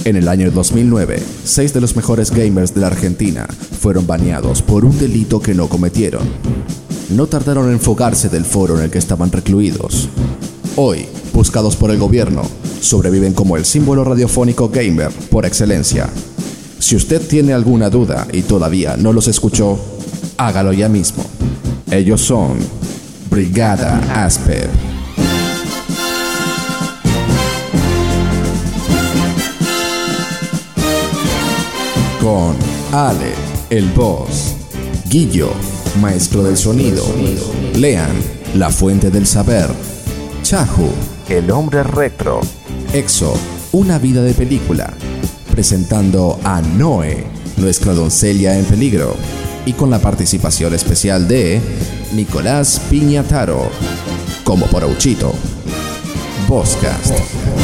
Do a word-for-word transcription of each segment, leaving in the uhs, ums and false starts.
En el año dos mil nueve, seis de los mejores gamers de la Argentina fueron baneados por un delito que no cometieron. No tardaron en fugarse del foro en el que estaban recluidos. Hoy, buscados por el gobierno, sobreviven como el símbolo radiofónico gamer por excelencia. Si usted tiene alguna duda y todavía no los escuchó, hágalo ya mismo. Ellos son Brigada Asper. Con Ale, el boss, Guillo, maestro del sonido, Lean, la fuente del saber, Chahu, el hombre retro, Exo, una vida de película, presentando a Noe, nuestra doncella en peligro, y con la participación especial de Nicolás Piñataro, como Porouchito. Vozcast.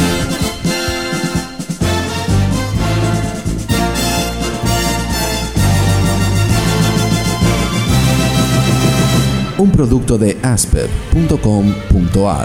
Un producto de asper punto com punto a r.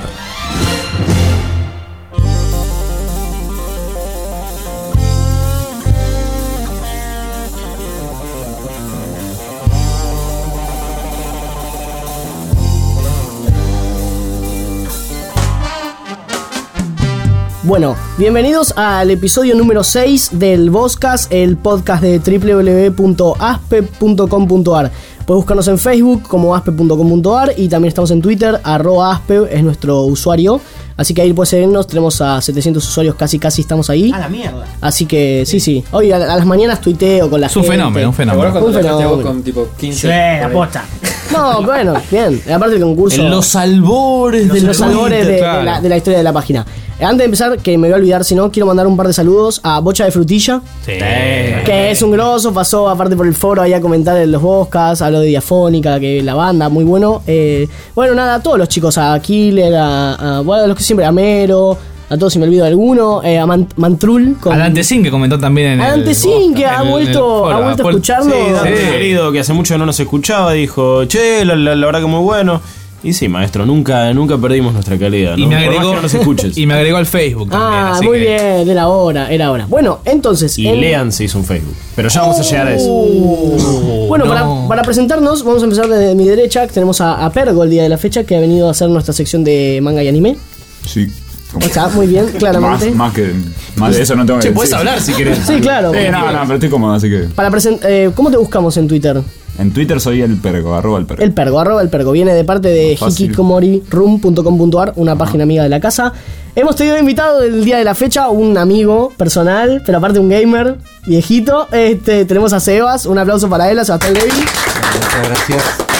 Bueno, bienvenidos al episodio número seis del Vozcast, el podcast de doble u doble u doble u punto aspe punto com punto a r. Puedes buscarnos en Facebook como aspe punto com punto a r y también estamos en Twitter, arroba aspe es nuestro usuario. Así que ahí puedes seguirnos, tenemos a setecientos usuarios, casi casi estamos ahí. A la mierda. Así que sí, sí. Hoy a, a las mañanas tuiteo con la gente. Es un fenómeno, un fenómeno. Un fenómeno. Con tipo quince. Sí, aposta. No, bueno, bien. Aparte el concurso. En los albores de de los albores de, claro. de, la, de la historia de la página. Antes de empezar, que me voy a olvidar, si no, quiero mandar un par de saludos a Bocha de Frutilla. Sí. Que es un grosso, pasó aparte por el foro ahí a comentar en los podcasts, habló de Diafónica, que la banda, muy bueno. Eh, bueno, nada, a todos los chicos, a Killer, a, a bueno, a los que siempre, a Mero, a todos si me olvido de alguno, eh, a Man, Mantrul. Con... A Dantecín, que comentó también en a el Dantecín, que ha vuelto, ha vuelto a escucharlo. Sí, Dante, Sí. querido, que hace mucho no nos escuchaba, dijo, che, la, la, la verdad que muy bueno. Y sí, maestro, nunca nunca perdimos nuestra calidad, ¿no? Y me Por más agregó, que no nos escuches. y me agregó al Facebook también. Ah, así muy que... bien, era hora, era hora. Bueno, entonces. Y en... Lean se hizo un Facebook. Pero ya vamos a llegar a eso. Uh, bueno, no. para, para presentarnos, vamos a empezar desde mi derecha. Que tenemos a, a Pergo el día de la fecha, que ha venido a hacer nuestra sección de manga y anime. Sí. Está muy bien, claramente. Más, más que más de eso no tengo que Che, decir. puedes hablar si querés. Sí, claro. Sí, no, no, pero estoy cómodo, así que. Para present- eh, ¿Cómo te buscamos en Twitter? En Twitter soy el pergo, arroba el pergo. El Pergo, arroba el Pergo. Viene de parte de Fácil. hikikomori room punto com punto a r, una página amiga de la casa. Hemos tenido invitado el día de la fecha un amigo personal, pero aparte un gamer viejito. Este, tenemos a Sebas, un aplauso para él, a Sebastián Levy. Muchas gracias.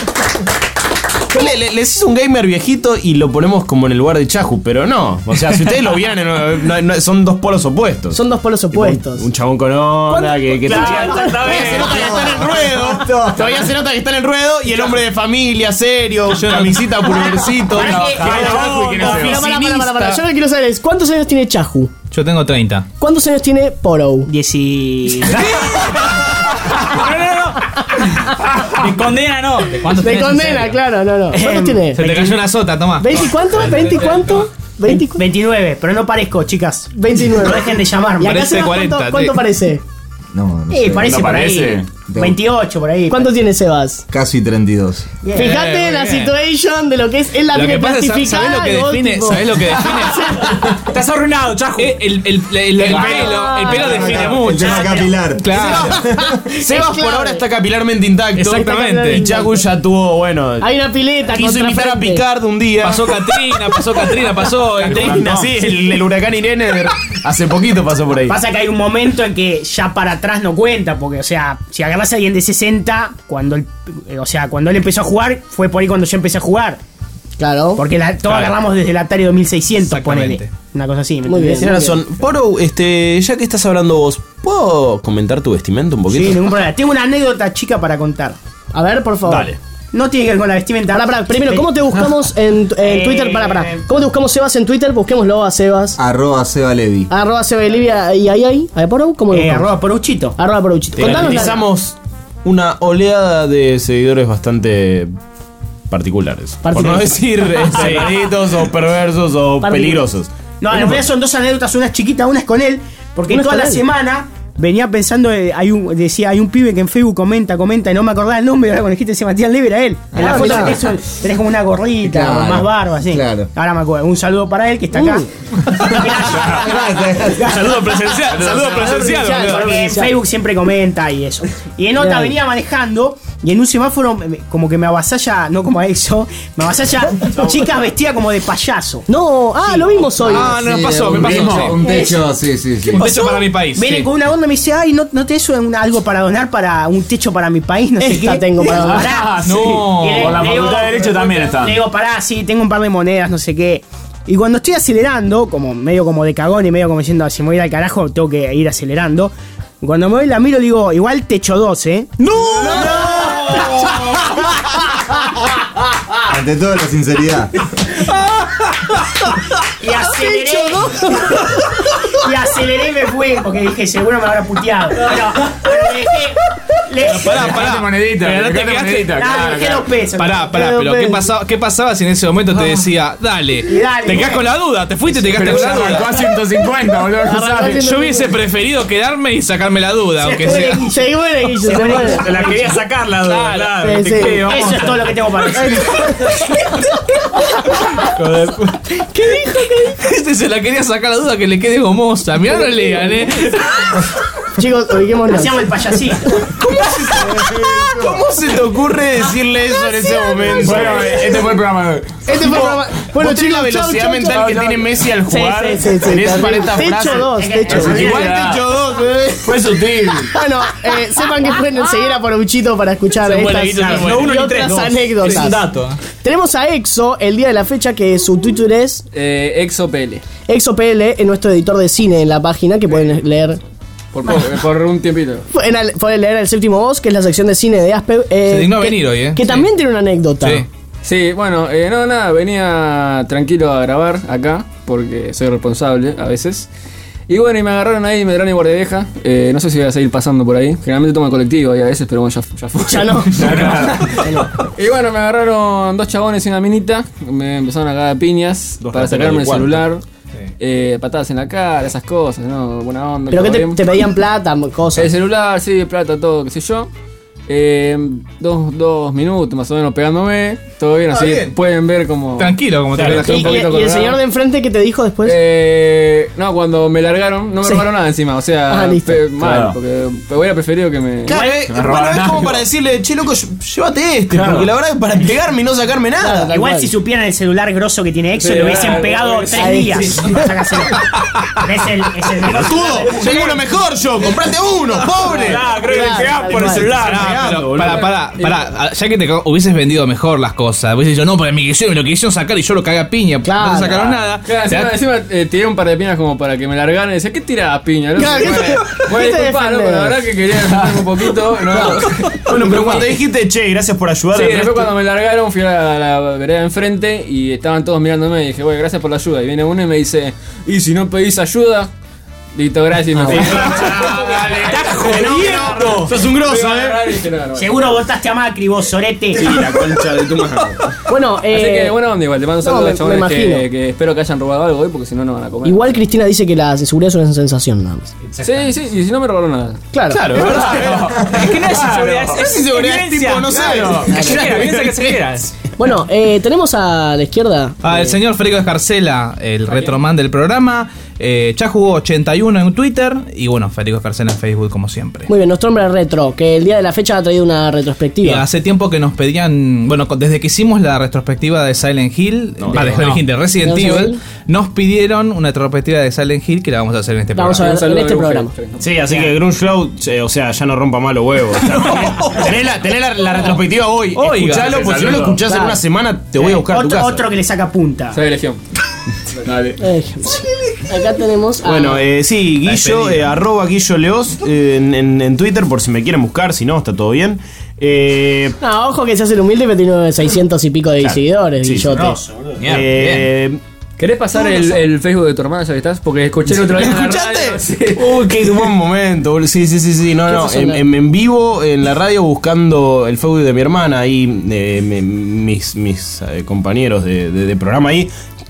Le, le, les hizo un gamer viejito y lo ponemos como en el lugar de Chahu, pero no. O sea, si ustedes lo vieran, no, no, no, son dos polos opuestos. Son dos polos opuestos. Un chabón con onda que, que Claro, todavía se nota que está en el ruedo. Todavía se nota que está en el ruedo y el hombre de familia, serio, camisita, pulvercito, trabajador, No, para, para, para, para, para. Yo lo que quiero saber es, ¿cuántos años tiene Chahu? Yo tengo treinta. ¿Cuántos años tiene Porou? Dieci... De condena no. ¿De cuántos De tenés, condena, en serio? claro, no, no. ¿Cuántos tiene? Se te cayó una sota, toma. ¿veinte cuánto? ¿veinte cuánto? ¿veinte cu- veintinueve, pero no parezco, chicas. veintinueve. No dejen de llamarme. ¿Y acá Parece se va cuarenta, cuánto, cuánto sí. parece? No, no Eh, sé. parece ¿no por parece? ahí. veintiocho por ahí. ¿Cuánto tiene Sebas? Casi treinta y dos. Bien. Fíjate muy la bien. situation de lo que es. Él la Lo tiene que pasa es, plastificada. ¿sabés lo que y vos, define? tipo- ¿Sabés lo que define? Estás arruinado, Chajo. Eh, el, el, el, el, el pelo, el pelo define El mucho. tema capilar. Claro. Sebas por clave. ahora está capilarmente intacto. Exactamente. Y Chahu ya tuvo, bueno, Hay una pileta. quiso contra invitar a frente. Picard un día. Pasó Katrina, pasó Katrina, pasó. Katrina, sí, el, el huracán Irene hace poquito pasó por ahí. Pasa que hay un momento en que ya para atrás no cuenta, porque, o sea, si agarras a alguien de sesenta, cuando él, eh, o sea, cuando él empezó a jugar, fue por ahí cuando yo empecé a jugar. Claro. Porque la, todos Claro. agarramos desde el Atari dos mil seiscientos, Exactamente. ponele. Una cosa así. ¿me Muy bien. entendés? Tienes razón. Poro, este, ya que estás hablando vos, ¿puedo comentar tu vestimenta un poquito? Sí, ningún problema. Tengo una anécdota chica para contar. A ver, por favor. Dale. No tiene que ver con la vestimenta. Pará, pará. Primero, ¿cómo te buscamos en, en Eh, Twitter? Pará, pará. ¿Cómo te buscamos Sebas en Twitter? Busquémoslo a Sebas. Arroba Seba Levi. Arroba Seba de Livia y ahí, ahí. ¿A Porou? ¿Cómo lo Eh, buscamos? arroba poruchito. Arroba Porouchito. Te Contanos la- garantizamos una oleada de seguidores bastante particulares. Por no Particulares. decir este, raritos o perversos o Particulares. peligrosos. No, en realidad son dos anécdotas, una es chiquita, una es con él. Porque Un toda la escalón. semana venía pensando, eh, hay un, decía, hay un pibe que en Facebook comenta, comenta, y no me acordaba el nombre, y ahora cuando dijiste Sebastián Leve era él. En la Ah, foto mirá. tenés, un- tenés como una gorrita, Claro, con más barba, así. claro. Ahora me acuerdo. Un saludo para él que está acá. Saludo presencial, saludo presencial. boludo. Porque en Facebook siempre comenta y eso. Y en otra Claro. venía manejando y en un semáforo me- como que me avasalla, no como a eso, me avasalla chicas vestidas como de payaso. No, ah, lo vimos hoy. Ah, no, Sí, pasó, un me pasó. techo, un techo, sí, sí, sí. Un techo para mi país. Vienen sí. con una onda y me dice, ay, ¿no, no te eso una- algo para donar para un techo para mi país? No sé Esta qué. tengo para donar. Pará. No. Y le- Por la le Facultad de Derecho también están. Le digo, pará, sí, tengo un par de monedas, no sé qué. Y cuando estoy acelerando, como medio como de cagón y medio como diciendo, si me voy a ir al carajo, tengo que ir acelerando. Cuando me voy la miro, digo, igual techo dos, ¿eh? Ante todo, la sinceridad. Y aceleré. Y aceleré y me fui, porque dije, seguro me habrá puteado. Pero, pero le dejé. Le, Pará, pará. monedita, Pero no te dejate quedaste- monedita, Nah, claro, dejé claro. los pesos. Pará, pará, Pero, pero pero- ¿qué pasaba, ¿qué pasaba si en ese momento te decía, dale, dale. te quedás con la duda, te fuiste y te quedaste Pero con ya la arrancó a duda? ciento cincuenta, boludo. ¿qué sabes? Yo hubiese preferido quedarme y sacarme la duda, aunque sea. Se muere, Guillo, se muere. Te la quería sacar la duda, claro. Sí, te sí. quedo. Eso es todo lo que tengo para decir. Este se la quería sacar la duda que le quede gomosa. Mirá, no lean, eh. Chicos, ubiquémonos. Hacíamos el payasito. ¿Cómo se te ocurre decirle eso en ese momento? Bueno, este fue el programa de hoy. Este fue el programa. Bueno, chicos, la velocidad chau, chau, mental chau, que chau. tiene Messi al Sí, jugar. sí, sí, sí, tenés terrible. para esta Techo frase. dos, techo dos. Igual techo dos, eh. Fue sutil. Bueno, eh, sepan que pueden seguir a Poruchito para escuchar Se muere, estas Guillo, se muere. y No, uno ni otras tres, no. anécdotas. Es un dato. Tenemos a Exo el día de la fecha, que su Twitter es Eh, ExoPL. ExoPL, es nuestro editor de cine en la página, que pueden leer. Por, poco, por un tiempito. Pueden, al- pueden leer el séptimo voz, que es la sección de cine de Aspe. eh, Se dignó que, venir hoy, eh. Que Sí. también tiene una anécdota. Sí. Sí, bueno, eh, no, nada, venía tranquilo a grabar acá, porque soy responsable a veces. Y bueno, y me agarraron ahí Medrano y Guardia eh, no sé si voy a seguir pasando por ahí. Generalmente tomo el colectivo ahí a veces, pero bueno, ya, ya fue. Ya no. Y bueno, me agarraron dos chabones y una minita. Me empezaron a cagar piñas Dos para rateros sacarme del el cuarto. celular. Eh, patadas en la cara, esas cosas, ¿no? Buena onda. Pero que todo te, bien. te pedían plata, cosas. El celular, sí, plata, todo, qué sé yo. Eh, dos, dos minutos más o menos pegándome. Todo bien, así bien. pueden ver como. Tranquilo, como te Claro, relajé Y, un y- poquito. y el colorado. señor de enfrente que te dijo después. Eh, no, cuando me largaron, no me Sí. robaron nada encima. O sea, Ah, listo. pe- mal, Claro. porque me hubiera preferido que me. Claro, eh, me bueno, robaron es como algo. para decirle, che, loco, ll- llévate este. Porque la verdad es para pegarme y no sacarme nada. Tal Igual cual. si supieran el celular grosso que tiene Exo, Sí, le hubiesen claro, pegado claro, tres sí. días. Sácaselo. Pero es el, es el Pelotudo, tengo uno mejor yo, comprate uno, pobre. Claro, tal por el cual. celular. Pará, pegando, pero boludo. pará, pará, pará. Ya que te ca- hubieses vendido mejor las cosas, hubieses dicho, no, pero me quisieron, me lo quisieron sacar y yo lo cagué a piña. Claro. No te sacaron nada. Claro, Te encima, da- encima, eh, tiré un par de piñas como para que me largaran y decía, ¿qué tirás piña? ¿No? Claro, Bueno, ¿qué te- bueno, qué te disculpa, loco, defendés? la verdad que quería defenderme un poquito. No, Bueno, pero cuando dijiste, che, gracias por ayudar. Sí, al después resto- cuando me largaron fui a la, la vereda de enfrente y estaban todos mirándome y dije, güey, gracias por la ayuda. Y viene uno y me dice, ¿y si no pedís ayuda? Listo, gracias. Y me fui. Estás jodiendo. Sos un grosso, eh. Y dije, no, no, no. Seguro votaste a Macri, vos, sorete. Sí, la concha de tu madre. Bueno, eh, Así que buena onda igual, te mando un no, saludo me- a los chabones me que, imagino. que espero que hayan robado algo hoy porque si no, no van a comer. igual Cristina dice que la inseguridad es una sensación nada más. Sí, sí, y si no me robaron nada. Claro. Claro, es verdad. Es que no es inseguridad, es, Es inseguridad tipo, no sé. que se quieras. Bueno, eh, tenemos a la izquierda. Ah, el señor Federico Escarcela, el retroman del programa. Eh, Chahu ochenta y uno en Twitter. Y bueno, Federico Escarcela en Facebook, como siempre. Muy bien, nuestro hombre retro, que el día de la fecha ha traído una Y retrospectiva. hace tiempo que nos pedían, bueno, con- desde que hicimos la retrospectiva de Silent Hill, va, de, Silent Hill, de Resident ¿De Resident Evil, Evil? nos pidieron una retrospectiva de Silent Hill que la vamos a hacer en este La vamos a programa. ver Un saludo en este de programa. Grunge. Sí, así que Grunge Flow, che, o sea, ya no rompa más los huevos. O sea, tenés la, tenés la, la retrospectiva hoy. Oiga, Escuchalo, porque si no lo escuchás en Claro. una semana, te voy a buscar a tu Otro, casa. otro que le saca punta. Soy de Legión. Dale. Eh, acá tenemos a... Bueno, eh, sí, Guillo, eh, arroba Guillo Leos eh, en, en- en Twitter por si me quieren buscar, si no, está todo bien. Eh, No, ojo que se hace el humilde, pero tiene seiscientos y pico de Claro. seguidores, Sí, Guillote. Bien, eh, ¿Querés pasar el, el Facebook de tu hermana ya que estás? Porque escuché el otro día en la radio. ¿Escuchaste? Sí. Uy, qué buen momento, boludo. Sí, sí, sí, sí. No, no. pasó, En, Nat? en- en vivo, en la radio, buscando el Facebook de mi hermana. Ahí, eh, me- mis, mis eh, compañeros de, de- de programa ahí.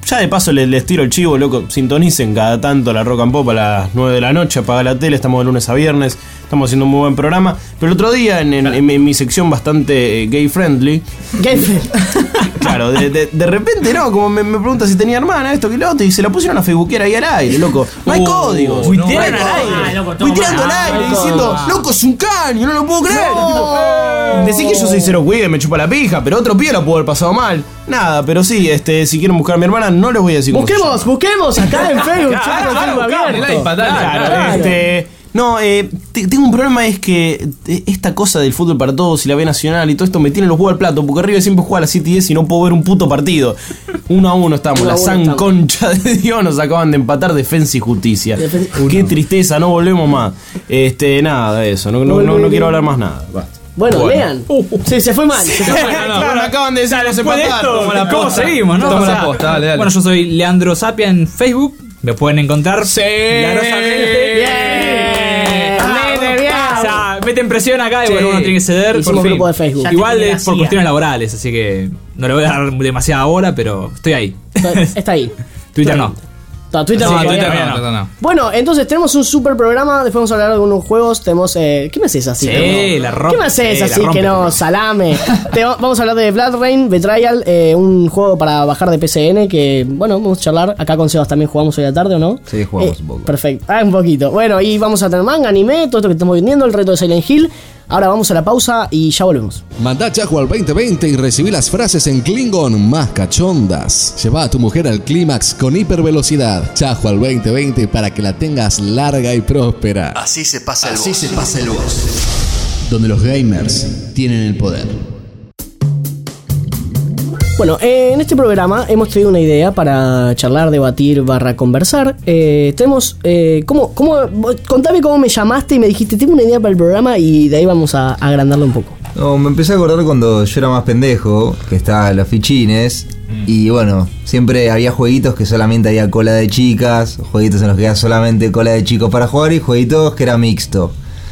ya de paso les, les tiro el chivo, loco. Sintonicen cada tanto la Rock and Pop a las nueve de la noche. Apaga la tele, estamos de lunes a viernes. Estamos haciendo un muy buen programa. Pero el otro día, en, en, en, en mi sección bastante eh, gay friendly. Gay friendly. Claro, de, de, de repente, ¿no? Como me, me pregunta si tenía hermana, esto que lo otro. Y se la pusieron a facebookear ahí al aire, loco. No hay Uh, códigos. no, No hay no, códigos. Ah, loco, Fui toma. tirando al aire Ah, diciendo, no. loco, es un caño, no lo puedo creer. No. Decí que yo soy cero cuide, me chupa la pija, pero otro pibe lo pudo haber pasado mal. Nada, pero sí, este, si quieren buscar a mi hermana, no les voy a decir cómo se Busquemos, llama. busquemos acá en Facebook. Claro, chicos, claro, Facebook buscamos, abierto. el iPad, dale. Claro, Claro. este. No, eh, te- tengo un problema, es que eh, esta cosa del fútbol para todos y la B Nacional y todo esto me tiene los huevos al plato, porque River siempre juega a las siete y diez y no puedo ver un puto partido. Uno a uno estamos, Uno a la uno san estamos. concha de Dios, nos acaban de empatar Defensa y Justicia. Defen- Qué tristeza, no volvemos más. Este, nada de eso, no, no, no, no quiero hablar más nada. Basta. Bueno, Bueno. lean. Sí, se fue mal. Se fue mal. Claro, acaban de decir que nos Después de empataron. esto, Como la ¿cómo posta. seguimos, no? Toma O la sea, posta, dale, dale. Bueno, yo soy Leandro Sapia en Facebook. Me pueden encontrar Sí. clarosamente. Bien. Hablete bien. O sea, meten presión acá y Sí. bueno, uno tiene que ceder. Hicimos por fin. grupo de Facebook. Ya Igual te es por hacía. cuestiones laborales, así que no le voy a dar demasiada hora, pero estoy ahí. Está ahí. Twitter no. No, Twitter No, no, Twitter todavía no, no. Twitter no. Bueno, entonces tenemos un super programa. Después vamos a hablar de algunos juegos. Tenemos. Eh, ¿Qué me haces así? Sí, que no? la rompe, ¿Qué me haces sí, la así rompe. que no? Salame. Te va- vamos a hablar de Blood Rain Betrayal, eh, un juego para bajar de P C N. Que bueno, vamos a charlar. Acá con Sebas también jugamos hoy a la tarde, ¿o no? Sí, jugamos Eh, un poco. Perfecto. Ah, un poquito. Bueno, y vamos a tener manga, anime, todo esto que estamos viendo, el reto de Silent Hill. Ahora vamos a la pausa y ya volvemos. Manda Chajo al veinte veinte y recibí las frases en Klingon más cachondas. Lleva a tu mujer al clímax con hipervelocidad. Chajo al veinte veinte para que la tengas larga y próspera. Así se pasa el Así boss. se pasa el boss. Donde los gamers tienen el poder. Bueno, eh, en este programa hemos traído una idea para charlar, debatir, barra conversar. Eh, tenemos, eh, ¿cómo, cómo, vos- contame cómo me llamaste y me dijiste, tengo una idea para el programa y de ahí vamos a a agrandarlo un poco. No, me empecé a acordar cuando yo era más pendejo, que estaba en los fichines. Y bueno, siempre había jueguitos que solamente había cola de chicas, jueguitos en los que había solamente cola de chicos para jugar y jueguitos que era mixto.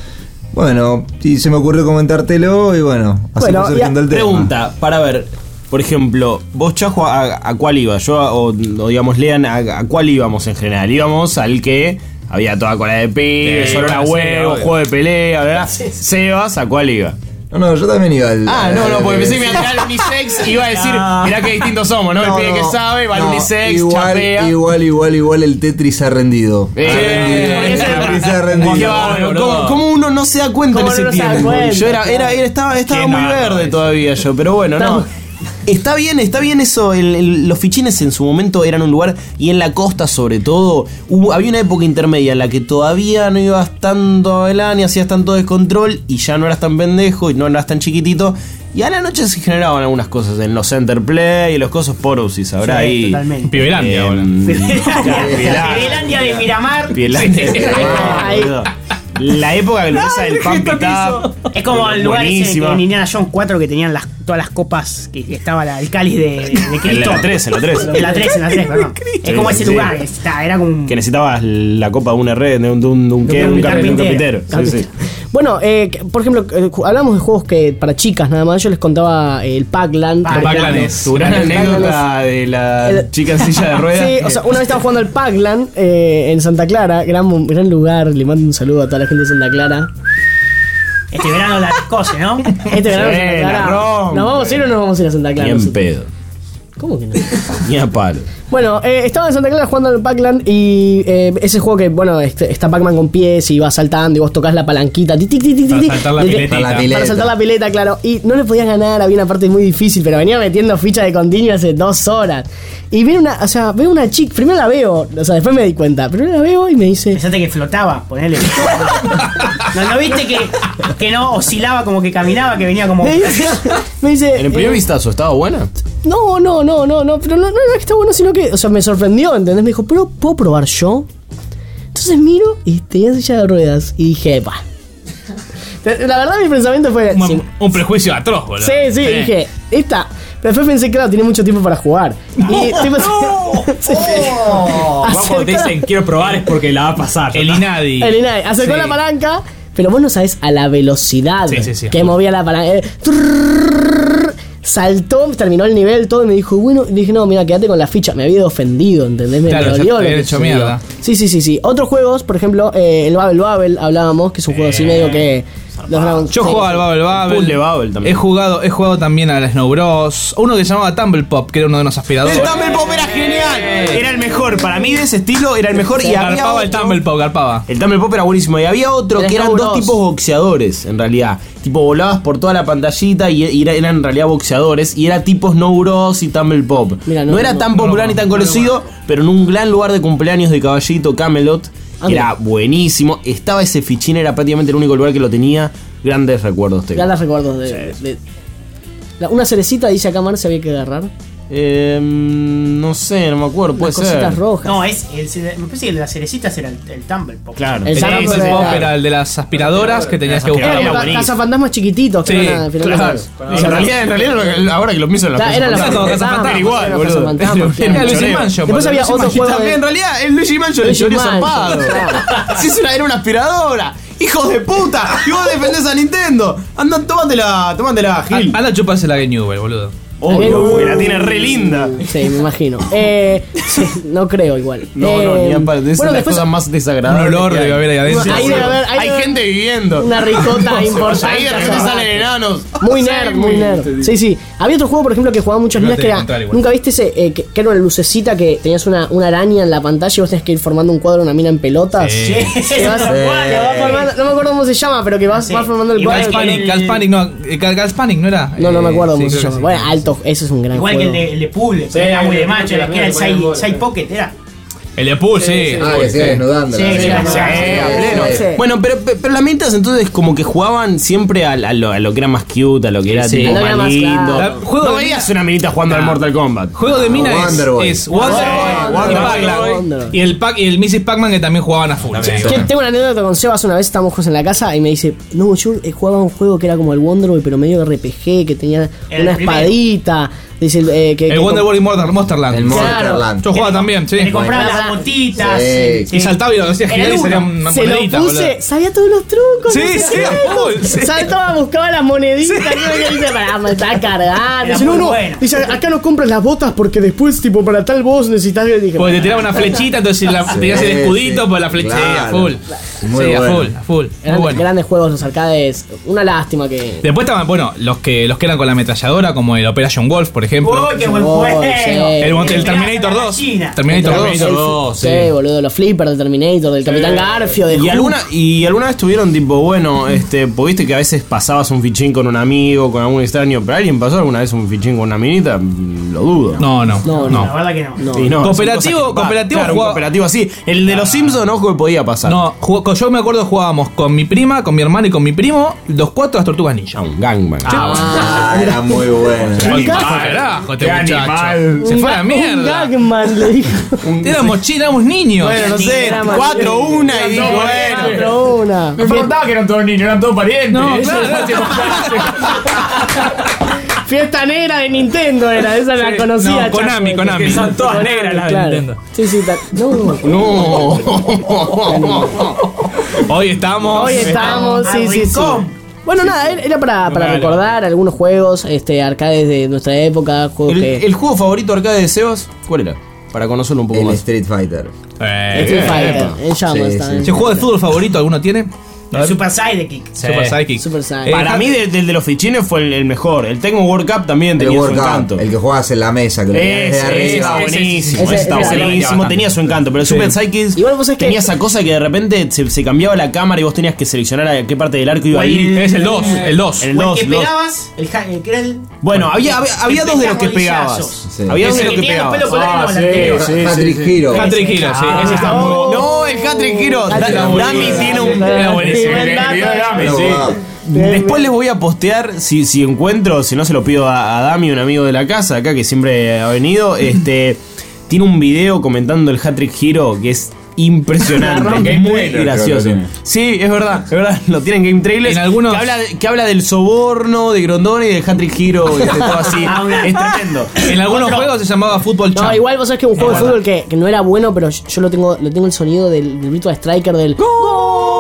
Bueno, y se me ocurrió comentártelo y bueno, así Bueno, fue surgiendo y el tema. Pregunta, para ver, por ejemplo, vos, Chajo, ¿a, a cuál ibas? Yo, o, o digamos, Lean, ¿a, a cuál íbamos en general? Íbamos al que había toda cola de pibe, Sí, solo era sí, huevo, obvio. juego de pelea, ¿verdad? Sebas, ¿a cuál iba? No, no, yo también iba al... Ah, no, no, porque pensé que me sí. iba a tirar al unisex y iba a decir, mirá qué distintos somos, ¿no? No, el pibe no, que sabe, va al no, unisex, igual, chapea. igual, igual, igual el Tetris ha rendido. Eh, ha rendido. eh, El Tetris ha Qué rendido. bárbaro, ¿Cómo, cómo uno no se da cuenta en ¿Cómo ese no se da tiempo? cuenta? Yo era, era, era- estaba, estaba Qué muy bárbaro verde eso. todavía yo, pero bueno, no. Está bien, está bien eso. el- el- los fichines en su momento eran un lugar, y en la costa sobre todo, hubo, había una época intermedia en la que todavía no ibas tanto a Belán y hacías tanto descontrol y ya no eras tan pendejo y no eras tan chiquitito. Y a la noche se generaban algunas cosas en los Center Play y los cosas poros, y sabrá Sí, ahí. totalmente. Pibelandia, Eh, ahora. Pibelandia. Fibelandia de Miramar. Pibelandia. Ah, Ahí. boludo. La época gloriosa del Pump It Up. Es como el lugar ese Buenísima. en Indiana Jones cuatro que tenían las, todas las copas, que, que estaba la- el cáliz de, de En Cristo. la tres, en la tres. En la tres, en la tres, perdón. Es como ese Sí. lugar, está, era como un... Que necesitabas la copa de una red, de un, de un, de un, ¿qué? De un un, carpintero. un carpintero. carpintero. Sí, sí. Bueno, eh, que- por ejemplo, eh, ju- hablamos de juegos que para chicas nada más. Yo les contaba el Pac-Land. por Pac-Land ejemplo. es Tu gran anécdota de la El- chica en silla de ruedas. Sí, o sea, una vez estaba jugando al Pac-Land eh, en Santa Clara, gran, gran lugar. Le mando un saludo a toda la gente de Santa Clara. Este verano la descose, ¿no? Este verano Sí, Santa la Clara. rompe. ¿Nos vamos a ir o no vamos a ir a Santa Clara? Ni en nosotros? pedo. ¿Cómo que no? Ni a palo. Bueno, eh, estaba en Santa Clara jugando al Pac-Land y eh, ese juego que, bueno, este- está Pac-Man con pies y va saltando y vos tocas la palanquita. Tic, tic, tic, tic, Para tic, saltar la de- piletita. Para la pileta. Para saltar la pileta, claro. Y no le podía ganar, había una parte muy difícil, pero venía metiendo ficha de continuo hace dos horas. Y viene una, o sea, veo una chica, primero la veo, o sea, después me di cuenta, primero la veo y me dice... Pensaste que flotaba, ponele. ¿No, no viste que, que no oscilaba, como que caminaba, que venía como... Me dice, me dice, En el primer eh, vistazo, ¿estaba buena? no, no, no, no, no, pero no, no era que está bueno, sino que, o sea, me sorprendió, ¿entendés? Me dijo, ¿pero puedo probar yo? Entonces miro y tenía silla de ruedas y dije, va. La verdad mi pensamiento fue... Un, sí, un prejuicio atroz, boludo. sí, sí, dije, esta. Pero después pensé, claro, tiene mucho tiempo para jugar. Y tipo, sí. Vos cuando te dicen quiero probar es porque la va a pasar. El Inadi. El Inadi acercó Sí. la palanca, pero vos no sabés a la velocidad Sí, sí, sí. que movía la palanca. Eh, trrrr. saltó, terminó el nivel, todo, y me dijo, bueno, y dije, no, mira, quédate con la ficha. Me había ofendido, ¿entendés? Me, Claro, me ya dolió te lo habían que hecho sucedió. mierda. Sí, sí, sí, sí. Otros juegos, por ejemplo, eh, el Babel Babel, hablábamos, que es un juego así medio que... Los Dragon- Yo sí, jugaba al Bubble Bubble. Pool de Bubble también. He jugado, he jugado también al Snow Bros. Uno que se llamaba Tumble Pop, que era uno de los aspiradores. El Tumble Pop era genial. Era el mejor. Para mí de ese estilo era el mejor. Y había Garpaba el otro- Tumble Pop, garpaba. El Tumble Pop era buenísimo. Y había otro El que eran Snow dos Bros. tipos boxeadores, en realidad. Tipo, volabas por toda la pantallita y, y era- eran en realidad boxeadores. Y era tipo Snow Bros y Tumble Pop. Mira, no, no, era no, tan no, popular no, ni tan no, conocido, pero en un gran lugar de cumpleaños de Caballito, Camelot. Ah, Que era mira. buenísimo. Estaba ese fichín, era prácticamente el único lugar que lo tenía. Grandes recuerdos tengo. Grandes recuerdos de... de- la- una cerecita, dice acá Mar, se había que agarrar. Eh, no sé, no me acuerdo, puede Unas cositas ser. rojas. No, es el, cere- me parece que el de las cerecitas era el, el Tumble Pop. Claro. El El Tumble Tumble Pop Pop era- era el de las aspiradoras que tenías que Era buscar. Eran ca- buenísimo. cazafantasmas chiquititos que Sí, eran a final de Claro. mes. En realidad, en realidad, ahora que lo pienso en la Claro, eran los Era como cazafantasmas, cazafantasmas. Era igual, eran los boludo. cazafantasmas, Era claro. Era Luigi Choreo. Mansion. Después boludo. había Luigi otro Mansion juego también, de- en realidad, el Luigi Mansion le Luigi llorió Mansion, zarpado. claro. Si es una, era una aspiradora. ¡Hijos de puta! Y vos defendés a Nintendo. Andan, tómatela, tómatela, Gil. Anda a chuparse la Game Uber, boludo. Obvio, porque la tiene re linda. Sí, me imagino. Eh, sí, no creo igual. No, no, Eh, ni aparte. Es bueno, una después cosa más Un desagradable. olor que hay. debe haber ahí adentro. Ahí debe haber- ahí Hay debe- gente viviendo. una ricota importante. Ahí de repente hace salen enanos. Muy nerd, muy nerd. Sí, sí. Había otro juego, por ejemplo, que jugaba muchos Fíjate, niños que era. contrario, igual. ¿Nunca viste ese? Eh, que, que era una lucecita que tenías una, una araña en la pantalla y vos tenés que ir formando un cuadro, una mina en pelotas. Sí. Que vas- que vas formando- no me acuerdo cómo se llama, pero que vas, vas formando el Igual cuadro. que Galspanic, el- Galspanic, no. eh, Gal- Galspanic, ¿no era? No, no me Eh, acuerdo sí, cómo se creo que llama. sí. Bueno, alto, ese es un gran Igual que juego. el de, el de Pool, Sí, era muy de el- macho, el- era, que era el el- Side, el- Side Pocket, era. El de Pool, sí. Ah, que siga desnudando. Sí, sí, sí, Sí, a pleno. Sí. Bueno, pero, pero las mientras entonces como que jugaban siempre a, a lo, a lo que era más cute, a lo que era Sí. tipo A lo que más era más lindo. claro. La- juego no de veías una minita jugando al Mortal Kombat. Juego de mina es, Wonderboy. es Wonderboy y Wonderboy. Pac-Man. Wonderboy. Y el, Pac, y el missus Pac-Man que también jugaban a full. Que tengo una anécdota con Sebas. Una vez estábamos en la casa y me dice: No, yo eh, jugaba un juego que era como el Wonderboy, pero medio R P G, que tenía El una primero. espadita. Dice eh, que. El que- Wonderboy y Monster- Monsterland. El Monsterland. Yo jugaba también, sí. Le compraban Bueno. las botitas. Sí. Y saltaba y lo hacía Era girar y el salía uno. una Se lo monedita, puse, boludo. sabía todos los trucos. Sí, no sé sí, qué. a full, sí. Saltaba, buscaba las moneditas. ¿no? Que dice, pará, me está cargando. Era Dice, no, muy no. bueno. Dice, acá no compras las botas porque después, tipo, para tal boss necesitas. Dije, Porque te tiraba una flechita, entonces la, tenías el Sí, escudito, sí. pues la flecha. Sí, a Claro. full. Muy sí, a bueno. full, a full. Muy Eran bueno. grandes juegos los arcades. Una lástima que. Después estaban, bueno, los que, los que eran con la ametralladora, como el Operation Wolf, por ejemplo. ¡Uy, qué buen Oh, juego! sí. El, el El Terminator pedazo de dos. gallina. Terminator El dos. Terminator dos, Sí, sí. boludo, los flippers del Terminator, del Capitán Garfio, de Y Hulk. alguna, y alguna vez tuvieron tipo, bueno, este, porque viste que a veces pasabas un fichín con un amigo, con algún extraño, pero ¿alguien pasó alguna vez un fichín con una minita? Mm, Lo dudo. No, no, No, no. La verdad que no. No. Y no, son Cooperativo- cosas que- cooperativo claro, un jugaba- cooperativo así. El de los Simpsons, ojo que podía pasar. No, jugó- yo me acuerdo jugábamos con mi prima, con mi hermana y con mi primo, los cuatro las tortugas ninja. Ah, un gangbang. Ah, era muy bueno. Ay, carajo, este Qué muchacho. animal. Se fue a la Un mierda. Gagman, le dijo. Éramos chinos, éramos niños. Bueno, no sé, Era cuatro, más- una y digo, Dos, bueno. Cuatro, una. Me importaba que eran todos niños, eran todos parientes. No, Eso claro, es claro. Fiesta negra de Nintendo era, esa la conocía. No, Chaco. Konami, Konami. Que son todas negras las de Claro. Nintendo. Sí, sí, ta- no. No. Hoy estamos. Hoy estamos, sí, sí, sí. Rincón. Bueno, nada, era para, para Claro. recordar algunos juegos, este, arcades de nuestra época, juegos ¿El, que. el juego favorito arcade de Sebas? ¿Cuál era? Para conocerlo un poco El más. Street Fighter. Eh, Street Fighter, epa. en llamas Sí, también. sí. ¿Ese juego de fútbol favorito alguno tiene? El Super Sidekick. Super Psychic. Super Psychic. Eh, Para mí, de- del de los fichines fue el, el mejor. El Tecmo World Cup también El tenía su World Cup, encanto. el que jugabas en la mesa, que lo tenías Ese, de ese arriba. estaba ese, buenísimo, ese, ese estaba ese, ese, buenísimo, ese, tenía su encanto, pero el Super Psychics Igual vos sabés que- tenía esa cosa que de repente se, se cambiaba la cámara y vos tenías que seleccionar a qué parte del arco iba a ir. Es el dos, el dos. En el O el dos, que dos. pegabas, el, ja- el que era el. Bueno, había, había, había dos de los que pegabas. rodillazos. Sí. Había dos de El los que que tenía los pegabas. pelos colgados Ah, en sí, la anterior. sí. Hat-Trick Hero. Hat-Trick Hero, sí, Ah. ese está muy bueno. No, el Hat-Trick Hero. Da- Era Dami buenísimo. tiene un. Era buenísimo. Sí, buen dato. Dame, No, sí. wow. Después les voy a postear, si, si encuentro, si no se lo pido a, a Dami, un amigo de la casa acá que siempre ha venido. Este tiene un video comentando el Hat-Trick Hero que es impresionante, Game muy Trailer, creo gracioso. que lo tiene. Sí, es verdad, es verdad, lo tienen Game Trailers. En algunos- que, habla de- que habla del soborno, de Grondona y del Hat-Trick Hero y de todo así. Es tremendo. En algunos juegos se llamaba Fútbol Champ. No, igual vos sabés que un juego de fútbol que, que no era bueno, pero yo lo tengo, lo tengo el sonido del, del Virtua Striker del. ¡Gol!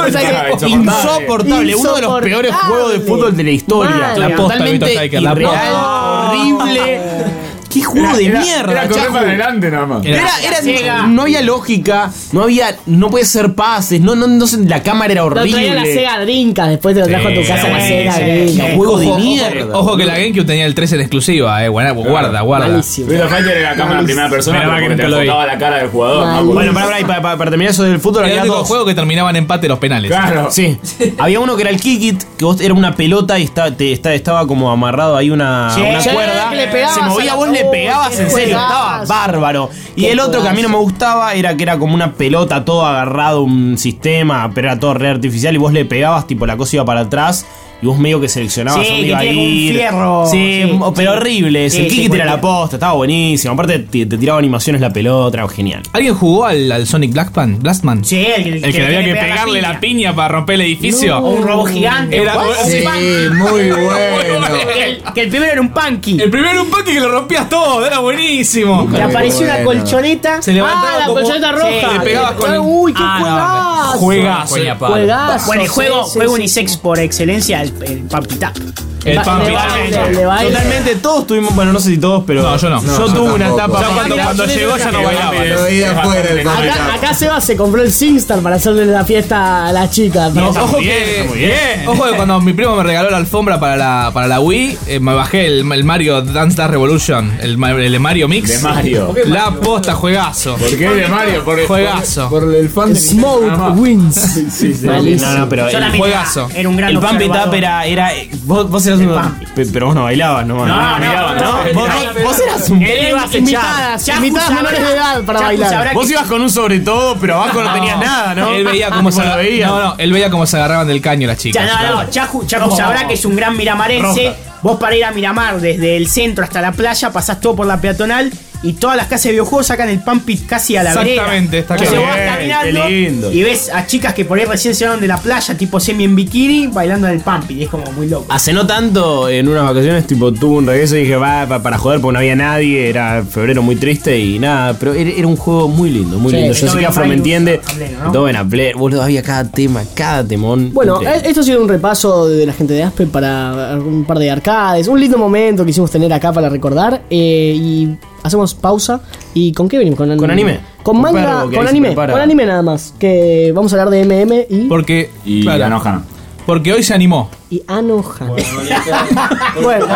O sea que- Insoportable, uno de los peores juegos de fútbol de la historia. Mal. La posta, Totalmente Vito Striker, la irreal, posta. horrible. Qué juego de Era- mierda, Era correr Chajo. para adelante nada más. Era, era- no había lógica, no había, no podía hacer pases, no, no, no sé, la cámara era Lo traía la horrible. Sega Drinkas, después te lo trajo a tu casa la sí, Sega sí, Drinkas. sí. Juego de Ojo, mierda. Ojo que la GameCube tenía el tres en exclusiva, eh. Guarda, guarda. guarda. Malísimo. Street Fighter era la cámara en primera persona, Menos mal pero que porque te nunca lo vi. enfocaba la cara del jugador. Mal. ¿no? Bueno, para, para, para, para, para terminar eso del fútbol, Era el había único dos. juego que terminaba en empate los penales. Claro. Sí, había uno que era el Kick It, que vos era una pelota y estaba, te, estaba, estaba como amarrado ahí una, Sí, una sí, cuerda. que le pegabas se a movía, la- vos le Oh, pegabas qué en serio, estaba juegazo. bárbaro. Y Qué el otro que a mí no me gustaba era que era como una pelota todo agarrado, un sistema, pero era todo re artificial y vos le pegabas, tipo la cosa iba para atrás. Y vos medio que seleccionabas Sí, dónde que iba a tiene como un ir. fierro. Sí, Sí, pero sí. horrible. Sí, el sí, Kick It era la cualquiera. posta, estaba buenísimo. Aparte te, te tiraba animaciones la pelota, era genial. ¿Alguien jugó al, al Sonic Blackman? Blastman? Sí, el, El que le había que pegarle la piña para romper el edificio. O un robo gigante. Era- ¿Cuál? sí, Un punky. muy bueno. Que el, que el primero era un punky. El primero un paque que lo rompías todo, era buenísimo. Le apareció una bueno. colchoneta. Se levantaba Ah, la como- colchoneta Sí, roja. le pegabas con el- Uy, qué Ah, no, juegazo. Juegazo. Coña palo. Juegazo. Bueno, el juego, sí, sí, juego sí. unisex por excelencia, el, el Pumpy Tap. El Va- Pumpy de Tap. baile, de baile. Totalmente, todos tuvimos, bueno, no sé si todos, pero. No, yo no. Yo No, yo tuve una tampoco. etapa. Ya cuando- cuando llegó ya no bailaba. Lo veía afuera el Acá, Pumpy acá Seba se compró el SingStar para hacerle la fiesta a las chicas. No, ¿no? ojo bien, que, está muy bien. ojo que cuando mi primo me regaló la alfombra para la, para la Wii, eh, me bajé el, el Mario Dance Dance Revolution, el, ma- el de Mario Mix. De Mario. La posta, juegazo. ¿Por qué de Mario? Por el, Juegazo. Por, por el fan de Smoke wins. Sí, sí. Malísimo. No, no, pero Yo el, también juegazo. Era, era un gran el Pumpy observador. Tap era. era vos, vos eras El uno. Pumpy. pe- Pero vos no bailabas, ¿no? No, no, mirabas, no, Vos, no, vos- no, vos eras un. Él iba a acechar. Invitadas, Chacu invitadas sabrá- menores de edad para Chacu bailar. sabrá Vos que- ibas con un sobre todo, pero abajo no, tenías nada, ¿no? Él veía cómo se Vos lo veías. No, no, él veía cómo se agarraban del caño las chicas. Ya, no, no, Chacu, Chacu No. sabrá que es un gran miramarense. Roja. Vos para ir a Miramar desde el centro hasta la playa pasás todo por la peatonal y todas las casas de videojuegos sacan el Pumpy casi a la vereda. Exactamente, está Entonces claro. vos vas Bien, caminando qué lindo. y ves a chicas que por ahí recién se van de la playa, tipo semi en bikini, bailando en el Pumpy. Y es como muy loco. Hace no tanto, en unas vacaciones, tipo, tuve un regreso y dije, va, pa- para joder, porque no había nadie, era febrero muy triste y nada, pero era, era un juego muy lindo, muy Sí, lindo. Yo sé Beethoven que Afro me Virus entiende, a pleno, ¿no? Beethoven a pleno, boludo, había cada tema, cada temón. Bueno, increíble. eh, esto ha sido un repaso de la gente de Aspe para un par de arcades. Un lindo momento que hicimos tener acá para recordar. eh, y hacemos pausa. ¿Y con qué venimos? Con, Con anime. Con Con manga, perro, que con ahí se anime. prepara. Con anime nada más. Que vamos a hablar de M M y, Porque, Y claro, Anohana. porque hoy se animó. y Anohana. Bueno, Ah, bueno,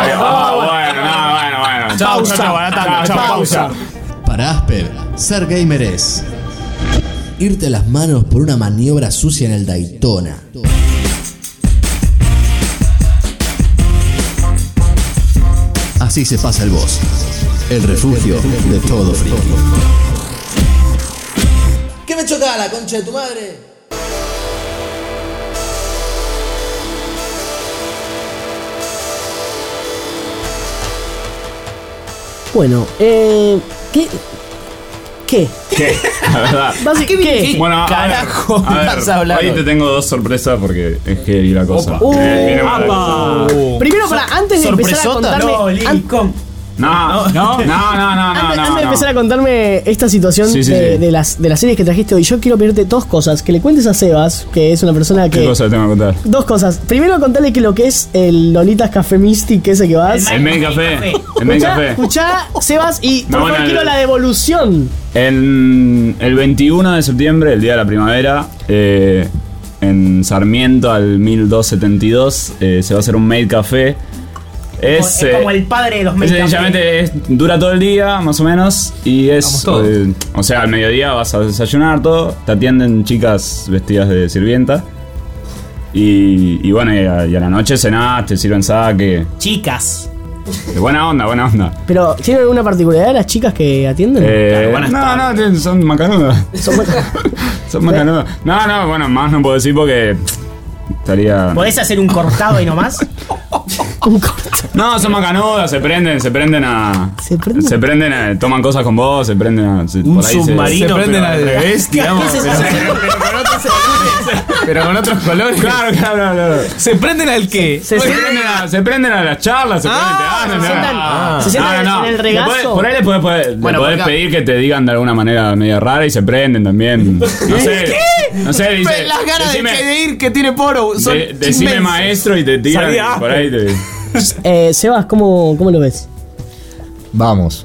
no, bueno, bueno. Chau, chau, chau, barata, chau, pausa. Para Asper, ser gamer es irte las manos por una maniobra sucia en el Daytona. Así se pasa el boss, el refugio de todo friki. ¿Qué me choca la concha de tu madre? bueno eh, ¿qué? ¿Qué? ¿Qué? La verdad. Basi- ¿Qué? Bueno, a ver, carajo a ver, vas a hablar hoy hoy? te tengo dos sorpresas porque es heavy la cosa. Uh, Eh, viene mal. Primero, para, antes de empezar a sorpresota, contarme. No, an- Lincoln. No, no, no, no, no, no. Antes, no, antes de no. empezar a contarme esta situación Sí, sí, de, sí. de las, de las series que trajiste hoy, yo quiero pedirte dos cosas. Que le cuentes a Sebas, que es una persona que. ¿Qué cosa te tengo que contar? Dos cosas. Primero, contarle que lo que es el Lolitas Café Mystic, ese que vas. El El main café. El main Escuchá, café. escuchá, Sebas, y por No, favor bueno, quiero el- la devolución. En el veintiuno de septiembre, el día de la primavera, eh, en Sarmiento al mil doscientos setenta y dos, eh, se va a hacer un maid café. Es, Es, como eh, el padre de los es make sencillamente es- dura todo el día, más o menos, y Vamos es, todos. eh, o sea, al mediodía vas a desayunar todo, te atienden chicas vestidas de sirvienta, y, y bueno, y a, y a la noche cenás, te sirven saque, Chicas. de buena onda, buena onda. Pero, ¿tienen alguna particularidad las chicas que atienden? Eh, buenas no, tardes. no, tienen- son macanudas. Son muy- Son macanudas. No, no, bueno, más no puedo decir porque estaría. ¿Podés hacer un cortado ahí nomás? un corte. No, son macanudas, se prenden, se prenden a. ¿Se prenden? Se prenden a- toman cosas con vos, se prenden a. se- Un por ahí se- submarino, se prenden pero al al- revés, digamos. ¿Qué es eso? pero, pero con otros, pero con otros colores. Claro, claro, claro. ¿Se prenden al qué? Se Se sientan- prenden, a, se prenden a las charlas, se Ah, prenden, te se hablan, sientan- ah. se sientan No, no, en el no. regazo. Le podés- Por ahí le podés, podés- le Bueno, podés por acá- pedir que te digan de alguna manera media rara y se prenden también. No sé. No sé, dice. Las ganas decime, de, de ir que tiene Poro son de, decime inmensas. maestro y te tiran Salía. por ahí te. Eh, Sebas, ¿cómo, ¿cómo lo ves? Vamos.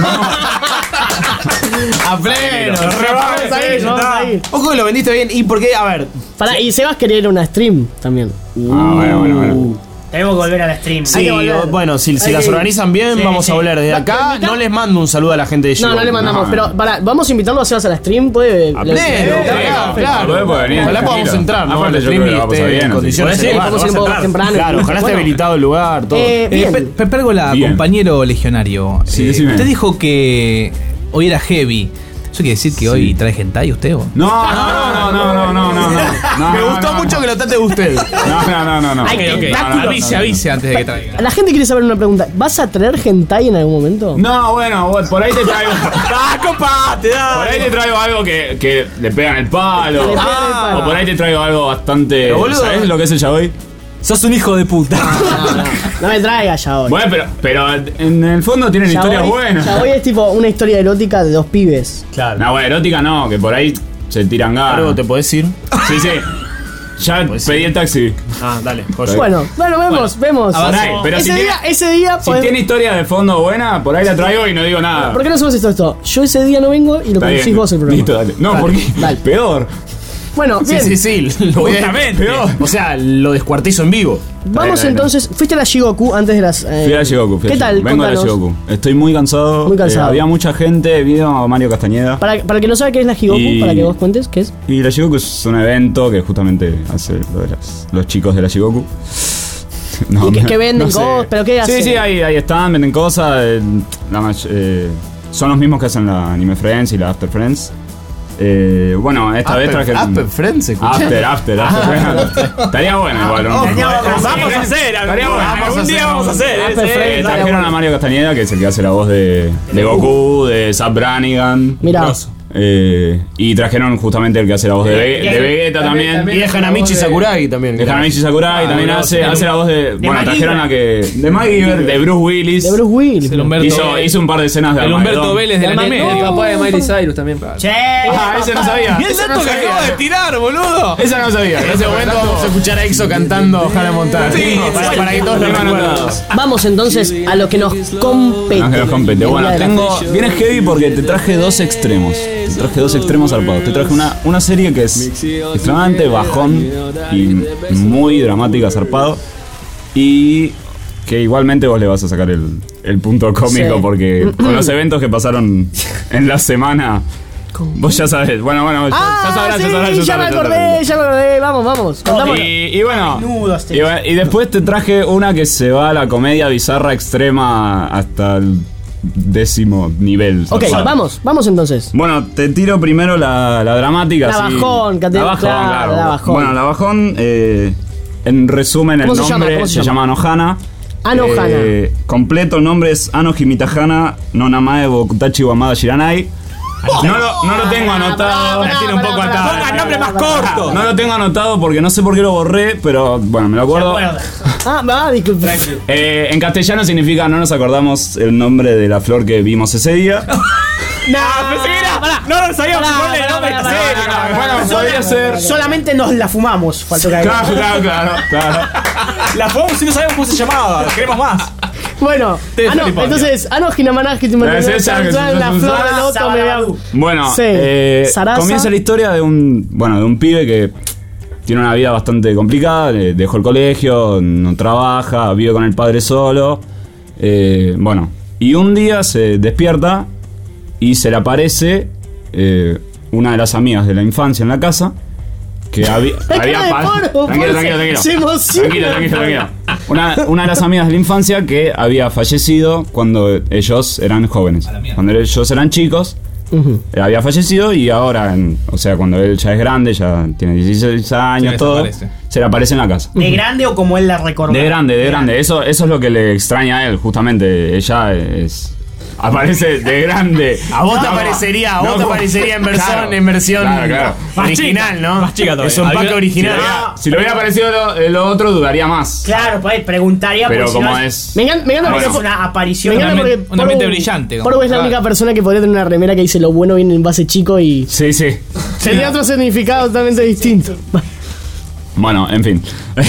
A pleno, re Vamos a ir, vamos a ir. Ojo que lo vendiste bien. ¿Y por qué? A ver. Pará, y Sebas quería ir a una stream también. Ah, bueno, bueno, bueno. Tenemos que volver al stream. Sí, que volver. bueno, si, si Hay las que ir. organizan bien, Sí, vamos sí. a volver. Desde acá no les mando un saludo a la gente de No, Chico. no le mandamos, No, pero no. pará, vamos a invitarlo a Sebas a la stream, puede. A le- pleno, le- claro, le- claro. Podés, podés venir, Ojalá tranquilo. podamos entrar, ¿no? Aparte, El yo creo stream que la y vamos a esté bien, en así. condiciones Sí, elevadas. podemos ir un poco más temprano. Claro, ojalá esté Bueno. habilitado el lugar, todo. Eh, Eh, bien. Pe- Pe- Pérgola, Bien. compañero legionario. Sí, eh, decime. usted dijo que hoy era heavy. ¿Eso quiere decir que hoy trae hentai usted? ¿O? No, no, no, no, no, no, no, no. Me no, gustó no, mucho no. que lo trate usted. No, no, no, no, no. Hay Ok, ok. tentáculos. Avise, avise antes de que traiga. La gente quiere saber una pregunta. ¿Vas a traer hentai en algún momento? No, bueno, vos- por ahí te traigo. ¡Ah, compa! ¡Te da! Por ahí te traigo algo que, que le pegan el palo. Le pegan el palo. O por ahí te traigo algo bastante. Pero, boludo. ¿Sabés lo que es el yaoi? Sos un hijo de puta. No me traigas ya hoy. Bueno, pero, pero en el fondo tienen historias buenas. Ya hoy es tipo una historia erótica de dos pibes. Claro. No, bueno, erótica no, que por ahí se tiran Algo ganas. te podés ir. Sí, sí. Ya pedí el taxi. Ah, dale, joya. Bueno, bueno, vemos, vemos. Por ahí, pero ese, si día, tiene- ese día, Si podemos- tiene historia de fondo buena, por ahí la traigo y no digo nada. ¿por qué no hacemos esto? esto? Yo ese día no vengo y lo Está conducís bien. vos el programa. Listo, dale. No, Dale, porque dale. peor. Bueno, Sí, bien. sí, sí. Lo voy a- Justamente. Peor. O sea, lo descuartizo en vivo. Vamos Está bien, entonces. Fuiste a la Shigoku antes de las. eh, Fui a la Shigoku. fui a ¿Qué la tal? Shigoku. Vengo de la Contanos. Shigoku. Estoy muy cansado. Muy cansado. Eh, había mucha gente. Vino a Mario Castañeda. Para, para el que no sabe qué es la Shigoku, Y- para que vos cuentes, ¿qué es? Y la Shigoku es un evento que justamente hace lo de las- los chicos de la Shigoku. No, ¿Y que- me- que venden no sé. cosas? ¿Pero qué hacen? Sí, sí, ahí, ahí están, venden cosas. eh, la may- eh, son los mismos que hacen la Anime Friends y la After Friends. Eh, bueno, esta vez traje. After Friends, ¿se escucha? After, after, after. Estaría bueno igual. ¿no? Vamos a hacer. Estaría bueno. Algún día vamos a hacer. After eh, sí. Friends. Eh, Dale, trajeron bueno. a Mario Castañeda, que es el que hace la voz de, de Goku, de Zap Brannigan. Mirá. Eh, y trajeron justamente el que hace la voz de, Ve- de Vegeta también. Y de Hanamichi Sakurai también. De Hanamichi Sakurai también hace, hace la voz de. Bueno, trajeron a que. De MacGyver, de Bruce Willis. De Bruce Willis. El Humberto, Hizo, hizo un par de escenas de el Humberto Armagedón. Vélez del De anime. Armagedón. El papá de Miley Cyrus también. Che. Ah, ese no sabía. Y el Ese dato no que sabía. acabo de tirar, boludo. Esa no sabía. En ese momento vamos a escuchar a Exo cantando Hannah Montana. Sí, para, sí, para que todos lo sí, recuerden. sí. Vamos entonces a lo que nos compete. Ángelos compete. El Bueno, día de la tengo. fecha. Viene heavy porque te traje dos extremos. Te traje dos extremos zarpados. Te traje una, una serie que es extremadamente bajón y muy dramática, zarpado. Y que igualmente vos le vas a sacar el, el punto cómico Sí. porque con los eventos que pasaron en la semana. Vos ya sabés. Bueno, bueno, ya, Ah, ya sabrás, sí, ya sabrás, ya me sabrás, acordé, sabrás. ya me acordé. Vamos, vamos. Contámoslo. Y, y bueno, Nudos, y, bueno, y después te traje una que se va a la comedia bizarra extrema hasta el décimo nivel. Ok, zarpado. vamos, vamos entonces. Bueno, te tiro primero la, la dramática. La así. bajón, cate- la bajón, claro, claro. la bajón. Bueno, la bajón, eh, en resumen, el ¿Cómo se llama? nombre ¿Cómo se se, llama? llama Anohana. Anohana. Eh, completo el nombre es Ano Himitahana no Namae Bokutachi Wamada Shiranai. No lo, no lo tengo anotado. pará, tiene un poco pará, atado. pará, Ponga nombre pará, más pará, corto. No lo tengo anotado porque no sé por qué lo borré, pero bueno, me lo acuerdo. Ah, va, disculpe. Eh, en castellano significa no nos acordamos el nombre de la flor que vimos ese día. No, Pensé que era. pará. No, no sabíamos Pará, cuál era el pará, nombre de esta pará, serie. pará, cabrón. Bueno, pará, podría pará, ser. pará. Solamente nos la fumamos. Faltó que Claro, claro, claro, claro. La fumamos y no sabemos cómo se llamaba. Queremos más. Bueno, Te ah, no, flipo, entonces, ah, no, Hinamana, que te me Es esa, que es la un- flor del loto, me vea- Bueno, Sí. eh, Sarasa. comienza la historia de un, bueno, de un pibe que tiene una vida bastante complicada, eh, dejó el colegio, no trabaja, vive con el padre solo. eh, bueno, y un día se despierta y se le aparece eh, una de las amigas de la infancia en la casa. Que había, La cara había de pa- Poro, tranquilo, Poro tranquilo, se- tranquilo. se emociona. Tranquilo, tranquilo, tranquilo. Una, una de las amigas de la infancia que había fallecido cuando ellos eran jóvenes. Cuando ellos eran chicos, Ujú. eh, había fallecido y ahora, en- o sea, cuando él ya es grande, ya tiene dieciséis años, Se todo, desaparece. se le aparece en la casa. ¿De grande o como él la recordó? De grande, de grande. Eso, eso es lo que le extraña a él, justamente. Ella es aparece de grande. A vos te No, aparecería, a no, vos te como- aparecería en versión, Claro, en versión claro, claro. original, ¿no? Más chica todavía. Es un pack Si original. lo hubiera, si lo hubiera aparecido lo, lo otro, dudaría más. Claro, pues preguntaría Pero porque si como no es. Me encanta, me encanta Bueno. porque es una aparición. Un Me encanta ambiente- porque un ambiente Porbu- brillante, como- Porbu es la Claro. única persona que podría tener una remera que dice lo bueno viene en base chico y Sí, sí. sería otro significado totalmente distinto. Bueno, en fin.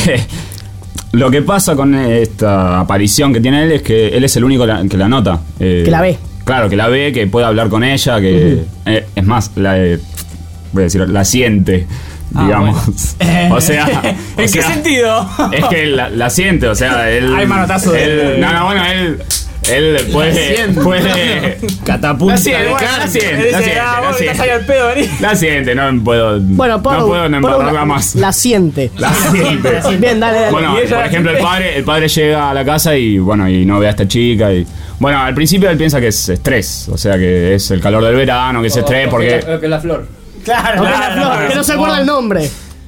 Lo que pasa con esta aparición que tiene él es que él es el único la- que la nota. Eh, Que la ve. Claro, que la ve, que puede hablar con ella, que. eh, es más, la. eh, voy a decir, la siente, Ah, digamos. O sea. o ¿En qué sea, sentido? Es que la, la siente, o sea, él. Hay manotazo de- él- No, no, bueno, él. Él puede. puede Catapulta. La siente, de bueno, carne. la siente, Él la dice, siente, ah, la vos estás siente. ahí al pedo, vení. La siente, no puedo. Bueno, Porbu, no puedo Porbu embarrarla la- más. La siente. La siente. Bien, dale, dale. Bueno, Y ella- por ejemplo, el padre, el padre llega a la casa y bueno, y no ve a esta chica y bueno, al principio él piensa que es estrés, o sea que es el calor del verano, que es estrés porque Que la flor. Claro, Claro, la flor, claro. que no se acuerda el nombre.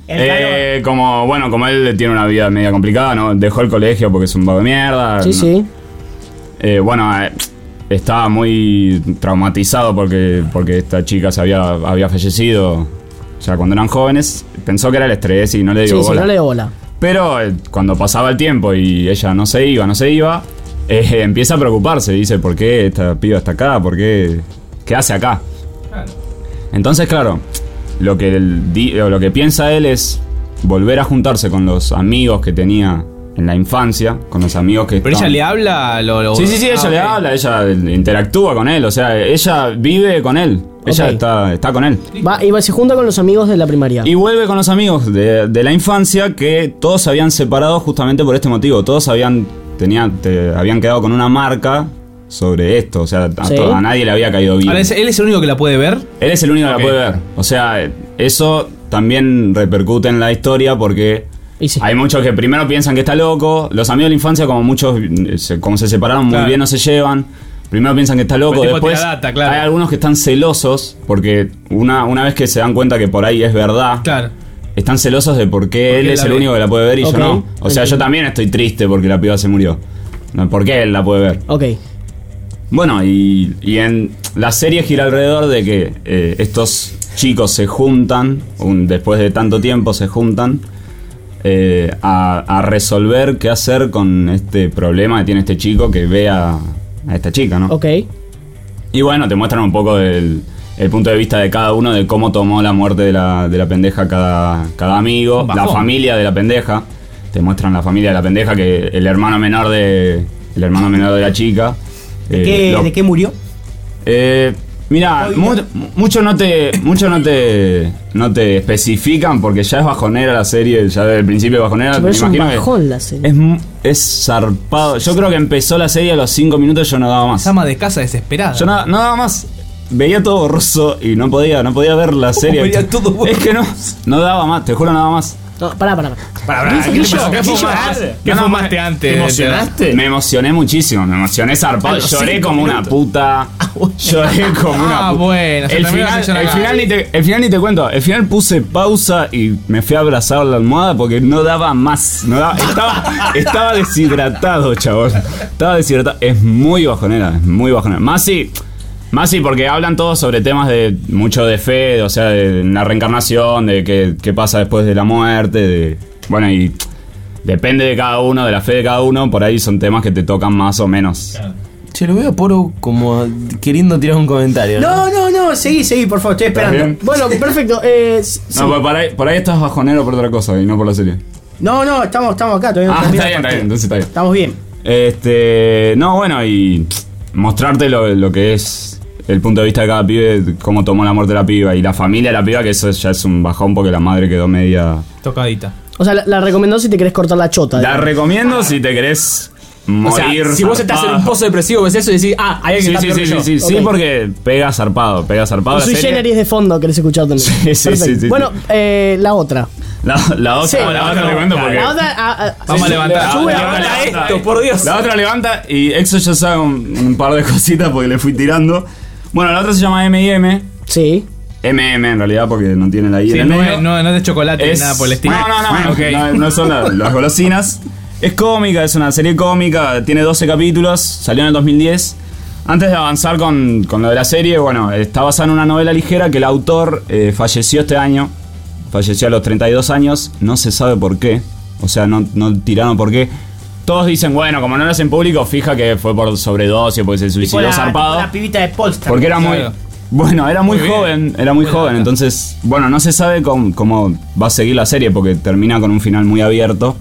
eh, como bueno, como él tiene una vida media complicada, ¿no? Dejó el colegio porque es un vago de mierda. Sí, ¿no? sí. Eh, bueno, eh, estaba muy traumatizado porque porque esta chica se había había fallecido ya cuando eran jóvenes, pensó que era el estrés y no le dio Sí, sí, bola. no le dio bola. Pero eh, cuando pasaba el tiempo y ella no se iba, no se iba, eh, empieza a preocuparse. Dice, ¿por qué esta piba está acá? ¿Por qué? ¿Qué hace acá? Entonces, claro, lo que, él di- o lo que piensa él es volver a juntarse con los amigos que tenía en la infancia, con los amigos que Pero ella estaban- le habla. Lo, lo- Sí, sí, sí, ella Ah, le ok. habla, ella interactúa con él, o sea, ella vive con él, ella Ok. está, está con él. Va, y va, se junta con los amigos de la primaria. Y vuelve con los amigos de, de la infancia que todos se habían separado justamente por este motivo. Todos habían, tenían, te- habían quedado con una marca sobre esto. O sea, a, Sí. to- a nadie le había caído bien. Ahora, ¿es- ¿él es el único que la puede ver? Él es el único Ok. que la puede ver. O sea, eso también repercute en la historia porque Y sí. hay muchos que primero piensan que está loco. Los amigos de la infancia, como muchos, eh, se- como se separaron muy Claro. bien, no se llevan. Primero piensan que está loco, Pues tipo después tira data, claro. hay algunos que están celosos porque una, una vez que se dan cuenta que por ahí es verdad, Claro. están celosos de por qué él él es la el ve. único que la puede ver y Ok, yo no. O sea, yo entiendo. también estoy triste porque la piba se murió. No, ¿por qué él la puede ver? Ok. Bueno, y, y en la serie gira alrededor de que eh, estos chicos se juntan, un- después de tanto tiempo se juntan, eh, a, a resolver qué hacer con este problema que tiene este chico que ve a, a esta chica, ¿no? Ok. Y bueno, te muestran un poco del el punto de vista de cada uno, de cómo tomó la muerte de la, de la pendeja cada, cada amigo, Un la bajón. familia de la pendeja. Te muestran la familia de la pendeja, que el hermano menor de el hermano menor de la chica. ¿De, eh, qué, lo- ¿De qué murió? eh, mira, mu- mucho no te mucho no te no te especifican porque ya es bajonera la serie, ya desde el principio es bajonera. Pero me es un imagino que bajón la serie. es, mu- es zarpado. Yo creo que empezó la serie a los cinco minutos yo no daba más. Sama de casa desesperada. Yo no, no daba más. Veía todo borroso y no podía, no podía ver la serie. veía todo borroso? Es que no, no daba más, te juro no daba más. No, pará, pará. Para, ¿Qué- qué yo? ¿Qué ¿Qué fue yo? más? ¿Qué No, no, fumaste antes? ¿Te emocionaste? Me emocioné muchísimo, me emocioné zarpado. A los Lloré cinco como una minutos. puta. Lloré como una Ah, puta. bueno, se el terminó la final, sesión el, acá. final ni te, el final ni te cuento. El final puse pausa y me fui a abrazar la almohada porque no daba más. No daba, estaba, estaba deshidratado, chabón. Estaba deshidratado. Es muy bajonera, es muy bajonera. Más si. Más sí, porque hablan todos sobre temas de mucho de fe, o sea, de la reencarnación, de qué, qué pasa después de la muerte, de bueno, y depende de cada uno, de la fe de cada uno, por ahí son temas que te tocan más o menos. Che, lo veo a Poro como queriendo tirar un comentario. No, no, no, seguí, seguí, por favor, estoy ¿Estás esperando. bien? Bueno, perfecto. Eh, sí. No, pues por ahí, por ahí estás bajonero por otra cosa y no por la serie. no, no, estamos, estamos acá, todavía no Ah, termina está bien, el está bien, partido. entonces está bien. Estamos bien. Este, no, bueno, y mostrarte lo, lo que es el punto de vista de cada pibe, cómo tomó la muerte de la piba y la familia de la piba, que eso ya es un bajón porque la madre quedó media... Tocadita. O sea, la, la recomendó si te querés cortar la chota. La digamos. recomiendo si te querés O sea, morir. si vos estás en un zarpado. pozo depresivo, ves eso y decís, ah, hay alguien Sí, que sí, está sí, peor sí, que sí, yo. sí, Ok. porque pega zarpado, pega zarpado la Sui serie. generis de fondo querés escuchar también. Sí, sí, Perfecto. sí, sí, Bueno, eh, la otra. La, la otra, Sí. la otra le cuento porque... La otra. ah, ah, Vamos sí, a levantar. sube La la otra otra. levanta. esto, por Dios. La otra levanta y Exo ya sabe un, un par de cositas porque le fui tirando. Bueno, la otra se llama M y M. Sí. M M en realidad porque no tiene la I Sí, en el no, medio. es, no, no es de chocolate ni nada por el estilo. No, no, no, Ok. no, no son la- las golosinas. Es cómica, es una serie cómica, tiene doce capítulos, salió en el dos mil diez. Antes de avanzar con, con lo de la serie, bueno, está basada en una novela ligera que el autor eh, falleció este año. Falleció a los treinta y dos años. No se sabe por qué. O sea, no, no tiraron por qué. Todos dicen, bueno, como no lo hacen público, fija que fue por sobredosis, porque se suicidó Tipo la, zarpado. tipo la pibita de Polestar. Porque era muy... Claro. Bueno, era muy, Muy joven, bien. era muy Muy joven, bien. entonces, bueno, no se sabe cómo, cómo va a seguir la serie porque termina con un final muy abierto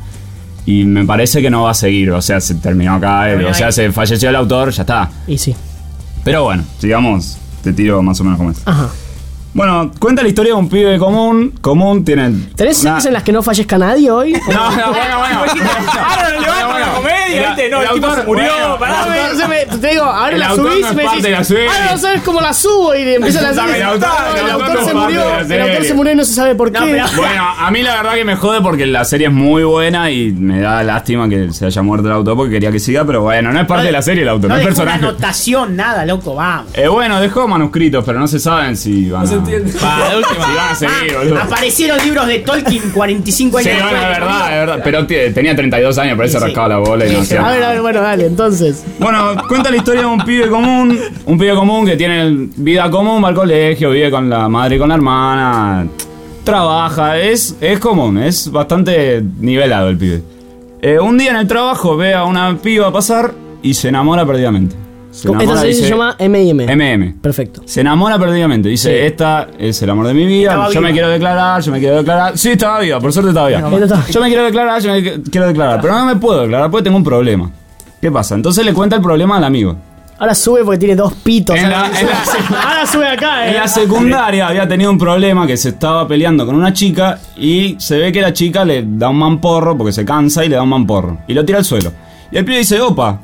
y me parece que no va a seguir, o sea, se terminó acá, eh, o sea, se falleció el autor, ya está. Y sí. Pero bueno, sigamos, te tiro más o menos como es. Ajá. Bueno, cuenta la historia de un pibe común, común, tiene... ¿Tenés una- series en las que no fallezca nadie hoy? No, no, bueno, bueno. Ahora lo levantan la comedia, ¿viste? No, el, el tipo autor- se murió. bueno, pará, Ah, me- me- se me- te digo, ahora El la autor subís no es y me parte decís, de la serie. ah, no sabes cómo la subo y empieza la serie. El autor- No, el el autor autor no se es murió, parte de la el autor serie. se murió y no se sabe por qué. No, pero- Bueno, a mí la verdad que me jode porque la serie es muy buena y me da lástima que se haya muerto el autor porque quería que siga, pero bueno, no es parte de la serie el autor, no, No es dejó una personaje. anotación, nada, loco, vamos. Eh, bueno, dejó manuscritos, pero no se saben si van a... se entiende. Pa, de última. Si van a seguir, boludo. Aparecieron libros de Tolkien cuarenta y cinco Sí, años bueno, es después. verdad, es verdad. Pero t- tenía treinta y dos años, por eso Sí, sí. rascaba la bola y no hacía A ver, a nada. ver, bueno, dale, entonces. Bueno, cuenta la historia de un pibe común, un pibe común que tiene vida común, va al colegio, vive con la madre y con la hermana, trabaja, es, es común, es bastante nivelado el pibe. Eh, un día en el trabajo ve a una piba pasar y se enamora perdidamente. Se Esta enamora, serie se dice- llama M y M. M M. Perfecto. Se enamora perdidamente. Dice, Sí. esta es el amor de mi vida. Estaba Yo me viva. quiero declarar, yo me quiero declarar. Sí, estaba viva, por suerte estaba viva. Ahí está. Yo me quiero declarar, yo me qu- quiero declarar. Pero no me puedo declarar porque tengo un problema. ¿Qué pasa? Entonces le cuenta el problema al amigo. Ahora sube porque tiene dos pitos. En la- en la- Ahora sube acá, eh. En la secundaria había tenido un problema que se estaba peleando con una chica y se ve que la chica le da un mamporro porque se cansa y le da un mamporro. Y lo tira al suelo. Y el pibe dice, opa.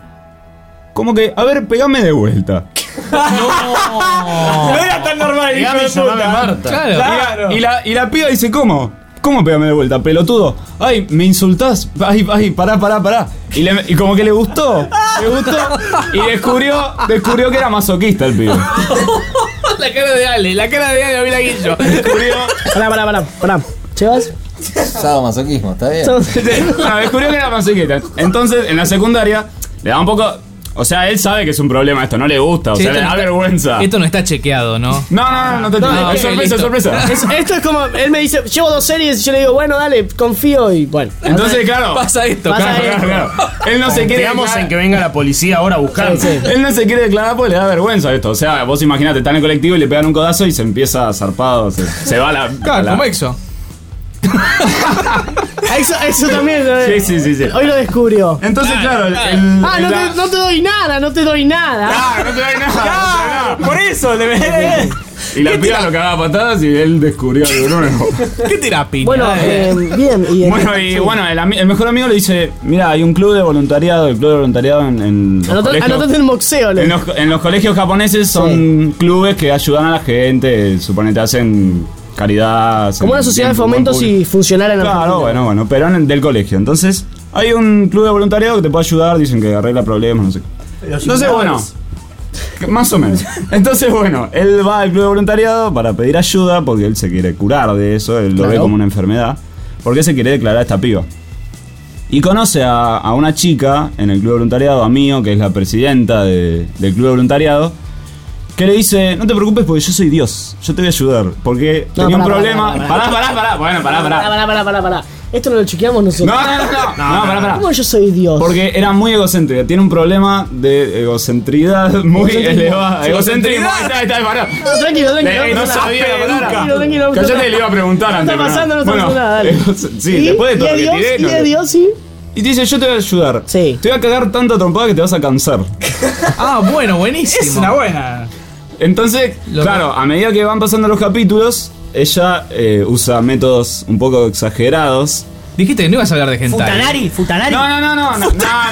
Como que, a ver, pegame de vuelta. No era tan normal el hijo de puta. Claro. Y la, y la- y la piba dice, ¿cómo? ¿Cómo pégame de vuelta, pelotudo? Ay, me insultás. Ay, ay, pará, pará, pará. Y, le- y como que le gustó. Le gustó. Y descubrió, descubrió que era masoquista el pibe. La cara de Ale, la cara de Ale, mira Guillo. Descubrió, Pará, pará, pará, pará. ¿Chevas? Sadomasoquismo, está bien. no, descubrió que era masoquista. Entonces, en la secundaria, le da un poco... O sea, él sabe que es un problema esto, no le gusta. O Sí, sea, esto le da no está- vergüenza. Esto no está chequeado, ¿no? No, no, no, no te No, entiendo. ok, Es sorpresa, listo. sorpresa. Es- esto es como, él me dice, llevo dos series y yo le digo, bueno, dale, confío y bueno. Entonces, claro. Pasa esto, Pasa claro. esto. Claro, claro. Él no se quiere Confiamos declarar- en que venga la policía ahora a buscarlo. Sí, sí. Él no se quiere declarar porque le da vergüenza esto. O sea, vos imaginate, está en el colectivo y le pegan un codazo y se empieza zarpado. Se, se va a la. a Claro, la- como Exo. Eso, eso también. eh, Sí, sí, sí, sí. Hoy lo descubrió. Entonces, claro, el. el- Ah, no el- te, no te doy nada, no te doy nada. Ah, no te doy nada, no te doy nada. Por eso, le Y la piba lo cagaba a patadas y él descubrió algo nuevo. ¿Qué tira piña? Bueno, eh, bien. Y el- Bueno, y bueno, el, ami- el mejor amigo le dice: mira, hay un club de voluntariado. El club de voluntariado en, en los Anotá- colegios- Anotate el moxeo. le- En los, en los colegios japoneses son clubes que ayudan a la gente, suponete hacen caridad. hacen Como una sociedad de bien, buen fomento público. si funcionara en Claro, Argentina. bueno, bueno, pero en- del colegio. Entonces, hay un club de voluntariado que te puede ayudar, dicen que arregla problemas, no sé. Entonces, bueno, que- más o menos. Entonces, bueno, él va al club de voluntariado para pedir ayuda porque él se quiere curar de eso, él lo ve Claro. como una enfermedad, porque se quiere declarar a esta piba. Y conoce a, a una chica en el club de voluntariado, a Mio, que es la presidenta de- del club de voluntariado, que le dice, no te preocupes porque yo soy Dios, yo te voy a ayudar, porque No, tenía un pará, problema... pará, Pará, pará, pará, bueno, pará, Pará, pará. pará, pará, pará, pará. Esto no lo chequeamos nosotros. No, no, no, no, no, pará, pará. ¿Cómo yo soy Dios? Porque era muy egocéntrica, tiene un problema de egocentridad muy Egocentrismo. elevado. Sí, Egocentrismo, ahí está, ahí está, pará. No, tranquilo, tranquilo. Le- no pasa sabía nada. la palabra. Tranquilo, tranquilo, no pasa Cállate, nada. le iba a preguntar No antes. está pero pasando, no está Bueno, pasando nada, dale. egoc- Sí, ¿Y? después de ¿Y todo de lo que Dios? tiré. ¿Y no- de Dios, sí? Y te dice, yo te voy a ayudar. Sí. Te voy a cagar tanta trompada que te vas a cansar. Ah, bueno, buenísimo. Es una buena. Entonces, Lo- claro, a medida que van pasando los capítulos, ella eh, usa métodos un poco exagerados. Dijiste que no ibas a hablar de hentai. Futanari, Futanari. No, no, no, no, no, no,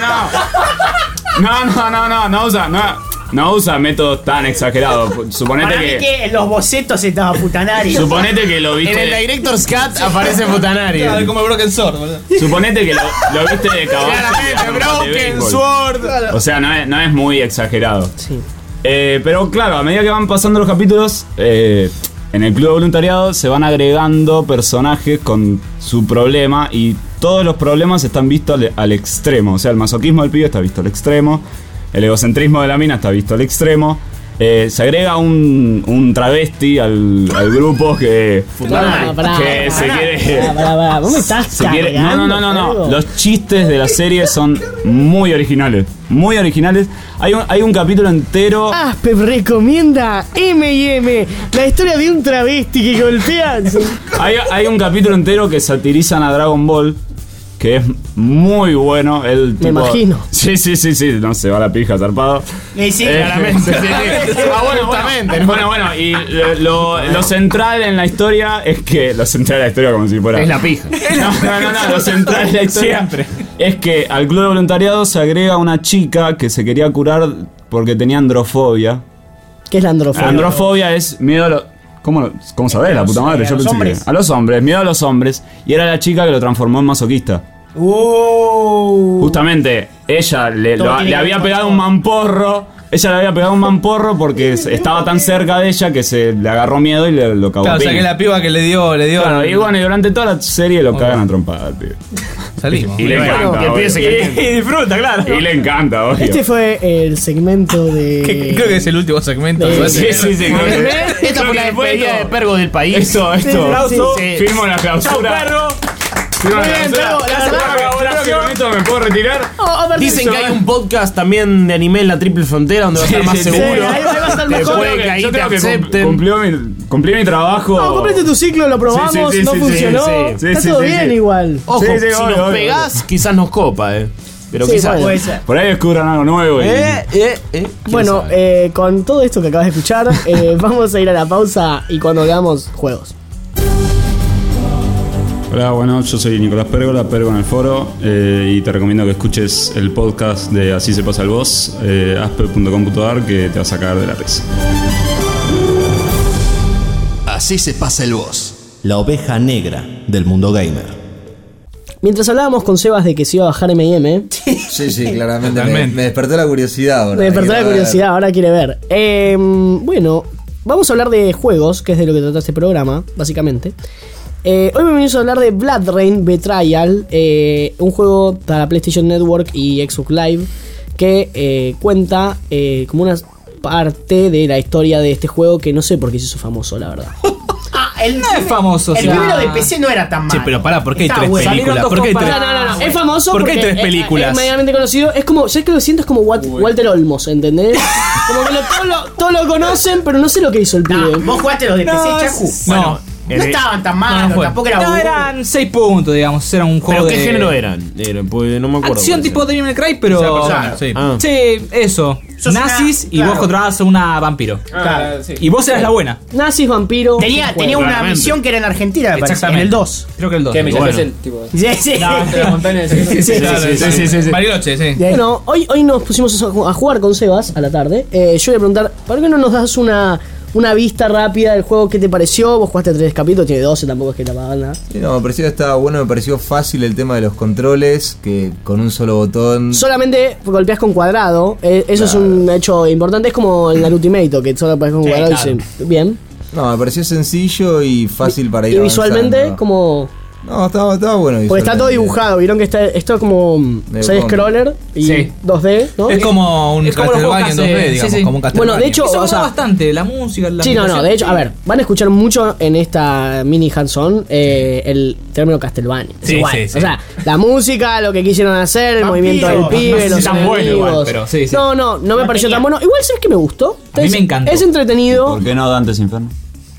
no. No, no, no, no, no usa, no, no usa métodos tan exagerados. Suponete Para mí que, que en los bocetos estaba Futanari. suponete que lo En el viste, Director's Cut aparece Futanari. Claro, como Broken Sword, boludo. suponete que lo, lo viste de caballo. Claramente, de Broken béisbol. Sword. O sea, no es, no es muy exagerado. Sí. Eh, pero claro, a medida que van pasando los capítulos, eh, en el club de voluntariado se van agregando personajes con su problema y todos los problemas están vistos al, al extremo. O sea, el masoquismo del pibe está visto al extremo. el egocentrismo de la mina está visto al extremo. Eh, se agrega un, un travesti al, al grupo que, Pará, pará, que pará, se pará, quiere. pará, pará, pará. ¿Vos me estás se quiere- no, no, no, no, no. cargando, Los chistes de la serie son muy originales. Muy originales. Hay un, hay un capítulo entero. Aspep recomienda eme y eme, la historia de un travesti que golpea. Hay, hay un capítulo entero que satirizan a Dragon Ball. Que es muy bueno. El Me tipo- imagino. Sí, sí, sí, sí. No se va la pija zarpado. Y sí, Eh, claramente. sí, sí, sí. Ah, bueno, bueno, bueno, bueno, y lo, lo- lo central en la historia es que. Lo central de la historia como si fuera. Es la pija. No, no, no, no, lo central de la historia Siempre. es que al club de voluntariado se agrega una chica que se quería curar porque tenía androfobia. ¿Qué es la androfobia? Androfobia es miedo a los. ¿Cómo, lo- ¿Cómo sabés, la puta madre? a Yo los pensé hombres. que. A los hombres, miedo a los hombres. Y era la chica que lo transformó en masoquista. Uh. Justamente, ella le, Todo lo- tiene le que había ver con pegado todo. un mamporro. Ella le había pegado un mamporro porque estaba tan cerca de ella que se le agarró miedo y le, lo cagó. Claro, a o sea piña. que la piba que le dio, le dio. Claro, y bueno, y durante toda la serie lo cagan a trompada al pibe. Salimos. Y le Bueno, encanta. que el pibe obvio. se caliente. Y disfruta, claro. Y le encanta, obvio. Este fue el segmento de. Que- Creo que es el último segmento. Sí, Sí, sí, sí. creo que- Esta creo fue la que fue despedida esto. de Pergo del país. Esto, esto. aplauso. Sí, sí. Firmo la clausura. Firmo la Muy bien, clausura. Pergo, la Creo que con esto me puedo retirar. Dicen que hay un podcast también de anime en la Triple Frontera donde va a estar Sí, más sí, sí. seguro. Sí, ahí va a estar Que mejor. puede que ahí Yo te creo que cum- acepten. cumplió mi, cumplí mi trabajo. No, complete tu ciclo, lo probamos, Sí, sí, sí, no sí, funcionó. sí, sí. Está Sí, todo sí, bien sí. igual. Ojo, Sí, sí, si obvio, nos obvio, pegás, quizás nos copa, eh. Pero Sí, quizás bueno. puede ser. Por ahí descubran algo nuevo. Y... Eh, eh, eh. Bueno, eh, con todo esto que acabas de escuchar, eh, vamos a ir a la pausa y cuando veamos juegos. Hola, bueno, yo soy Nicolás Pérgola, Pergo en el foro, eh, y te recomiendo que escuches el podcast de Así se pasa el boss, eh, aspe punto com punto ar, que te va a sacar de la risa. Así se pasa el boss, la oveja negra del mundo gamer. Mientras hablábamos con Sebas de que se iba a bajar eme y eme, Sí, sí, claramente. Me, Totalmente. me despertó la curiosidad ahora. me despertó la Quiero ver. curiosidad, ahora quiere ver. Eh, bueno, vamos a hablar de juegos, que es de lo que trata este programa, básicamente. Eh, hoy me venimos a hablar de Blood Rain Betrayal, eh, un juego para PlayStation Network y Xbox Live que eh, cuenta eh, como una parte de la historia de este juego que no sé por qué se hizo famoso, la verdad. Ah, el, No es famoso, El o sea- primero de P C no era tan malo. Sí, pero pará, ¿por qué hay Estaba tres bueno. películas? Salieron ¿Por qué hay dos tres? No, no, no, no, es famoso ¿Por qué hay porque tres es- películas? Es, medianamente conocido. Es como, ¿sabes qué lo siento? Es como Wat- Walter Olmos, ¿entendés? Como que lo- todos lo, todos lo conocen, pero no sé lo que hizo el Nah, pibe. vos jugaste los de P C, No, Chacu. es- Bueno, no. no estaban tan malos, no fue. tampoco era No, burro. eran seis puntos, digamos. Era un juego ¿Pero qué de... género eran? Eran, pues, no me acuerdo. Acción cuál tipo era. Devil May Cry, pero... Claro. Sí. Ah. Sí, eso. Sos Nazis una- y claro. vos controlabas a una vampiro. Claro. Y vos eras la buena. Nazis, vampiro. Tenía, juego. tenía una Claramente. misión que era en Argentina, me parece, en Exactamente. el dos. Creo que el dos. ¿Qué? ¿Me Bueno. llamas el tipo? Sí, sí. No, entre las montañas de Sí, sí, Claro, sí, sí, sí, sí. Bariloche, sí. Bueno, hoy, hoy nos pusimos a a jugar con Sebas a la tarde. Eh, yo voy a preguntar, ¿por qué no nos das una, una vista rápida del juego? ¿Qué te pareció? Vos jugaste tres capítulos, tiene doce, tampoco es que te pagan nada. Sí, no, me pareció que estaba bueno, me pareció fácil el tema de los controles, que con un solo botón. Solamente golpeas con cuadrado, eh, eso es un hecho importante, es como el Ultimate, que solo golpeas con Sí, cuadrado claro. y se... Bien. No, me pareció sencillo y fácil para ir Y visualmente, avanzando. como... No, estaba, estaba bueno Porque está todo visualmente. dibujado, vieron que está esto es como De side cómic. scroller y Sí. dos D, ¿no? Es como un Es como los Castlevania en juegos que dos D, hace- digamos, sí, sí. como un Castlevania. Bueno, de hecho, Eso o me sea, bastante, la música, la sí, no, no, ambientación. de hecho, a ver, van a escuchar mucho en esta mini hands-on eh, el término Castlevania. Es Sí, igual. sí, sí. O sea, la música, lo que quisieron hacer, el Vampiro. movimiento del No pibe, sé los si tan bueno enemigos. igual, pero sí, sí. No, no, no me pareció tan bueno. Igual, ¿sabes qué me gustó? A mí Es- me encantó. Es entretenido. ¿Por qué no Dantes Inferno?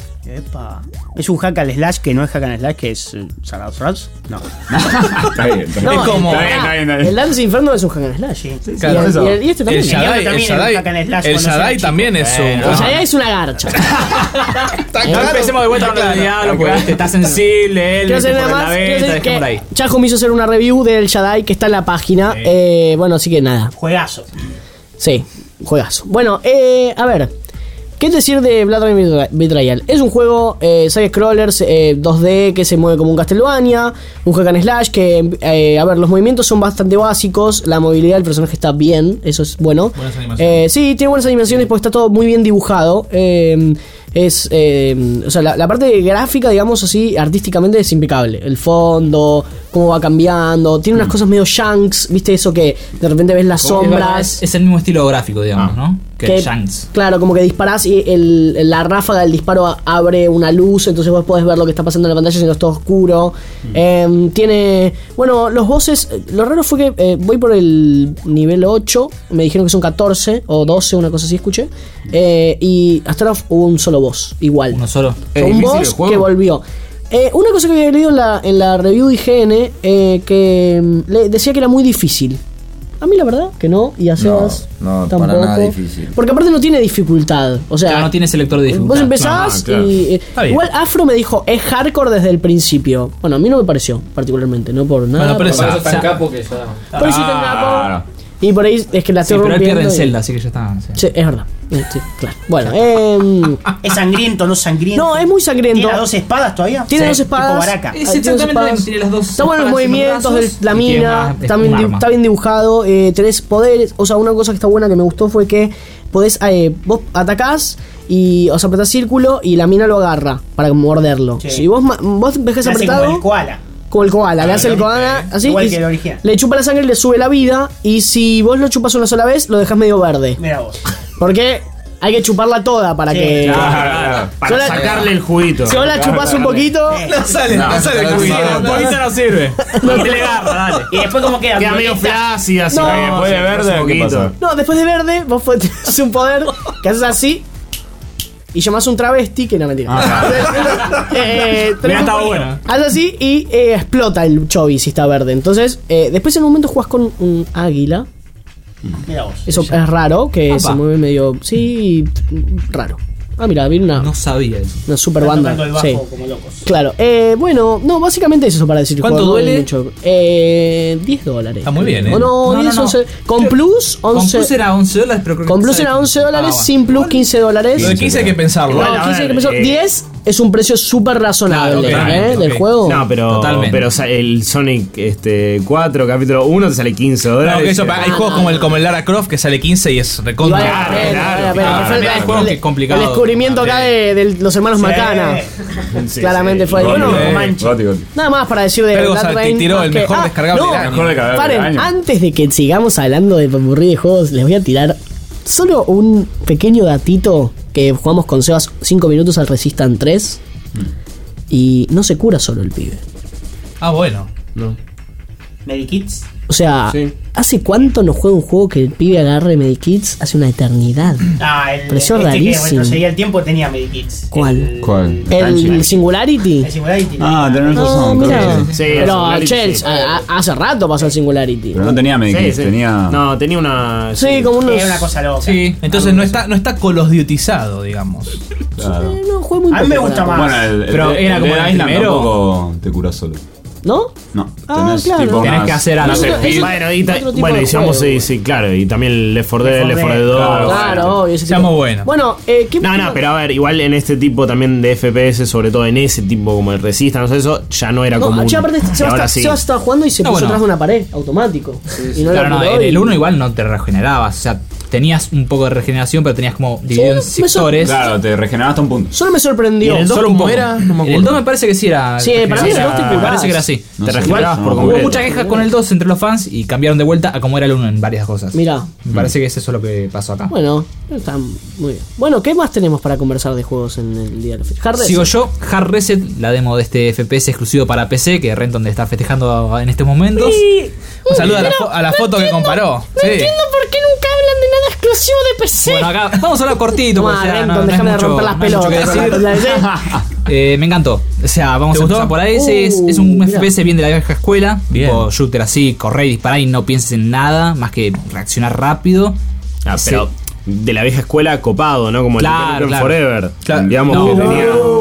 Epa. Es un hack al slash que no es hack al slash, que es eh, Sagrado Souls. No. Está bien, está No, bien. es como- Está bien, está bien, está bien. El Dance Inferno es un hack and slash. Claro, y, el, eso. y el- y este también. El Shadow Shaddai, el también era un Shaddai, hack and slash el cuando Shaddai era también chico. es un... Eh, O sea, es una garcha. No empecemos de vuelta con el diálogo, porque está sensible, él Quiero hacer mete nada por más. la Quiero venta, decir dejémoslo ahí. que Chajo me hizo hacer una review del Shaddai que está en la página. Eh, bueno, así que nada. Juegazo. Sí, juegazo. Bueno, eh, a ver. ¿Qué decir de Blood Rain Betrayal? Es un juego eh, side-scroller eh, dos D que se mueve como un Castlevania, un hack and slash que, eh, a ver, los movimientos son bastante básicos, la movilidad del personaje está bien, eso es bueno. Buenas animaciones. Eh, sí, tiene buenas animaciones porque está todo muy bien dibujado. Eh, es, eh, o sea, la, la parte gráfica, digamos así, artísticamente es impecable. El fondo, cómo va cambiando. Tiene unas cosas medio Shanks, ¿viste? Eso que de repente ves las sombras. Es, es el mismo estilo gráfico, digamos, ah. ¿no? Que, que Shanks. Claro, como que disparás y el, la ráfaga del disparo abre una luz, entonces vos podés ver lo que está pasando en la pantalla si no es todo oscuro. Mm. Eh, tiene... Bueno, los bosses... Lo raro fue que eh, voy por el nivel ocho, me dijeron que son catorce o doce, una cosa así escuché. Eh, y hasta ahora hubo un solo boss, igual. Uno solo. O un boss que volvió. Eh, una cosa que había leído en la, en la review de I G N, eh, que mm, le decía que era muy difícil. A mí la verdad que no, y a Sebas no, no, tampoco. Para nada difícil. Porque aparte no tiene dificultad. O sea, claro, no tiene selector de dificultad. Vos empezás claro, claro. y... Eh, igual Afro me dijo, es hardcore desde el principio. Bueno, a mí no me pareció particularmente, no por nada. Bueno, pero por, esa- Eso tan capo que ya. por eso tan capo. Y por ahí es que la Sí, estoy pero él pierde rompiendo. en y- Zelda, así que ya está. Sí. Sí, es verdad. Sí, claro. Bueno, eh, ¿Es sangriento, no sangriento? no, es muy sangriento. ¿Tiene las dos espadas todavía? Tiene Sí, dos espadas. Tipo Baraka. Es Ah, tiene dos exactamente lo espadas. mismo, tiene las dos Está bueno los espadas en los movimientos de brazos la y tiene mina. más- Está un bien, di- arma. está bien dibujado. Eh, tenés poderes. O sea, una cosa que está buena que me gustó fue que podés. Eh, vos atacás y os apretás círculo y la mina lo agarra para morderlo. Sí. Si vos, ma- vos dejás Se hace apretado. como el koala. Como el koala, le hace el koala así. Igual y que el original. Le chupa la sangre y le sube la vida. Y si vos lo chupas una sola vez, lo dejas medio verde. Mira vos. Porque hay que chuparla toda para Sí, que. claro, Para Yo la- sacarle el juguito. Si vos la chupás un poquito. No sale, no, sale el juguito. Un poquito no sirve. No te le agarra, dale. Y después como queda. Queda medio violeta. flácida, así. No, Después de verde, ¿qué poquito. pasa? No, después de verde, vos podés hacer un poder que haces así. Y llamás un travesti, que no mentira. eh, tenés Mirá, un está poder. buena. Haces así y eh, explota el chovi si está verde. Entonces, eh, después en un momento jugás con un águila. Mira vos. Eso es raro, que Apa. se mueve medio. Sí, raro. Ah, mira, viene una, No sabía eso. una super Están banda. tocando el bajo Sí. como locos. Claro, eh, bueno, no, básicamente es eso para decir. ¿Cuánto juego, no hay duele? mucho. Eh, diez dólares. Está muy bien, ¿eh? O no, No, diez, no, no. once. Con plus, Con once. Plus era once dólares, pero creo que Con plus sale era once quince. dólares, Ah, bueno. sin plus quince dólares. Lo de quince hay que pensarlo. No, Igual, a quince ver, que empezó. eh, diez es un precio súper razonable Claro, ¿eh? ok, del ok. juego. No, pero, Totalmente. pero o sea, el Sonic este, cuatro, capítulo uno, te sale quince dólares. No, que eso, hay juegos como el, como el Lara Croft que sale quince y es Y recontra. vale la pena, claro, vale la pena. claro. Fue el- También hay el- juegos que el- es complicado. El descubrimiento acá de, de los hermanos Sí. Macana. Sí, Claramente sí. fue. Goti, Bueno, eh, Comanche. Goti, Goti. nada más para decir de Pero Blood Gonzalo, te Rain, tiró más el que- mejor Ah, descargable no, del año. Mejor descargable Paren, del año. antes de que sigamos hablando de popurrí de juegos, les voy a tirar solo un pequeño datito que jugamos con Sebas cinco minutos al Resistant tres. Y no se cura solo el pibe. Ah, bueno. Medikits. O sea, Sí. ¿hace cuánto no juega un juego que el pibe agarre Medikits? Hace una eternidad. Ah, el Pareció este que rarísimo. retrocedía el tiempo tenía Medikits. ¿Cuál? El, ¿Cuál? ¿El Singularity? El Singularity. Ah, tenés No, razón. creo mira. que sí. Sí, el Pero, Singularity, Chels, sí. a- a- hace rato pasó el Singularity. Pero no tenía Medikit, Sí, sí. tenía. No, tenía una. Sí, como unos... Es una cosa loca. Sí, entonces no está, no está Call of Dutyzado, digamos. Claro. Eh, no, juega muy A mí me poco, gusta la más. Bueno, el, el, Pero el- era el como Dead el Island primero. tampoco te cura solo. ¿no? No, Ah, tenés claro. tipo Tenés unas- que hacer unas algo. speed- Eso- Bueno, y ta- otro tipo bueno, de digamos, juego. sí, sí, claro. Y también el Left four Dead, Left Left four four Dead dos. Claro, Claro, obvio, ese Está tipo- muy bueno. Bueno, eh, ¿qué No, no, pero a ver, igual en este tipo también de F P S, sobre todo en ese tipo como el Resistance, eso ya no era No, común. ya aparte Y Sebas ahora está, sí. Sebas estaba jugando y se No, puso bueno. atrás de una pared, automático. Y no Claro, lo no, curó en y- el uno igual no te regenerabas. O sea, tenías un poco de regeneración, pero tenías como dividido en me sor- sectores. Claro, te regeneraste un punto. Solo me sorprendió. ¿Y en el dos Solo un cómo poco. era? No me En el acuerdo. dos me parece que sí era. Sí, para mí en el dos te me curás. parece que era así. No Te sé, regenerabas no por me Hubo completo. mucha queja con el dos entre los fans y cambiaron de vuelta a como era el uno en varias cosas. Mira, Me parece que es eso lo que pasó acá. bueno, está muy bien. Bueno, ¿qué más tenemos para conversar de juegos en el día de la fecha? Hard Sigo Reset. yo, Hard Reset, la demo de este F P S exclusivo para P C que Renton está festejando en estos momentos. Un saludo a la, fo- a la foto que comparó. Sí. por qué nunca hablan de nada exclusivo de P C. Bueno, acá vamos a hablar cortito, Toma, porque, o sea, Renton, no, no es déjame de mucho- romper las no hay mucho que pelotas. decir. Eh, me encantó. O sea, vamos ¿Te a gustó? empezar por ahí. Sí, es, Uh, es un mirá. F P S bien de la vieja escuela. Bien. Tipo shooter así, correr y disparar y no pienses en nada más que reaccionar rápido. Ah, Sí. pero de la vieja escuela copado, ¿no? Como Claro, el Nukem claro. Forever. Claro. Digamos No. que tenía.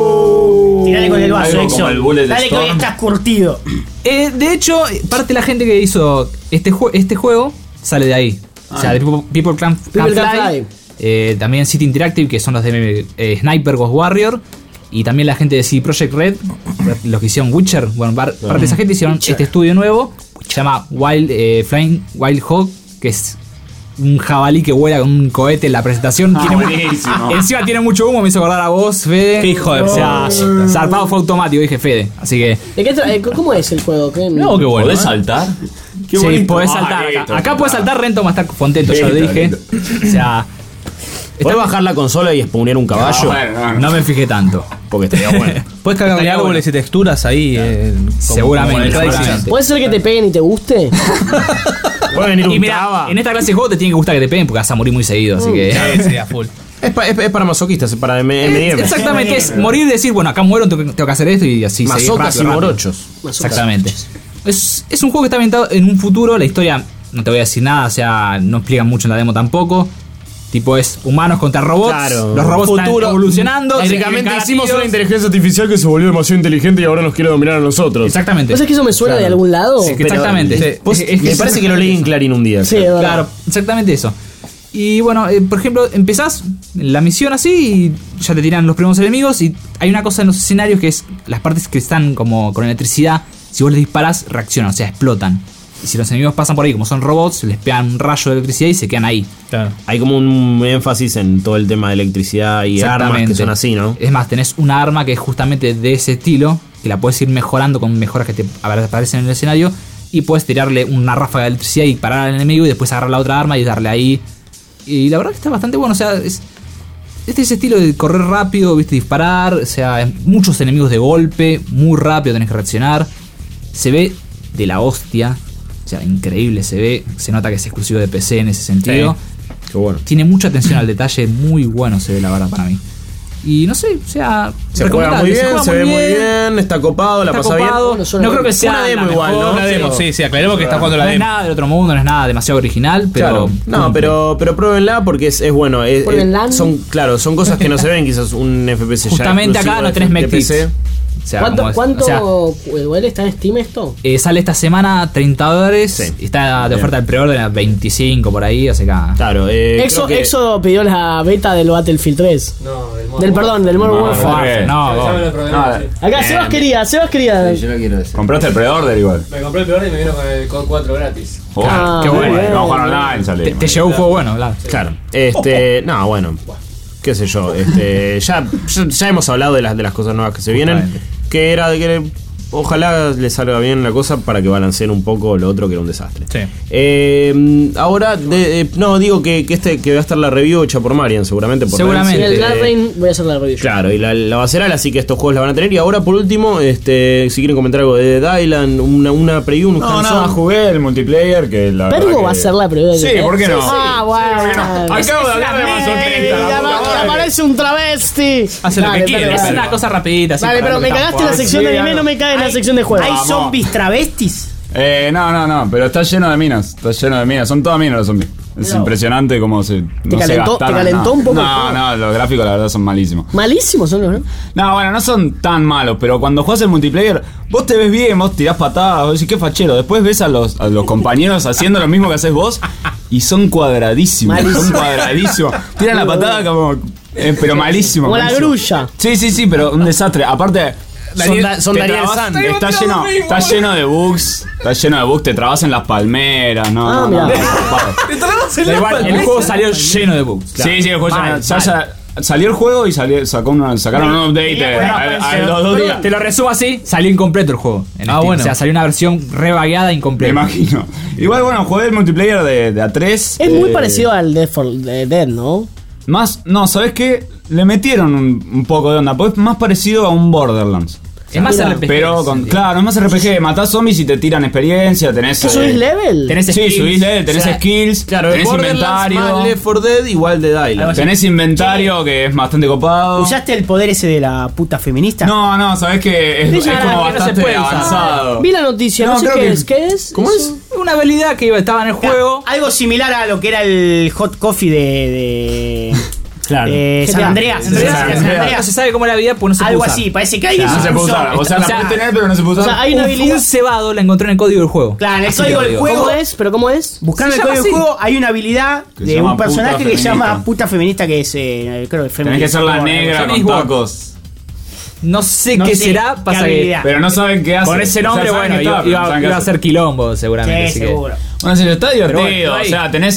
Tirale con el vaso, Algo como Exo. el Bullet Dale que Storm. hoy estás curtido. Eh, de hecho, parte de la gente que hizo este, jue- este juego sale de ahí. O sea, de People, People Can, Can People Can Fly. Fly. Eh, también City Interactive, que son los de eh, Sniper Ghost Warrior. Y también la gente de C D Projekt Red, los que hicieron Witcher. Bueno, par- parte de esa gente hicieron este estudio nuevo. Se llama Wild eh, Flying Wild Hog, que es un jabalí que vuela con un cohete en la presentación. Ah, tiene buenísimo. Encima tiene mucho humo, me hizo acordar a vos, Fede. Qué hijo de O sea, zarpado fue automático, dije Fede. Así que. ¿De qué tra- eh, ¿Cómo es el juego? ¿Qué? No, qué bueno. ¿Podés ¿eh? saltar? Qué sí, bonito. podés Ah, saltar. listo, Acá, acá podés ah. saltar, Rento va a estar contento, ya lo Listo, dije. listo. O sea. ¿Podés bajar la consola y spawnear un caballo? No, bueno, no, no. No me fijé tanto. Porque estaría bueno. Puedes cargarle Estaría árboles bueno. y texturas ahí. eh, como- Seguramente, como en el Crysis. seguramente. ¿Puede ser que te peguen y te guste? Puede venir Y un mira, traba. en esta clase de juego te tiene que gustar que te peguen porque vas a morir muy seguido, así que. Sí, sí, a full. Es, pa- es, es para masoquistas, es para me- Es- medirme. exactamente, es morir y decir, bueno, acá muero, tengo, tengo que hacer esto y así seguir Masocas rápido, y rápido. morochos. Exactamente. Es, es un juego que está ambientado en un futuro, la historia no te voy a decir nada, o sea, no explican mucho en la demo tampoco. Tipo es humanos contra robots, Claro. los robots están Futuro. evolucionando. Básicamente se hicimos tiros. una inteligencia artificial que se volvió demasiado inteligente y ahora nos quiere dominar a nosotros. Exactamente. ¿Vos sabés que eso me suena Claro. de algún lado? Sí, exactamente. Pero, vos- Es- es- me es parece que lo leí en Clarín un día. Sí, es verdad. Claro, exactamente eso. Y bueno, eh, por ejemplo, empezás la misión así y ya te tiran los primeros enemigos y hay una cosa en los escenarios que es las partes que están como con electricidad, si vos les disparás reaccionan, o sea, explotan. Y si los enemigos pasan por ahí, como son robots, les pegan un rayo de electricidad y se quedan ahí. Claro. Hay como un énfasis en todo el tema de electricidad y armas que son así, ¿no? Es más, tenés una arma que es justamente de ese estilo, que la puedes ir mejorando con mejoras que te aparecen en el escenario y puedes tirarle una ráfaga de electricidad y parar al enemigo y después agarrar la otra arma y darle ahí. Y la verdad que está bastante bueno, o sea, es, es de ese estilo de correr rápido, viste, disparar, o sea, muchos enemigos de golpe, muy rápido tenés que reaccionar. Se ve de la hostia, o sea, increíble se ve, se nota que es exclusivo de P C en ese sentido. Qué bueno. Tiene mucha atención al detalle, muy bueno se ve la verdad para mí. Y no sé, o sea, Se juega muy bien, se ve muy bien, está copado, la está pasa bien. copado. Bueno, suena No creo que bien. sea Una demo la igual, mejor, ¿no? Una demo, pero sí, sí, aclaremos que está jugando la no es demo. nada del otro mundo, no es nada demasiado original, pero Claro. No, cumple. pero, pero pruébenla porque es, es bueno. es- Pruébenla. es- son, claro, son cosas que no se ven, quizás un F P S ya Justamente acá exclusivo no de- tenés de mech P C. tips. O sea, ¿Cuánto, como es- cuánto o sea, igual está en Steam esto? eh, sale esta semana treinta dólares. Sí. Está de oferta el pre-order a veinticinco por ahí, así que. Claro, eh, Exo, creo que- Exo pidió la beta del Battlefield tres. No, del Del perdón, del Modern Modern Warfare. Warfare. No, Ya vos. me lo probé, Nada. sí. Acá, Sebas quería, Sebas quería. Sí, yo lo quiero decir. Compraste el pre-order igual. Me compré el peor y me vino con el Code cuatro gratis. Oh, Ah, qué muy bueno. bien. Vamos a jugar online, sale. Te, te llegó un juego bueno, claro. Claro. Este, no, bueno. Qué sé yo, este, ya, ya, ya hemos hablado de las de las cosas nuevas que se vienen. Justamente. Que era de que ojalá le salga bien la cosa para que balanceen un poco lo otro que era un desastre. Sí. Eh, ahora, de- eh, no, digo que, que este que va a estar la review hecha por Marian, seguramente. Por Seguramente. En el Nancy, Blood eh, Rain voy a hacer la review. Claro, y la, la va a hacer Al, así que estos juegos la van a tener. Y ahora, por último, este, si quieren comentar algo de Dead Island, una, una preview, un No, hands-on. nada, jugué el multiplayer que la Pergo verdad va a que- ser la preview de Sí, Dead. ¿por qué no? Ah, bueno. Acabo de hablar de Amazon treinta, la Ya puta va- madre. aparece un travesti. Hace lo Dale, que quiere, dale, es dale. una cosa rapidita. así Dale, para pero lo me que cagaste estamos la sección de anime, no me caes en la sección de juego. ¿Hay Vamos. zombies travestis? Eh, no, no, no, pero está lleno de minas. Está lleno de minas. Son todas minas los zombies. Es Mirá. impresionante cómo se. No ¿Te se calentó- te gastaron calentó nada. un poco el No, juego? no, los gráficos la verdad son malísimos. Malísimos son los, ¿no? No, bueno, no son tan malos, pero cuando jugás el multiplayer, vos te ves bien, vos tirás patadas, vos decís qué fachero. Después ves a los, a los compañeros haciendo lo mismo que haces vos y son cuadradísimos. Malísimo. Son cuadradísimos. Tiran la patada como. eh, pero malísimo. Como la malísimo. grulla. Sí, sí, sí, pero un desastre. Aparte. Son da- son te Daniel trabas- San. Está lleno, está lleno de bugs. Está lleno de bugs, te trabas en las palmeras. No, Ah, no, mirá. no, no. Da igual, el juego salió lleno de bugs. Sí, sí, el juego Mal, ya, ya- mal. ya- salió el juego y salió, sacó una, sacaron un update eh, a, a los dos días. Te lo resumo así, salió incompleto el juego. en Ah, Steam. bueno. O sea, salió una versión revagueada Me incompleta. imagino. Igual, bueno, jugué el multiplayer de, de A tres. Es muy eh, parecido al Dead for de Dead, ¿no? Más, no, ¿sabes qué? Le metieron un, un poco de onda, pues es más parecido a un Borderlands. Es más Mira, R P G. Pero con, claro, es más R P G, matás zombies y te tiran experiencia, tenés. ¿Qué eh, subís level? Tenés Sí, skills. subís level, tenés O sea, skills, Claro, tenés Borderlands inventario. más Left four Dead igual de Island. Tenés inventario que es bastante copado. ¿Usaste el poder ese de la puta feminista? No, no, sabes que es, Dice es que como no se bastante puede usar. avanzado. Vi la noticia, no, No, sé creo qué que- es. ¿Qué es? ¿Cómo es? eso? Una habilidad que iba- estaba en el juego. Algo similar a lo que era el hot coffee de, de Claro. eh, San G T A. Andreas. San Andreas. San No Andreas. se sabe cómo era la habilidad, pues no se puede Algo usar. así, parece que alguien No se puede puso- usar. O sea, o la sea, puedes tener, pero no se puede O usar. sea, hay una Un, habilidad. un cebado la encontré en el código del juego. Claro, en el Así código te lo del digo. juego. ¿Cómo es? ¿Pero cómo es? Buscando Se el llama código del así. juego hay una habilidad Que se de llama un personaje puta que se llama feminista. puta feminista que es eh, creo que Tenés feminista. que ser la Bueno, negra Johnny con Walker. tacos. No sé No qué sé será, qué pasa que. habilidad. Pero no saben qué hacer. Con ese nombre, O sea, saben bueno, que iba, está, pero no iba- saben qué iba a hacer. ser quilombo, seguramente. Sí, así que- seguro. Bueno, sí, está divertido. Pero bueno, o sea, tenés.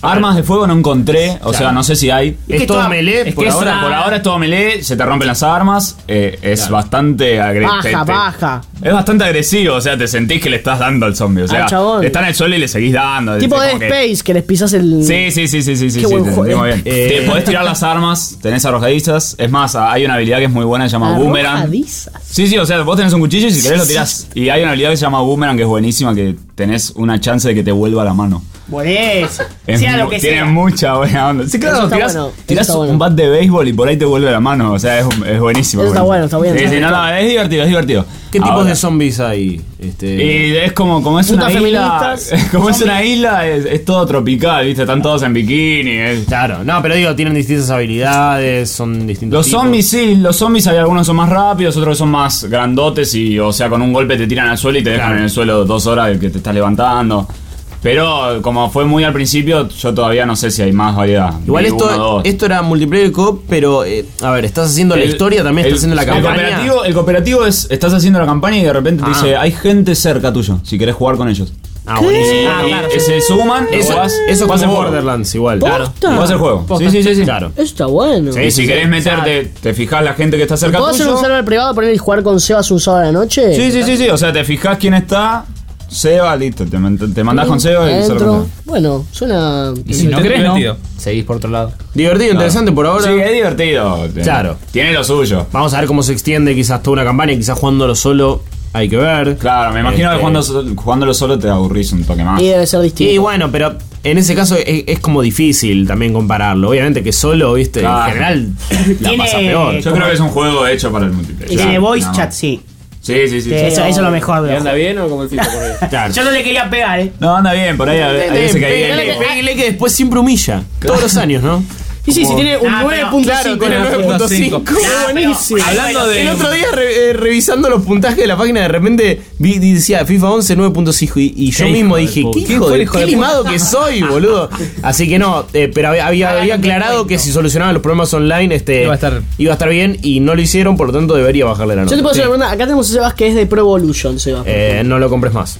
Armas de fuego no encontré, o sea, no sé si hay. Es, es todo toda, melee, por ahora, una... por ahora es todo melee, se te rompen las armas, eh, es claro. bastante agresivo. Baja, baja. Es bastante agresivo, o sea, te sentís que le estás dando al zombie, o sea, está en el suelo y le seguís dando. Tipo de Space, que... que les pisas el... Sí, sí, sí, sí, sí, sí, Qué sí, buen te juego. Muy bien. Eh... Te podés tirar las armas, tenés arrojadizas, es más, hay una habilidad que es muy buena, se llama Boomerang. ¿Arrojadizas? Sí, sí, o sea, vos tenés un cuchillo y si querés lo tirás. Y hay una habilidad que se llama Boomerang, que es buenísima, que tenés una chance de que te vuelva a la mano. Buenísimo. Sea lo que tiene sea. mucha buena onda. Sí, claro, tirás, bueno, tirás un bueno. bat de béisbol y por ahí te vuelve la mano. O sea, es, es buenísimo. Eso está bueno, está bien. Sí, sí, no, no, es divertido, es divertido. ¿Qué Ahora, tipos de zombies hay? Este... Y es como, como es una isla. Como es una isla, es, es todo tropical, ¿viste? Están todos en bikini. Es... Claro, no, pero digo, tienen distintas habilidades, son distintos. Los tipos. zombies, sí, los zombies hay algunos son más rápidos, otros son más grandotes y, o sea, con un golpe te tiran al suelo y te dejan claro. en el suelo dos horas el que te estás levantando. Pero como fue muy al principio, yo todavía no sé si hay más variedad. Igual esto, uno, esto era multiplayer co-op, pero eh, a ver, estás haciendo el, la historia, también el, estás haciendo la campaña. El cooperativo, el cooperativo es, estás haciendo la campaña y de repente ah. te dice, hay gente cerca tuyo, si querés jugar con ellos. Ah, buenísimo. Ah, claro. Se suman, eso, vas, eso vas como Borderlands igual. Claro. Vas al juego. Posta. Sí, sí, sí, sí. Claro. Eso está bueno. Sí, si querés meterte, te fijás la gente que está cerca tuyo. ¿Puedo hacer un server privado para ir a jugar con Sebas un sábado a la noche? Sí, sí, sí, sí. O sea, te fijás quién está. Seba, listo, te, te mandás con Seba y Entro. Bueno, suena. Y si no querés, no, seguís por otro lado. Divertido, claro. Interesante por ahora. Sí, es divertido. Claro. Tiene lo suyo. Vamos a ver cómo se extiende quizás toda una campaña, quizás jugándolo solo. Hay que ver. Claro, me imagino este... que jugando, jugándolo solo te aburrís un toque más. Y debe ser distinto. Y bueno, pero en ese caso es, es como difícil también compararlo. Obviamente que solo, viste, claro. En general la tiene, pasa peor. Yo creo que es un juego hecho para el multiplayer. Y tiene voice chat, sí. Sí, sí, sí. sí. Eso, eso es lo mejor. ¿Y anda bien o como el FIFA por ahí? Claro. Yo no le quería pegar, eh. No, anda bien, por ahí a veces que hay. Pégale que después siempre humilla. Todos los años, ¿no? Sí, sí, sí, tiene un ah, nueve punto cinco. Claro, nueve punto cinco. Buenísimo. Hablando de... El otro día re, eh, revisando los puntajes de la página, de repente vi, decía FIFA once nueve punto cinco y, y yo mismo dije, ¿qué hijo de qué limado que soy, boludo? Así que no, eh, pero había, había, había aclarado que si solucionaban los problemas online este, iba, a estar... iba a estar bien y no lo hicieron, por lo tanto debería bajarle la nota. Yo te puedo hacer una pregunta, acá tenemos a Sebas que es de Pro Evolution, Sebas. Eh, no lo compres más.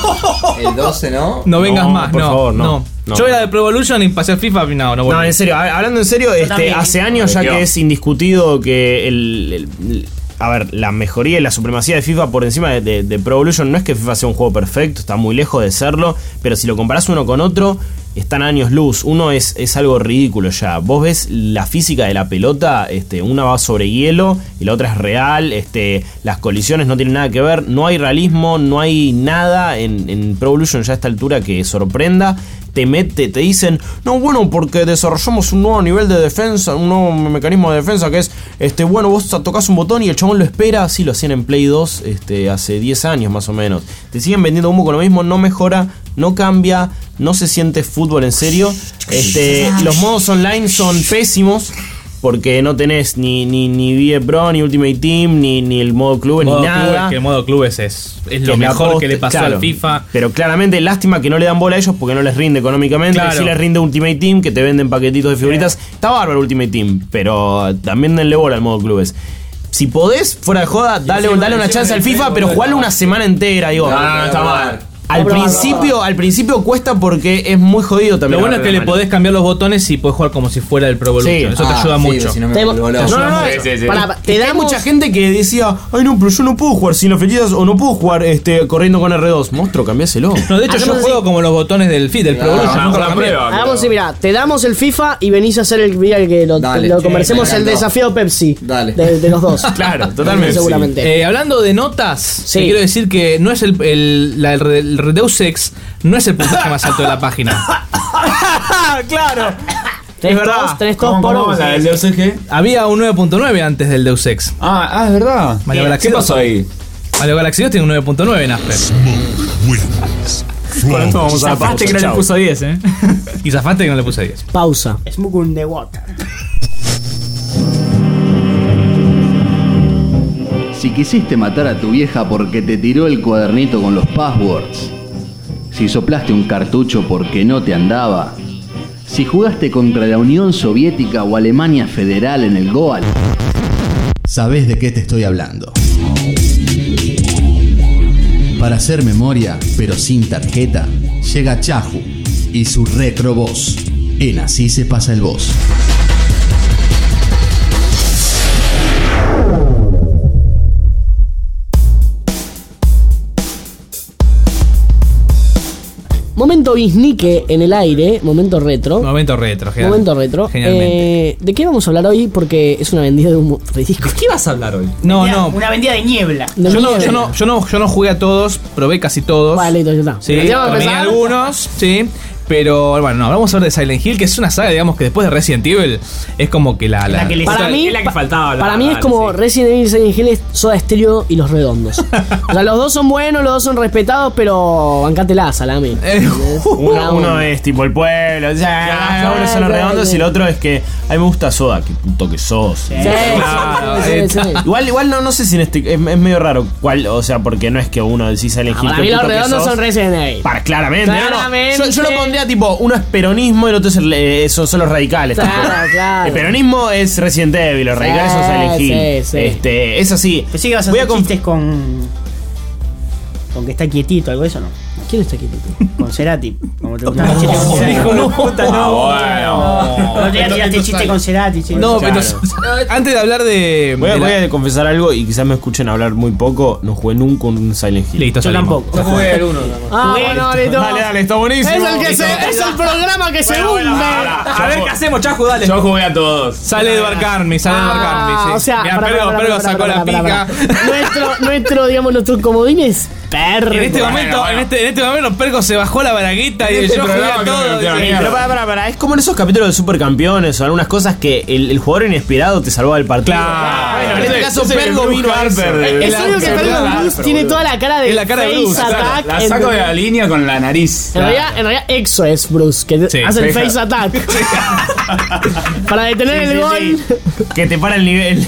El doce, ¿no? No vengas no, más, por no, favor, no. no. No. Yo era de Pro Evolution y pasé a FIFA y no, no voy. No, en serio, hablando en serio, este, hace años ya que es indiscutido que el, el, el a ver, la mejoría y la supremacía de FIFA por encima de, de, de Pro Evolution. No es que FIFA sea un juego perfecto, está muy lejos de serlo, pero si lo comparás uno con otro, están años luz. Uno es, es algo ridículo ya. Vos ves la física de la pelota, este, una va sobre hielo y la otra es real, este, las colisiones no tienen nada que ver, no hay realismo, no hay nada en, en Pro Evolution ya a esta altura que sorprenda. Te mete, te dicen, no, bueno, porque desarrollamos un nuevo nivel de defensa, un nuevo mecanismo de defensa que es, este, bueno, vos tocas un botón y el chabón lo espera. Así lo hacían en Play dos, este, hace diez años más o menos. Te siguen vendiendo humo con lo mismo, no mejora, no cambia, no se siente fútbol en serio. Este, los modos online son pésimos. Porque no tenés ni, ni, ni V F Pro, ni Ultimate Team, ni, ni el modo clubes, ni nada. Clubes, que el modo clubes es, es lo mejor post, que le pasó claro, al FIFA. Pero claramente, lástima que no le dan bola a ellos porque no les rinde económicamente. Claro. Sí les rinde Ultimate Team, que te venden paquetitos de figuritas. Yeah. Está bárbaro Ultimate Team, pero también denle bola al modo clubes. Si podés, fuera de joda, dale, dale una chance al FIFA, pero jugalo una semana entera, digo. No, no, no está mal. Al principio, al principio cuesta porque es muy jodido también. Lo bueno es que le podés cambiar los botones y podés jugar como si fuera el Pro Evolution. Sí. Eso ah, te ayuda sí, mucho. Si no, me te, no, no, no, no, sí, sí, sí. Para, te Hay damos... mucha gente que decía, ay no, pero yo no puedo jugar sin las flechitas o no puedo jugar este, corriendo con R dos. Monstruo, cambiáselo. No, de hecho yo juego así como los botones del F I, del Pro Evolution. Nunca la prueba. Hagamos así, mirá, te damos el FIFA y venís a hacer el, el que lo, Dale, lo conversemos, el desafío Pepsi. Dale. De, de los dos. Claro, totalmente. Seguramente. Sí. Eh, hablando de notas, sí. Te quiero decir que no es el, el, la, el, el Deus Ex, no es el puntaje más alto de la página. Claro. Es verdad. Tenés todos por uno. ¿El Deus Ex? Había un nueve punto nueve antes del Deus Ex. Ah, ah, es verdad. Mario Galaxy ¿Qué pasó ahí? Mario Galaxy dos tiene un nueve punto nueve en Asper. Con esto vamos a la Zafaste que no le puso diez, eh. Y zafaste que no le puse diez. Pausa. Smoke on the water. Si quisiste matar a tu vieja porque te tiró el cuadernito con los passwords, si soplaste un cartucho porque no te andaba, si jugaste contra la Unión Soviética o Alemania Federal en el Goal, sabés de qué te estoy hablando. Para hacer memoria, pero sin tarjeta, llega Chahu y su Retro Boss. En Así se pasa el boss. Momento Biznique en el aire, momento retro. Momento retro, genial. Momento retro. Genialmente. Eh, ¿De qué vamos a hablar hoy? Porque es una vendida de humo ridículo. ¿Qué vas a hablar hoy? No, Vendida- no. Una vendida de niebla. De Yo no, niebla. yo, no, yo, no, yo no jugué a todos, probé casi todos. Vale, listo, ya está. Sí, ¿Ya vamos a terminé empezar? algunos, sí. Pero bueno, no, vamos a hablar de Silent Hill, que es una saga, digamos, que después de Resident Evil es como que la. la, La que le- Para Esa- mí, es la que faltaba hablar, para mí es dale, como sí. Resident Evil, Silent Hill, es Soda Stereo y Los Redondos. O sea, los dos son buenos, los dos son respetados, pero bancátela, salame. Eh, Uno, uno es tipo el pueblo, o sea, Ya, uno son los ya, redondos ya. y el otro es que a mí me gusta Soda, que puto que sos. Sí, Claro, sí, eh, sí, sí. Igual, igual no, no sé si en este, es, es medio raro cuál, o sea, porque no es que uno decís Silent Ah, Hill. para que mí Los puto que Redondos sos. son Resident Evil. Para, claramente, no, no. Claramente. Yo, yo lo pondría tipo, uno es peronismo y el otro es el, eh, son, son los radicales. Claro, tipo. claro. El peronismo es Resident Evil, los Sí, radicales son Silent Hill. sí, sí. Este, es así. Pensé que ibas a Voy hacer a conf- chistes con. Con que está quietito, algo de eso, ¿no? ¿Quién está quietito? Con Cerati. Como te gustan los chistes con Cerati. Hijo de puta, no. No, no te tiraste chiste con Cerati, che. No, Claro. pero antes de hablar de. Voy a, de la- voy a confesar algo y quizás me escuchen hablar muy poco. No jugué nunca un Silent Hill. Listo, Yo salimos. tampoco. Yo jugué el uno. Ah, bueno, listo. Dale, dale, está buenísimo. Es el, que se, es el programa que se Bueno, bueno, hunde. ahora. A ver qué hacemos, Chajo, dale. Yo jugué a todos. Sale Edward Carmi, sale Edward Carmi. Ah, Sí. o sea, Mirá, pará, Pergo, pará, Pergo pará, sacó pará, la pará, pica. pará. Nuestro, nuestro, digamos, nuestro comodín es perro. En este momento, bueno. En, este, en este momento, Pergo se bajó la baraguita y En este yo jugué programa a que me todo. metieron sí. mierda. Pero para, para, para, es como en esos capítulos de Supercampeones o algunas cosas que el, el jugador inesperado te salvaba el partido. Claro. Bueno, en este Ese- caso ese es el Pergo Bruce vino a eso. Harper de- Es la- obvio que la- Pergo la- Bruce la- tiene toda la cara de Es la cara de face Bruce, claro. attack. La en- saco de la línea con la nariz. En realidad, en realidad, Exo es Bruce, que Sí, hace el sí. face attack. Para detener Sí, el sí, gol. sí. Que te para el nivel.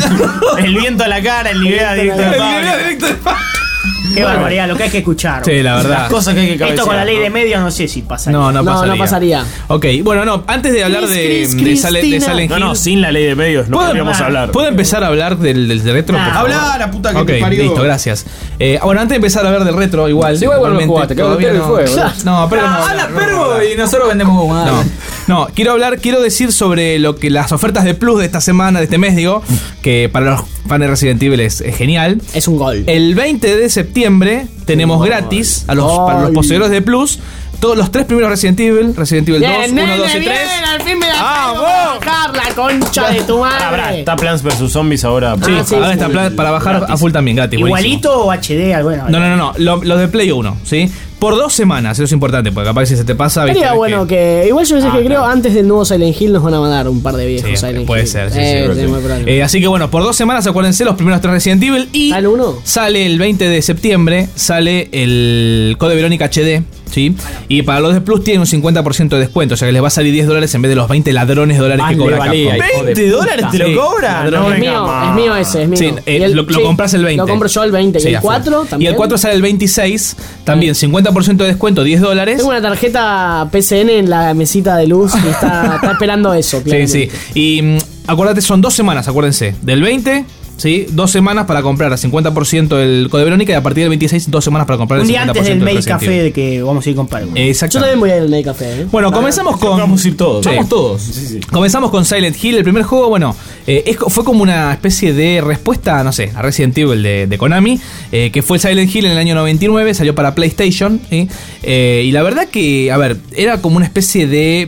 El viento a la cara, el nivel directo de El Pablo. video directo de- Qué barbaridad, lo que hay que escuchar. Sí, la verdad. Las cosas que hay que cabecear. Esto con la ley ¿no? de medios no sé si pasa. No, no No, pasaría. no pasaría. Ok, bueno, no, antes de hablar Cris, de, Cris, de, Silent- de Cristina. Silent No, Hill. no, sin la ley de medios no ¿Puedo- podríamos hablar. ¿Puedo empezar a hablar del, del retro? Nah. por favor? Habla la puta que Ok, te parió. listo, gracias. Eh, bueno, antes de empezar a hablar del retro, igual. Sí, igual vos no lo igualmente, jugaste, que todavía Pergo no. fue, boludo. No, pero no. Habla no, no, Pergo no, y nosotros vendemos humo. No, no, quiero hablar, quiero decir sobre lo que las ofertas de Plus de esta semana, de este mes, digo, que para los fans de Resident Evil es, es genial. Es un gol. El veinte de septiembre tenemos gratis a los, Gol. para los poseedores de Plus todos los tres primeros Resident Evil, Resident Evil dos, Bien, uno, nene, dos y bien, tres. al fin me la ¡Vamos! tengo para bajar, la concha de tu Pará, pará, madre. está Plants versus Zombies ahora. Sí, Ah, sí, ahora sí. está pla- para bajar Gratis. a full también, gratis. buenísimo. Igualito o H D, algo. No, no, no, no, lo- los de Play uno, ¿sí? Por dos semanas, eso es importante, porque capaz que si se te pasa, ¿viste? Sería Ves bueno que... Igual yo a veces Ah, que creo claro. antes del nuevo Silent Hill nos van a mandar un par de viejos Sí, Silent puede Hill. ser, sí, eh, sí, tenemos por ahí. Eh, así que bueno, por dos semanas acuérdense los primeros tres Resident Evil y ¿Sale uno? sale el veinte de septiembre, sale el Code Verónica H D, ¿sí? Y para los de Plus tienen un cincuenta por ciento de descuento, o sea que les va a salir diez dólares en vez de los veinte ladrones dólares Más que le cobra valía, Capcom. hijo de ¿veinte dólares te Sí, lo cobra? ladrón. No es venga mío, más. es mío ese, es mío. Sí, eh, Y el- lo, lo sí, compras el veinte. Lo compro yo el veinte. Sí, ¿Y el a full. cuatro Y también? el cuatro sale el veintiséis, también cincuenta por ciento de descuento, diez dólares. Tengo una tarjeta P C N en la mesita de luz y está, está esperando eso, Sí, claramente. sí. Y mm, acuérdate, son dos semanas, acuérdense. Del veinte, ¿sí? Dos semanas para comprar a cincuenta por ciento el Code Verónica y a partir del veintiséis, dos semanas para comprar Un el día cincuenta por antes ciento del del Make Resident Café Evil. de que vamos a ir con Pergo. Exacto. Yo también voy a ir al Make Café. ¿eh? Bueno, comenzamos con. Vamos a ir todos. Sí. Vamos todos. Comenzamos con Silent Hill. El primer juego, bueno, eh, es- fue como una especie de respuesta, no sé, a Resident Evil de, de Konami, eh, que fue el Silent Hill en el año noventa y nueve, salió para PlayStation. ¿sí? Eh, y la verdad que, a ver, era como una especie de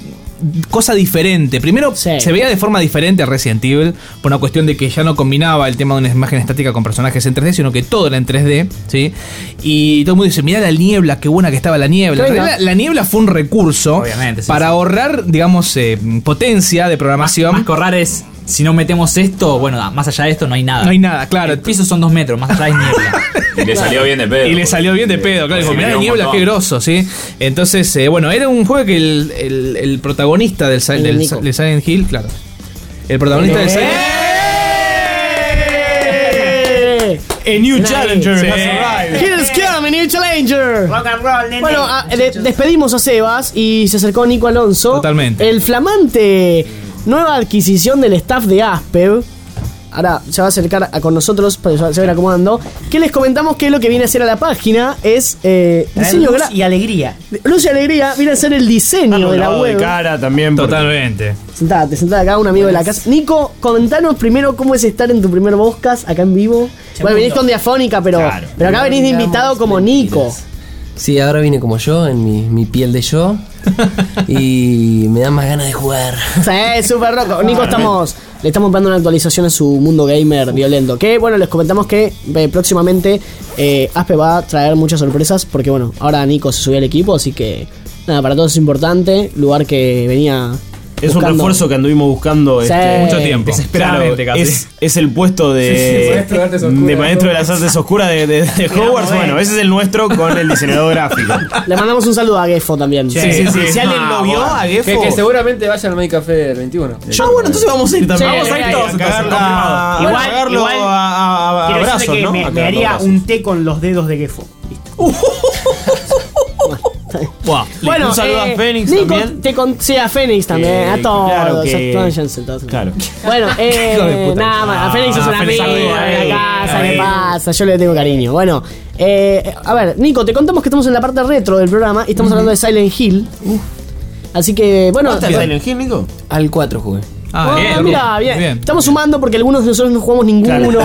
cosa diferente. Primero, Sí. se veía de forma diferente a Resident Evil, por una cuestión de que ya no combinaba el tema de una imagen estática con personajes en tres D, sino que todo era en tres D, ¿sí? Y todo el mundo dice, mirá la niebla, qué buena que estaba la niebla. En Venga. realidad, la niebla fue un recurso Obviamente, sí, para sí. ahorrar, digamos, eh, potencia de programación. Más que ahorrar es, si no metemos esto, bueno, más allá de esto no hay nada. No hay nada, claro. El piso son dos metros, más allá hay niebla. Y le salió bien de pedo. Y le salió bien de pedo, claro. Sí, Dijo, mirá la un niebla, montón. qué grosso, ¿sí? Entonces, eh, bueno, era un juego que el, el- el protagonista del, Sil- El del, Nico. del Silent Hill, claro. El protagonista del Silent ¡Eh! A new Nice. challenger Sí. has arrived. Here's coming, new challenger. Rock and roll, nene. Bueno, a- de- despedimos a Sebas y se acercó Nico Alonso. Totalmente. El flamante nueva adquisición del staff de Aspev. ahora se va a acercar a, con nosotros, pero se va a ir acomodando, que les comentamos que lo que viene a hacer a la página es eh, diseño luz gra- y alegría. Luz y alegría viene a ser el diseño Ah, de la lavado web. de cara también. porque- Totalmente. Sentate, sentate acá, un amigo de la casa. Nico, comentanos primero cómo es estar en tu primer podcast acá en vivo. Bueno, venís con Diafónica, pero, Claro. pero acá venís de invitado como Nico. Sí, ahora vine como yo, en mi, mi piel de yo. Y me dan más ganas de jugar. Sí, súper roco. Nico, estamos, le estamos dando una actualización a su mundo gamer violento. Que bueno, les comentamos que eh, próximamente eh, Aspe va a traer muchas sorpresas. Porque bueno, ahora Nico se subió al equipo, así que nada, para todos es importante. Lugar que venía. Es un buscando. refuerzo que anduvimos buscando Sí. este, Mucho tiempo. Claro, casi. es, es el puesto de, maestro de artes oscuras. de maestro de las artes oscuras de, de, de Hogwarts. Bueno, ese es el nuestro con el diseñador gráfico. Le mandamos un saludo a Gefo también. Sí, sí, sí. Si alguien lo vio a Que, Gefo. que seguramente vayan al Make Café veintiuno. Ah, bueno, entonces vamos a ir también. Sí, vamos a ir sí, todos. sí, a cagarla- a Igual- cagarlo igual- a, a, a Quiero abrazos, decirte que ¿no? me, A me cagarlo a haría abrazos. un té con los dedos de Gefo. Wow. Bueno, Un saludo eh, a Fénix Nico, también. Te con, sí, a Fénix también, Eh, a todos. claro que- a todos, Jansen, todos. Claro. Bueno, Hijo de eh, puta. nada más, a Fénix es Ah, un Fénix amigo saluda, de eh, la casa, ¿qué eh. pasa? Yo le tengo cariño. Bueno, eh, a ver, Nico, te contamos que estamos en la parte retro del programa y estamos hablando de Silent Hill. Así que, bueno. ¿Vos estás en Silent Hill, Nico? Al cuatro jugué. Ah, Ah, bien, mira, bien. bien. Estamos sumando porque algunos de nosotros no jugamos ninguno.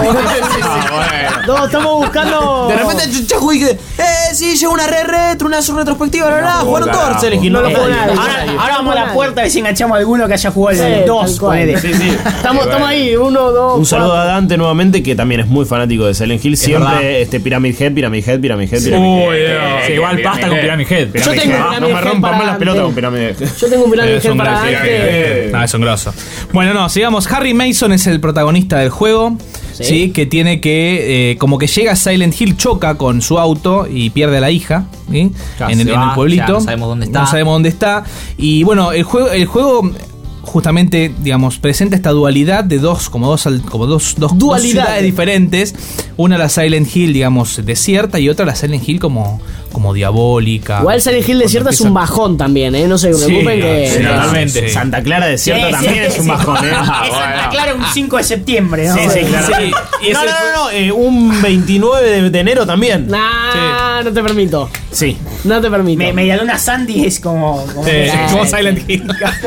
Ah, No, estamos buscando. De repente, Chahu dije, eh, sí, llegó una re retro, una retrospectiva, la verdad, jugaron todos carajo. Silent Hill. No lo Eh, jugó nadie. Ahora, ahora vamos a la puerta a ver si enganchamos a alguno que haya jugado el Sí, dos. tal cual. ponele. Sí, sí. Estamos, estamos ahí, uno, dos. Un saludo cuatro. a Dante nuevamente, que también es muy fanático de Silent Hill. verdad. Siempre este Pyramid Head, Pyramid Head, Pyramid Head, Pyramid Uy, Head. Dios. Sí, igual basta con Pyramid Head. Yo Pyramid tengo Head. Pyramid No me Head rompan para más las pelotas Dante. con Pyramid Head. Yo tengo un Pyramid Es Head un para grosso. Dante. No, es un grosso. Bueno, no, sigamos. Harry Mason es el protagonista del juego. Sí. Sí, que tiene que, eh, como que llega a Silent Hill, choca con su auto y pierde a la hija, ¿sí? Claro, en, el, se en va, el pueblito. ya no sabemos dónde está. No sabemos dónde está. Y bueno, el juego, el juego justamente, digamos, presenta esta dualidad de dos, como dos, al- como dos, dos, dos Dualidad. ciudades diferentes. Una la Silent Hill, digamos, desierta, y otra la Silent Hill como, como diabólica. Igual Silent Hill desierta es un bajón también, ¿eh? No se preocupen que. sí, totalmente. Santa Clara desierta Sí, también sí, es un sí. bajón, ¿eh? Es Santa Clara un cinco de septiembre, ¿no? Sí, sí, claro. Sí, y No, ese no, no, no, eh, un veintinueve de, de enero también. Nah, no te permito. Sí. No te permito. Me, Medialuna Sandy es como. como Sí, como Silent Hill.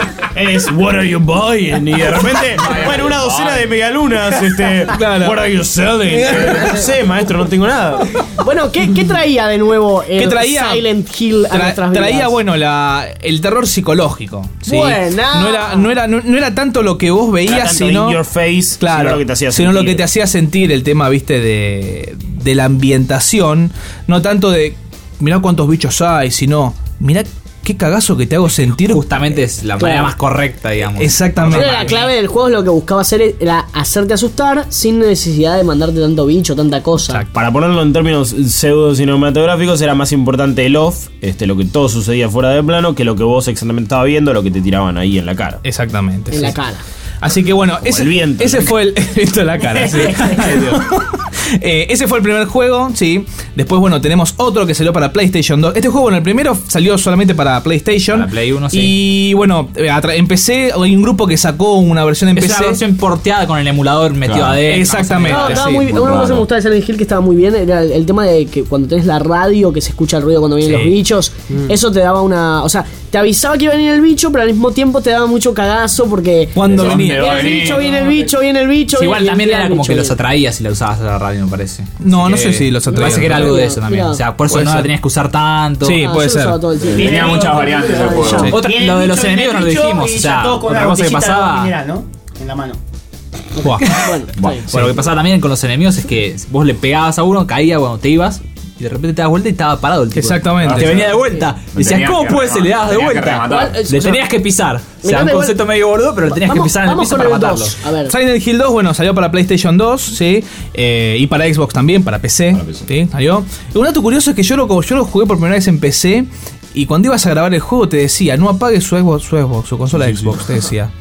Es What are you buying? Y de repente, bueno, una docena de megalunas, este, Claro. What are you selling? Eh, No sé, maestro, no tengo nada. Bueno, ¿qué, qué traía de nuevo el ¿Qué traía? Silent Hill a Tra- nuestras vidas? traía, bueno, la, el terror psicológico. ¿sí? Buena. No era, no, era, no, no era tanto lo que vos No era veías, tanto sino. in your face, claro, sino lo que te hacía sino lo sentir. que te hacía sentir el tema, viste, de, de la ambientación. No tanto de, mirá cuántos bichos hay, sino, mirá qué cagazo que te hago sentir. Justamente es la Claro. manera más correcta, digamos. Exactamente. Creo que la clave del juego es lo que buscaba hacer era hacerte asustar sin necesidad de mandarte tanto bicho, tanta cosa. Para ponerlo en términos pseudo cinematográficos, era más importante el off, este, lo que todo sucedía fuera de plano, que lo que vos exactamente estabas viendo, lo que te tiraban ahí en la cara. Exactamente. En sí. la cara. Así que bueno, ese, el viento. ese fue el. Viento en la cara, sí. Ay, Dios. Eh, ese fue el primer juego, sí. Después, bueno, tenemos otro que salió para PlayStation dos. Este juego, bueno, el primero salió solamente para PlayStation. Para Play uno, sí. Y bueno, eh, atra- en P C hay un grupo que sacó una versión en Es P C. una versión porteada con el emulador metido Claro. adentro. Exactamente. No, estaba sí, muy, muy una cosa que raro. me gustaba de Silent Hill que estaba muy bien era el, el tema de que cuando tenés la radio que se escucha el ruido cuando vienen Sí. los bichos, eso te daba una, o sea, te avisaba que iba a venir el bicho, pero al mismo tiempo te daba mucho cagazo porque Cuando ¿Dónde venía. va a viene el venir? bicho, viene el bicho, viene el bicho. Sí, igual viene- también viene era el como bicho, que los viene. atraía si la usabas a la radio, me parece. No, Así no que- sé si los Me atraía. parece que era algo de eso también. Mirá. O sea, por eso Puede no la ser. tenías que usar tanto. Sí, Ah, puede yo ser. usaba todo el tiempo. Tenía muchas variantes el juego. Sí. Otra- Viene lo el de los bicho, enemigos no lo viene el dijimos. bicho O y sea, ya todo con otra una cosa que botellita de agua pasaba. mineral, ¿no? En la mano. Buah. Bueno, está Bueno, bien. Bueno, lo que pasaba también con los enemigos es que vos le pegabas a uno, caía, bueno, te ibas y de repente te das vuelta y estaba parado el tipo. Exactamente. Te venía de vuelta. Decías, tenías ¿cómo que puede ser? Le dabas de tenías que vuelta. rematar. Igual, Le o sea, tenías que pisar. O sea, encanta un igual- concepto medio boludo, pero le tenías vamos, que pisar en el vamos piso con para el matarlo. dos. A ver. Silent Hill dos, bueno, salió para PlayStation dos, sí, eh, y para Xbox también, para P C, Para P C. sí, salió. Y un dato curioso es que yo lo, yo lo jugué por primera vez en P C y cuando ibas a grabar el juego te decía, no apagues su Xbox, su, Xbox, su consola Sí, Xbox, sí. te decía.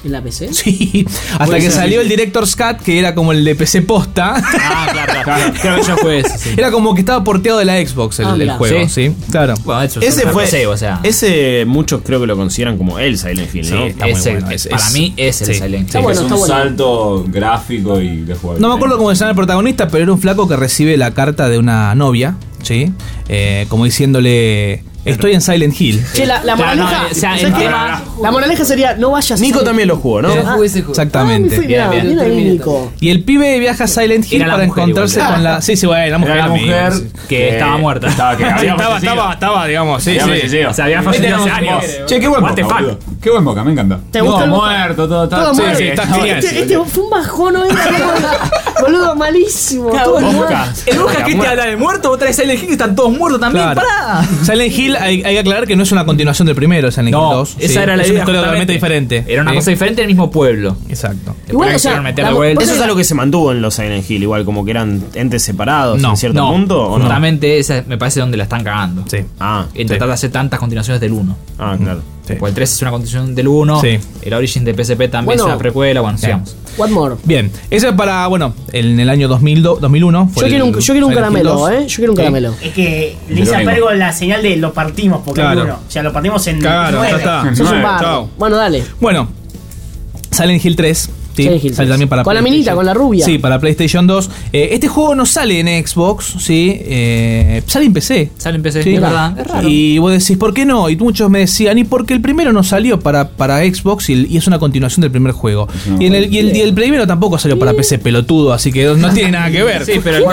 ¿En la P C? Sí, hasta que salió el Director's Cut, que era como el de P C posta. Ah, claro, claro. Creo que ya fue ese. Sí. Era como que estaba porteado de la Xbox el, Ah, el mirá. juego, ¿Sí? ¿sí? Claro. Bueno, de hecho, Ese es un fue. P C, o sea. Ese muchos creo que lo consideran como el Silent Hill, Sí, ¿no? está muy ese, bueno, es- para es- mí es el sí. Silent Hill. Está bueno, es un está bueno. salto gráfico y de juego. No me acuerdo cómo se llama el protagonista, pero era un flaco que recibe la carta de una novia, ¿sí? Eh, como diciéndole, estoy en Silent Hill. Che, la, la Claro, moraleja. no, o sea, ¿sabes el qué? tema- La moraleja sería: no vayas a. Nico también lo jugó, ¿no? Yo jugué ese juego. Exactamente. Ah, me fui, mirá, Bien, bien bien, ahí, terminé Nico. Y el pibe viaja a Silent Hill Era la para mujer encontrarse igual. con la. Sí, sí, bueno, la mujer. Era la amigo, mujer sí. Que estaba muerta. Estaba, que Sí, había estaba, fallecido. estaba, estaba, digamos, sí, Había sí. fallecido. O sea, había fallecido hace años. Che, qué buen What the boca, fuck? boludo. Qué buen boca, me encanta. ¿Te gusta No, el boca? muerto, todo, todo. Todo Sí, muerto. sí, está genial. Este, este fue un bajón, ¿no? Boludo, malísimo. Todo muerto. El Boca que te habla de muerto, vos traes Silent Hill que están todos muertos también. Claro. ¡Pará! Silent Hill, hay, hay que aclarar que no es una continuación del primero, Silent Hill No, dos. esa Sí, era la es idea. una historia totalmente justamente. diferente. Era una Sí. cosa diferente en el mismo pueblo. Exacto. Igual, Después o sea, quisieron meter la- de vuelta. Eso es algo que se mantuvo en los Silent Hill, igual como que eran entes separados No, en cierto No, punto, ¿o no? justamente esa me parece donde la están cagando. Sí. Ah, En tratar de hacer tantas continuaciones del uno. ah, claro. Sí. Pues el tres es una continuación del uno. Sí. El Origin de P S P también Bueno. es una precuela. Bueno, sigamos. What more? Bien, eso es para, bueno, en el año dos mil dos, dos mil uno. Yo quiero un, yo quiero un caramelo, ¿eh? Yo quiero un caramelo. Es que le Yo hice a tengo. Pergo la señal de lo partimos, porque Claro. hay uno. O sea, lo partimos en Claro, nueve. ya está. Sos un Nueve, bardo. chao. Bueno, dale. Bueno, Silent Hill tres. Sí, Silent Hill sale tres. también para Con la PlayStation. minita, con la rubia. Sí, para PlayStation dos. Eh, este juego no sale en Xbox, sí, eh, sale en P C. Sale en P C, Sí. es verdad. Es raro. Y vos decís, ¿por qué no? Y muchos me decían, ¿y porque el primero no salió para, para Xbox y, el- y es una continuación del primer juego? No, y, en el, y, el, y el primero tampoco salió para P C, pelotudo, así que no tiene nada que ver. Sí, pero el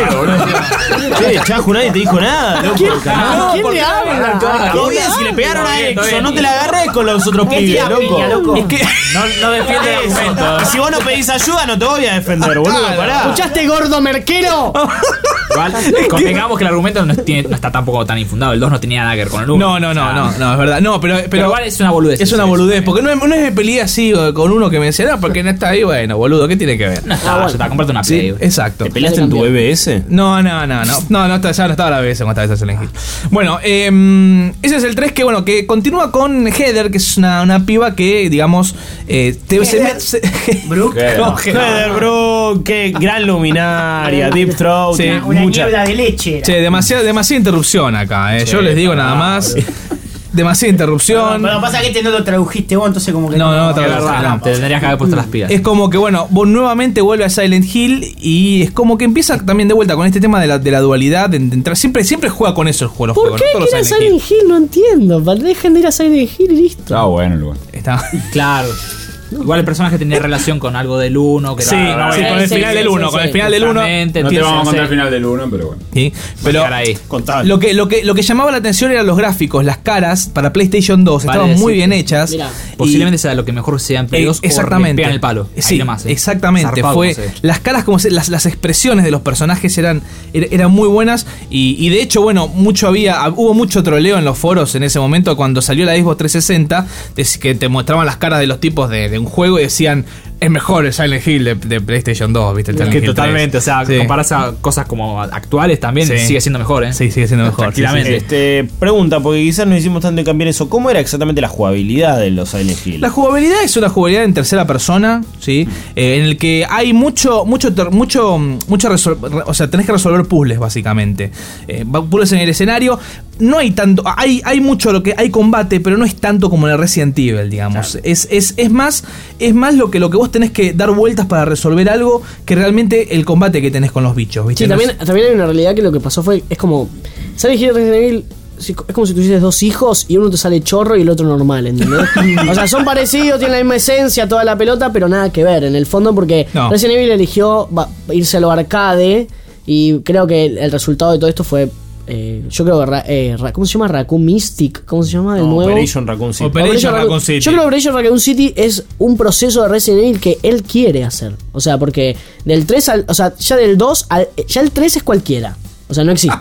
Che, Chajo, nadie te dijo nada, loco. ¿Quién, No, ¿quién porque- le habla? Todo bien, si le pegaron a Exo, no te la agarrés con los otros ¿Qué pibes, tira loco. piña, loco? Es que no, no defiende el argumento. Y si vos no pedís ayuda, no te voy a defender, boludo, pará. ¿Escuchaste, gordo merquero? Igual, convengamos que el argumento no, tiene- no está tampoco tan infundado. El dos no tenía nada que ver con el uno. no, no, no, no, no, es verdad. No, pero, pero, Pero igual es una boludez. es una Sí, boludez, sí. porque no, es- no es me peleé así eh, con uno que me decía, no, porque no está ahí, bueno, boludo, ¿qué tiene que ver? No está, Ah, bueno. ya está, comprate una Sí, Play. exacto. ¿Te peleaste en tu B B S? No, no, no, no, no, no, está- ya no estaba la vez cuando estaba ese Silent Hill. Bueno, eh, ese es el tres que, bueno, que continúa con Heather, que es una, una piba que, digamos, eh, te, se, me- se- Brook. Heather. No, Heather. Heather, bro, qué gran luminaria, Deep Throat, Sí. Una, una mucha. niebla de leche. era. Che, demasiada, demasiada interrupción acá, eh. Yo les digo nada más. Demasiada interrupción. Pero pasa que este no lo tradujiste vos, entonces como que. No, no, Es otra vez, verdad, no. te tendrías que haber puesto las pilas. Es como que, bueno, vos nuevamente vuelve a Silent Hill y es como que empieza también de vuelta con este tema de la, de la dualidad, de, de entrar. Siempre, siempre juega con eso el juego. los ¿Por juegos, qué ¿no? Todos quieren los Silent Hill. Silent Hill? No entiendo. Dejen de ir a Silent Hill y listo. Estaba bueno el lugar. Está. Claro. Igual el personaje tenía relación con algo del uno. Que Sí, era- sí, con el sí, final sí, del sí, uno, sí, con el sí. final del uno. Justamente, No te tiene- vamos a contar el sí. final del uno, pero bueno. Sí, pero quedar ahí. Contable. lo que, lo, que, lo que llamaba la atención eran los gráficos, las caras para PlayStation dos, Vale estaban muy decir bien que- hechas. Mirá. y- Posiblemente sea lo que mejor sea en Play Eh, dos. o exactamente. le pegan el palo. Sí, Ahí nomás, eh. exactamente. Zarpado, Fue no sé. las caras como se- las, las expresiones de los personajes eran, er- eran muy buenas y, y de hecho, bueno, mucho había hubo mucho troleo en los foros en ese momento cuando salió la Xbox trescientos sesenta, de- que te mostraban las caras de los tipos de, de un juego y decían es mejor el Silent Hill de, de PlayStation dos, ¿viste? El Silent Que Hill totalmente, tres. o sea, Sí. comparás a cosas como actuales también, Sí. sigue siendo mejor, ¿eh? Sí, sigue siendo mejor. sí, Tranquilamente. sí. Este, pregunta, porque quizás no hicimos tanto hincapié en eso. ¿Cómo era exactamente la jugabilidad de los Silent Hill? La jugabilidad es una jugabilidad en tercera persona, ¿sí? Eh, en el que hay mucho, mucho, ter- mucho, mucho resol- re- o sea, tenés que resolver puzzles, básicamente. Eh, va- puzzles en el escenario. No hay tanto, hay, hay mucho lo que hay combate, pero no es tanto como en el Resident Evil, digamos. Es, es, es más, es más lo que lo que vos tenés que dar vueltas para resolver algo que realmente el combate que tenés con los bichos, ¿viste? Sí, No también, es- también hay una realidad que lo que pasó fue. Es como. Silent Hill y Resident Evil. sí, es como si tuvieses dos hijos y uno te sale chorro y el otro normal, ¿entendés? O sea, son parecidos, tienen la misma esencia, toda la pelota, pero nada que ver en el fondo porque No. Resident Evil eligió va- irse a lo arcade y creo que el, el resultado de todo esto fue. eh, yo creo que. Ra- eh, Ra- ¿Cómo se llama? Raccoon Mystic. ¿Cómo se llama? El No, nuevo. Operation Raccoon City. Operation Operation Raccoon Raccoon- City. Yo creo que Operation Raccoon City es un proceso de Resident Evil que él quiere hacer. O sea, porque del tres al. O sea, ya del dos al. Ya el tres es cualquiera. O sea, no existe.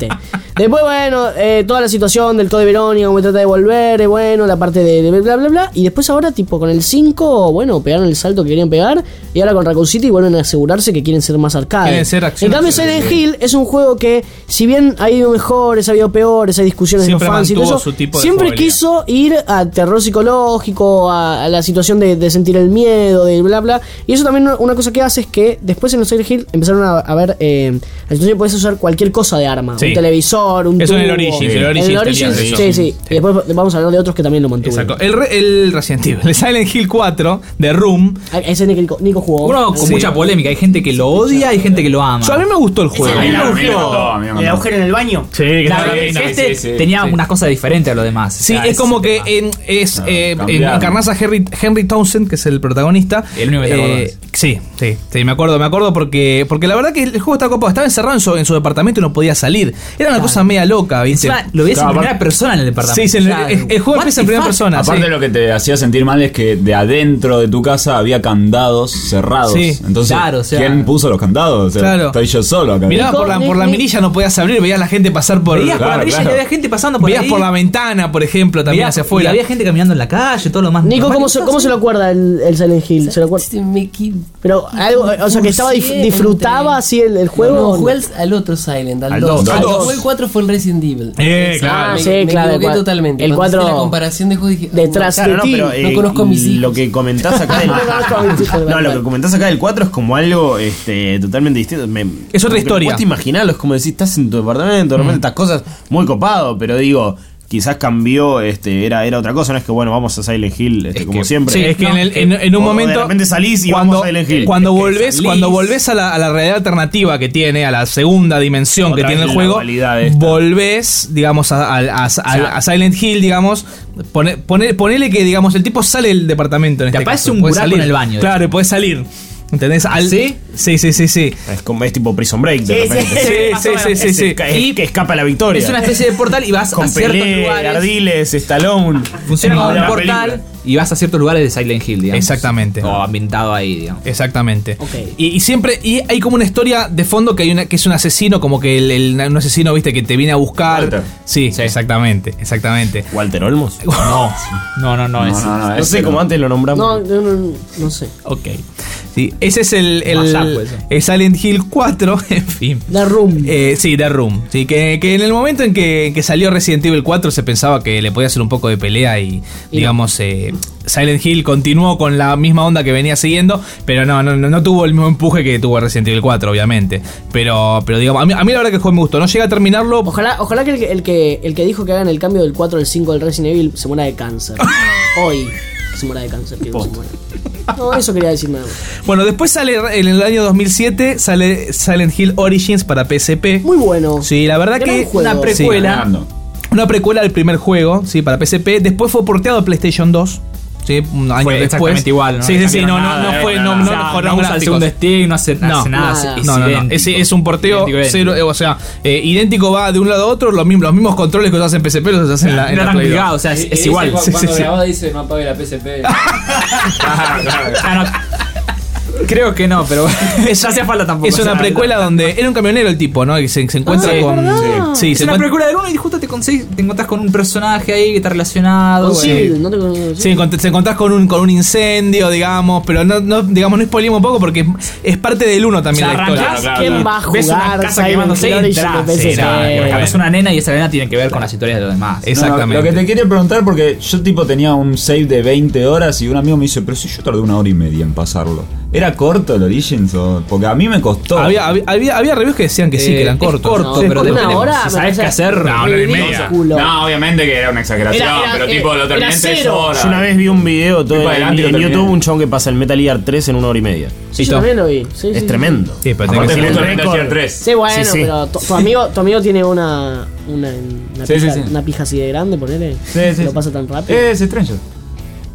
Después, bueno, eh, toda la situación del Code Verónica, cómo trata de volver, eh, bueno, la parte de, de bla, bla, bla. Y después ahora, tipo, con el cinco, bueno, pegaron el salto que querían pegar. Y ahora con Raccoon City vuelven a asegurarse que quieren ser más arcade. Quieren ser acción, en cambio, acción, Silent sí. Hill es un juego que, si bien ha ido mejores, ha habido peores, hay discusiones Siempre de los fans y todo mantuvo eso, su tipo de siempre jugabilidad. quiso ir a terror psicológico, a, a la situación de, de sentir el miedo, de bla, bla. Y eso también una, una cosa que hace es que después en los Silent Hill empezaron a, a ver eh, la situación que puedes usar cualquier cosa de arma. Sí. Un televisor, un Eso en el tubo. Origins, el En Origins el Origins, tenía sí, eso. sí. Y después vamos a hablar de otros que también lo mantuvieron. Exacto. El, re- el Resident Evil, el Silent Hill cuatro de Room. Ah, ese Nico, Nico jugó. Uno con Sí. mucha polémica. Hay gente que lo odia, hay gente que lo ama. Yo, a mí me gustó el juego. A mí me A mí me gustó. encantó, a mí me El encantó. agujero en el baño. Sí, que Claro, está bien, este sí, sí, tenía sí. unas cosas diferentes a los demás. Sí, O sea, es como ese que tema. en, es Claro, eh, en, cambiaron. encarnás a Henry, Henry Townsend, que es el protagonista. El único que te Eh, acordás. Sí, sí, sí, me acuerdo, me acuerdo porque porque la verdad que el juego estaba copado, estaba encerrado en su, en su departamento y no podía salir. Era una cosa media loca, ¿viste? Encima, lo ves Claro, en primera aparte- persona en el departamento. Sí, sí, el, Ya, el- el juego what empieza en the primera fuck? persona. Aparte sí. lo que te hacía sentir mal es que de adentro de tu casa había candados cerrados. Sí, Entonces, claro, o sea- ¿quién puso los candados? O sea, Claro. estoy yo solo acá. Mirabas por la, por la mirilla, no podías abrir, veías la gente pasar por. Veías por la Claro, orilla claro. y había gente pasando por veías ahí. por la ventana, por ejemplo, también Veías- hacia Y afuera. había gente caminando en la calle, todo lo más. Nico, normal. ¿cómo se, ¿cómo se lo acuerda el, el Silent Hill? ¿Se lo acuerda? Este me qui- Pero algo, o sea, que estaba dif- Entre- disfrutaba así el, el juego. No, ¿o no? jugué al, al otro Silent, al Al dos. dos. Al Al dos. dos. Jugué el cuatro fue el Resident Evil. Eh, Exacto. claro. Me, Sí, me claro, el equivoqué cua- totalmente. el Cuando hice cuatro- la comparación de juegos dije, Detrás no, de Claro, no, ti. pero no eh, conozco a mis hijos. lo que comentás acá del No conozco a mis hijos, No, tal lo cual. que comentás acá del cuatro es como algo este, totalmente distinto. Me- Es otra como que historia. Cuesta imaginarlo, es como decir, estás en tu departamento, de repente estas cosas muy copado, pero digo, quizás cambió, este, era, era otra cosa, no es que bueno, vamos a Silent Hill, este, Es como que- siempre. sí, es que en, el- en- en un O momento. de repente salís y cuando, vamos a Silent Hill. Cuando Es que volvés, salís- cuando volvés a la, a la realidad alternativa que tiene, a la segunda dimensión Otra que tiene vez el la juego, dualidad esta. volvés, digamos, a, a- a- a- a Silent Hill, digamos. Pone, pone- ponele que, digamos, el tipo sale del departamento. En Te este aparece caso, un puede buraco salir. en el baño. Claro, y puedes salir. ¿Entendés? Al- ¿Sí? Sí, sí, sí, sí. Es como es tipo Prison Break, de Sí, repente. Sí, Más sí, o sí, menos. sí, sí. Es, es que escapa la victoria. Es una especie de portal y vas a Con ciertos Pelé, lugares. Ardiles, Stallone. Funciona como La un portal película. y vas a ciertos lugares de Silent Hill, digamos. Exactamente. O ambientado ahí, digamos. Exactamente. Ok. Y, y siempre, y hay como una historia de fondo que hay una, que es un asesino, como que el, el- un asesino, viste, que te viene a buscar. Walter. Sí, exactamente, exactamente. Walter Olmos. No, no, no, no, No, es- no, no, No ese sé, no. como antes lo nombramos. No, no, no, no sé. Ok. Sí, ese es el, el, Más sapo eso. el Silent Hill cuatro, en fin. The Room. Eh, sí, The Room. Sí, que, que en el momento en que, que salió Resident Evil cuatro se pensaba que le podía hacer un poco de pelea y, Y digamos, eh, Silent Hill continuó con la misma onda que venía siguiendo, pero no, no, no, no tuvo el mismo empuje que tuvo Resident Evil cuatro, obviamente. Pero, pero digamos, a mí, a mí la verdad que el juego me gustó. No llegué a terminarlo. Ojalá, ojalá que el, que el que el que dijo que hagan el cambio del cuatro al cinco del Resident Evil se muera de cáncer. Hoy se muera de cáncer. Que no, se muera. No, eso quería decir nada más. Bueno, después sale en el año dos mil siete, sale Silent Hill Origins para P S P. Muy bueno. Sí, la verdad Gran que juego. una Sí, precuela. ganando. Una precuela del primer juego, sí, para P S P. Después fue porteado a PlayStation dos. Sí, un año Fue después. exactamente igual, ¿no? Sí, sí, sí, no, cambiaron no, no nada, fue, eh, no, nada. no O sea, mejoraron no usa el gráficos. segundo stick, no hace, No, hace nada. nada. es No, no, no. idéntico. Es, es un porteo Idéntico, idéntico. cero, eh, o sea, eh, idéntico va de un lado a otro, los mismos, los mismos controles que se hacen en P S P los hacen en la, en No la tan Play dos. complicado, o sea, es, es igual. Cuando, Sí, sí, sí. grababa dice no apague la P S P. Ah, no. Creo que no, pero Es, no hacía falta tampoco. es una o sea, precuela donde era un camionero el tipo, ¿no? Y se, se encuentra Ah, es con. verdad. Sí, Es se una encuentra. precuela del uno y justo te, conseguís- te encontrás con un personaje ahí que está relacionado. Con bueno. Civil, no te conozco. Sí, encont- te encontrás con un, con un incendio, digamos, pero no, no digamos, no spoilemos un poco porque es, es parte del uno también O sea, la historia. arrancás, Claro, ¿Quién claro. va a Ves una jugar casa Silent quemándose Hill y Origins entrás. de P S P? Sí, nada, que bueno. es una nena y esa nena tiene que ver con las historias de los demás. Exactamente. No, lo que te quería preguntar, porque yo tipo tenía un save de veinte horas y un amigo me dice, pero si yo tardé una hora y media en pasarlo. ¿Era corto el Origins? O? Porque a mí me costó. Había, había, había, había reviews que decían que sí, Eh, que eran es cortos. corto, Sí, pero una depende. hora, Si me sabes parece qué hacer. No, una hora y media. ridículo. No, obviamente que era una exageración, Era- era- pero era- tipo lo terminé era en tres cero. horas. Yo una vez vi un video todo Fui para en, adelante y lo en terminé. YouTube, un chabón que pasa el Metal Gear tres en una hora y media. Sí, yo también lo vi. Sí, Es sí, tremendo. Sí, pero Aparte tenés que justo ser- el Metal Gear tres. Sí, bueno, Sí, sí. pero tu, tu amigo, tu amigo tiene una una, una, Sí, pija, sí, sí. una pija así de grande, ponele. Sí, sí, Lo sí. pasa tan rápido. Es Stranger.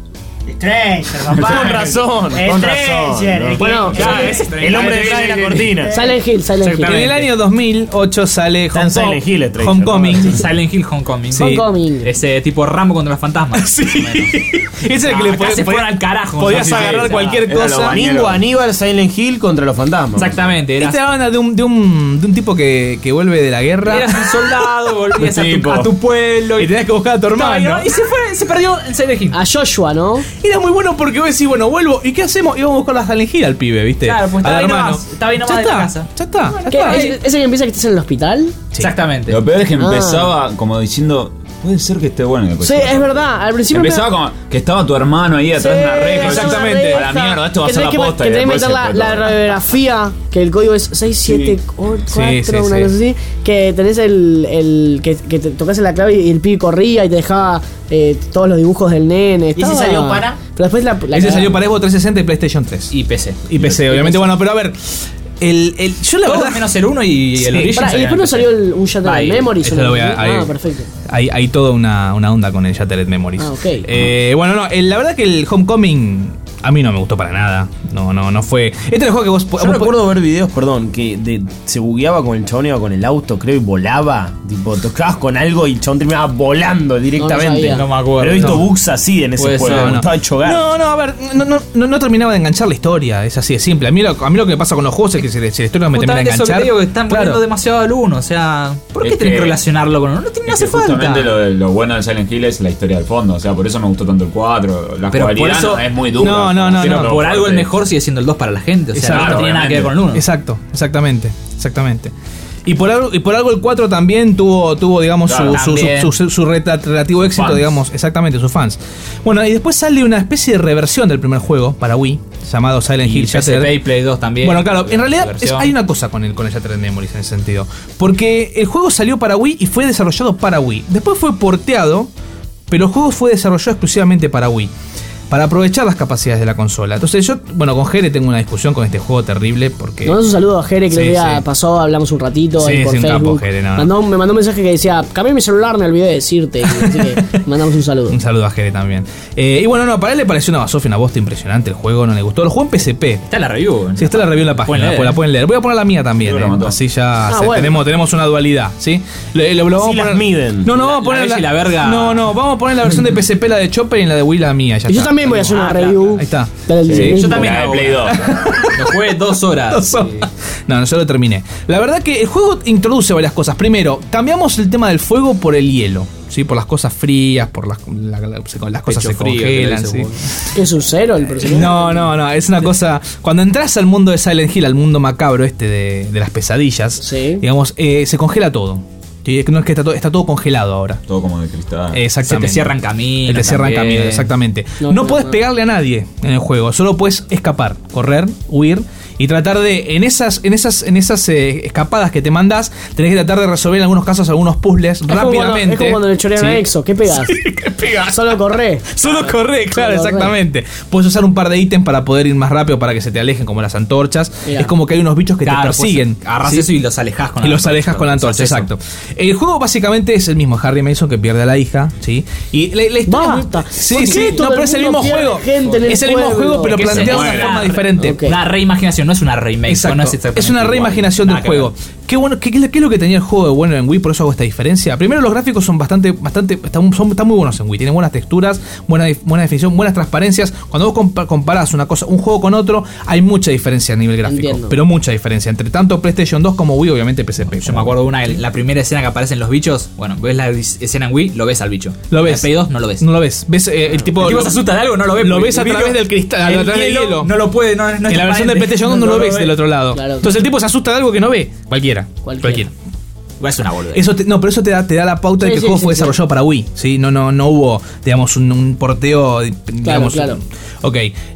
Stranger, papá. Con razón, con razón. Stranger. Bueno, Ya, es el hombre detrás de la cortina. Silent Hill, Silent Hill. En el año dos mil ocho sale Está en Home- Silent Hill, Stranger, Homecoming. ¿no? Silent Hill Homecoming. Sí. Homecoming. Ese tipo Rambo contra los fantasmas. Sí. Ese es el que le Acá podías, se fueron al carajo. podías Sí, sí, agarrar sí, cualquier Era lo cosa. bañero. Mingo Aníbal, Silent Hill contra los fantasmas. Exactamente. Eras, Esta banda de un, de un, de un tipo que, que vuelve de la guerra eras un soldado, volvías a tu, Tipo. a tu pueblo y tenías que buscar a tu hermano. y se fue, se perdió en Silent Hill. A Joshua, ¿no? Era muy bueno porque vos decís, bueno, vuelvo. ¿Y qué hacemos? Y vamos a buscar la Silent Hill al pibe, ¿viste? Claro, pues al estaba ahí hermano. nomás, estaba ahí nomás ya de la está, casa. Ya está. ya ¿Qué? está. ¿Es- ¿Ese que empieza que estés en el hospital? Exactamente. Lo peor es que Ah. empezaba como diciendo, puede ser que esté bueno. y después Sí, se- es verdad. Al principio Empezaba como que estaba tu hermano ahí atrás de una reja. exactamente. A la mierda, esto va a que ser la tenés que- posta. Que y tenés que después meter se la, fue la todo. radiografía, que el código es seis siete cuatro, Sí, sí, una sí. cosa así. Que tenés el. el que, que te tocas en la clave y el pibe corría y te dejaba eh, todos los dibujos del nene. ese Estaba- salió para? Pero después la. la Ese cagada. salió para Xbox trescientos sesenta y PlayStation tres. Y P C. Y P C, obviamente. Bueno, pero a ver. El, el, yo la Todos verdad. menos el uno y el Sí. Origin. Pará, y salían después no en P C. salió el, un Shattered Ahí, Memories. eso una lo voy a- cosa así. ahí. Ah, perfecto. Hay, hay toda una, una onda con el Shattered Memories. Ah, ok. Eh, bueno, no, el- la verdad que el Homecoming a mí no me gustó para nada. No, no, no fue. Este es el juego que vos. Yo recuerdo ver videos, perdón, que de, se bugueaba con el chabón, iba con el auto, creo, y volaba. Tipo, tocabas con algo y el chabón terminaba volando directamente. sabía. No me acuerdo. Pero he visto No. bugs así en ese Puede juego. ser, me no. estaba hecho gato. No, no, a ver, no, no, no, no terminaba de enganchar la historia, es así de simple. A mí lo, a mí lo que me pasa con los juegos es que si, si la historia no me termina de Justamente eso que enganchar. te digo, que están claro. poniendo demasiado al uno. O sea, ¿por qué Es tenés que que- relacionarlo con uno? No tiene, no Es que hace falta. justamente lo, lo bueno de Silent Hill es la historia del fondo. O sea, por eso me gustó tanto el cuatro. La Pero por jugabilidad eso- no es muy dura. No, no, no, Pero no. Por algo el fuerte. mejor sigue siendo el dos para la gente. O sea, Exacto, no tiene nada que ver con el uno. Exacto, exactamente, exactamente. Y por algo, y por algo el cuatro también tuvo, tuvo digamos, Claro, su, su, también. su, su- su reta- relativo éxito, Fans. digamos, exactamente, sus fans. Bueno, y después sale una especie de reversión del primer juego para Wii, llamado Silent Y Hill P S Shattered. P y Play dos también. Bueno, claro, en realidad es- Versión. hay una cosa con el, con el Shattered Memories en ese sentido. Porque el juego salió para Wii y fue desarrollado para Wii. Después fue porteado, pero el juego fue desarrollado exclusivamente para Wii. Para aprovechar las capacidades de la consola. Entonces yo, bueno, con Jere tengo una discusión con este juego terrible porque... Le mandamos un saludo a Jere que Sí, el día sí. pasó, hablamos un ratito Sí, ahí por sí, un capo, Facebook. Jere, no, no. Mandó- me mandó un mensaje que decía, cambié mi celular, me olvidé de decirte. Así que mandamos un saludo. Un saludo a Jere también. Eh, y bueno, no, para él le pareció una basofia, una bosta impresionante el juego, no le gustó. Lo jugó en P S P. Está la review. Sí, está la review en la página, Pueden la, leer. la pueden leer. Voy a poner la mía también, Yo lo eh, mató. así ya Ah, se- bueno. tenemos, tenemos una dualidad, ¿sí? Le- le- lo vamos Así a las poner- miden. No, no, La- vamos a poner la la, bella y la verga. No, no, vamos a poner la versión de P S P, la de Chopper, y en la de Wii la mía. Ya Y yo está. también voy a hacer una Ah, review. Ahí está. del Sí, mismo. Yo también La de hago Play una. dos. Lo jugué dos horas. Dos horas. sí. No, no, yo lo terminé. La verdad que el juego introduce varias cosas. Primero, cambiamos el tema del fuego por el hielo. ¿Sí? Por las cosas frías, por las, la- la- se- las cosas Pecho se frío, que le congelan. dice ¿sí? vos. ¿Qué es un cero el personaje? No, no, no, es una cosa. Cuando entras al mundo de Silent Hill, al mundo macabro este de, de las pesadillas, Sí. digamos, eh, se congela todo. Sí, es que no es que está todo, está todo congelado ahora. Todo como de cristal. Exactamente. Se te cierran caminos Se te cierran también. caminos, exactamente. No, No, no, puedes no. pegarle a nadie en el juego, solo puedes escapar, correr, huir y tratar de, en esas, en esas, en esas eh, escapadas que te mandas, tenés que tratar de resolver en algunos casos algunos puzzles Es como cuando- rápidamente. es como cuando le chorean Sí. a Exo. ¿Qué pegas? ¿Qué pegas? Solo corre. Solo corre, claro, Solo corre. exactamente. Puedes usar un par de ítems para poder ir más rápido para que se te alejen, como las antorchas. Mirá. Es como que hay unos bichos que Claro, te pues, persiguen. agarrás ¿sí? eso y los alejas con Y la los antorcha. alejas con la antorcha, Haces eso. exacto. El juego básicamente es el mismo. Harry Mason que pierde a la hija, ¿sí? Y la, la historia es muy- Basta. Sí, ¿Por qué sí, todo no, pero el es el mundo mismo pierde juego. gente en el Es el mismo pueblo? juego, pero Que se planteado de muera. una forma diferente. Ok. Una reimaginación, no es una remake. Exacto. No es, exactamente es una igual. reimaginación Nada del que ver. juego. Qué bueno, qué, qué es lo que tenía el juego de bueno en Wii, por eso hago esta diferencia. Primero, los gráficos son bastante, bastante, están, son, están muy buenos en Wii. Tienen buenas texturas, buena, buena definición, buenas transparencias. Cuando vos compa- comparás una cosa, un juego con otro, hay mucha diferencia a nivel gráfico. Entiendo. Pero mucha diferencia. Entre tanto PlayStation dos como Wii, obviamente P S P. Yo me acuerdo de una, la primera escena que aparecen los bichos. Bueno, ves la escena en Wii, lo ves al bicho. Lo ves. En Play dos no lo ves. No lo ves. Ves eh, el tipo. El tipo lo- se asusta de algo, no lo ves. Lo porque ves a el través vidrio- del cristal, a el través del hielo. No lo puede, no, no es en la versión de transparente. PlayStation dos no, lo ves del otro lado. Claro. Entonces el tipo se asusta de algo que no ve. Cualquiera. Cualquiera. Cualquiera. Es una boluda. Eso te- no, pero eso te da, te da la pauta de Sí, que el sí, juego sí, fue sí. desarrollado para Wii. ¿Sí? No, no, no hubo, digamos, un, un porteo. Digamos, claro. Ok.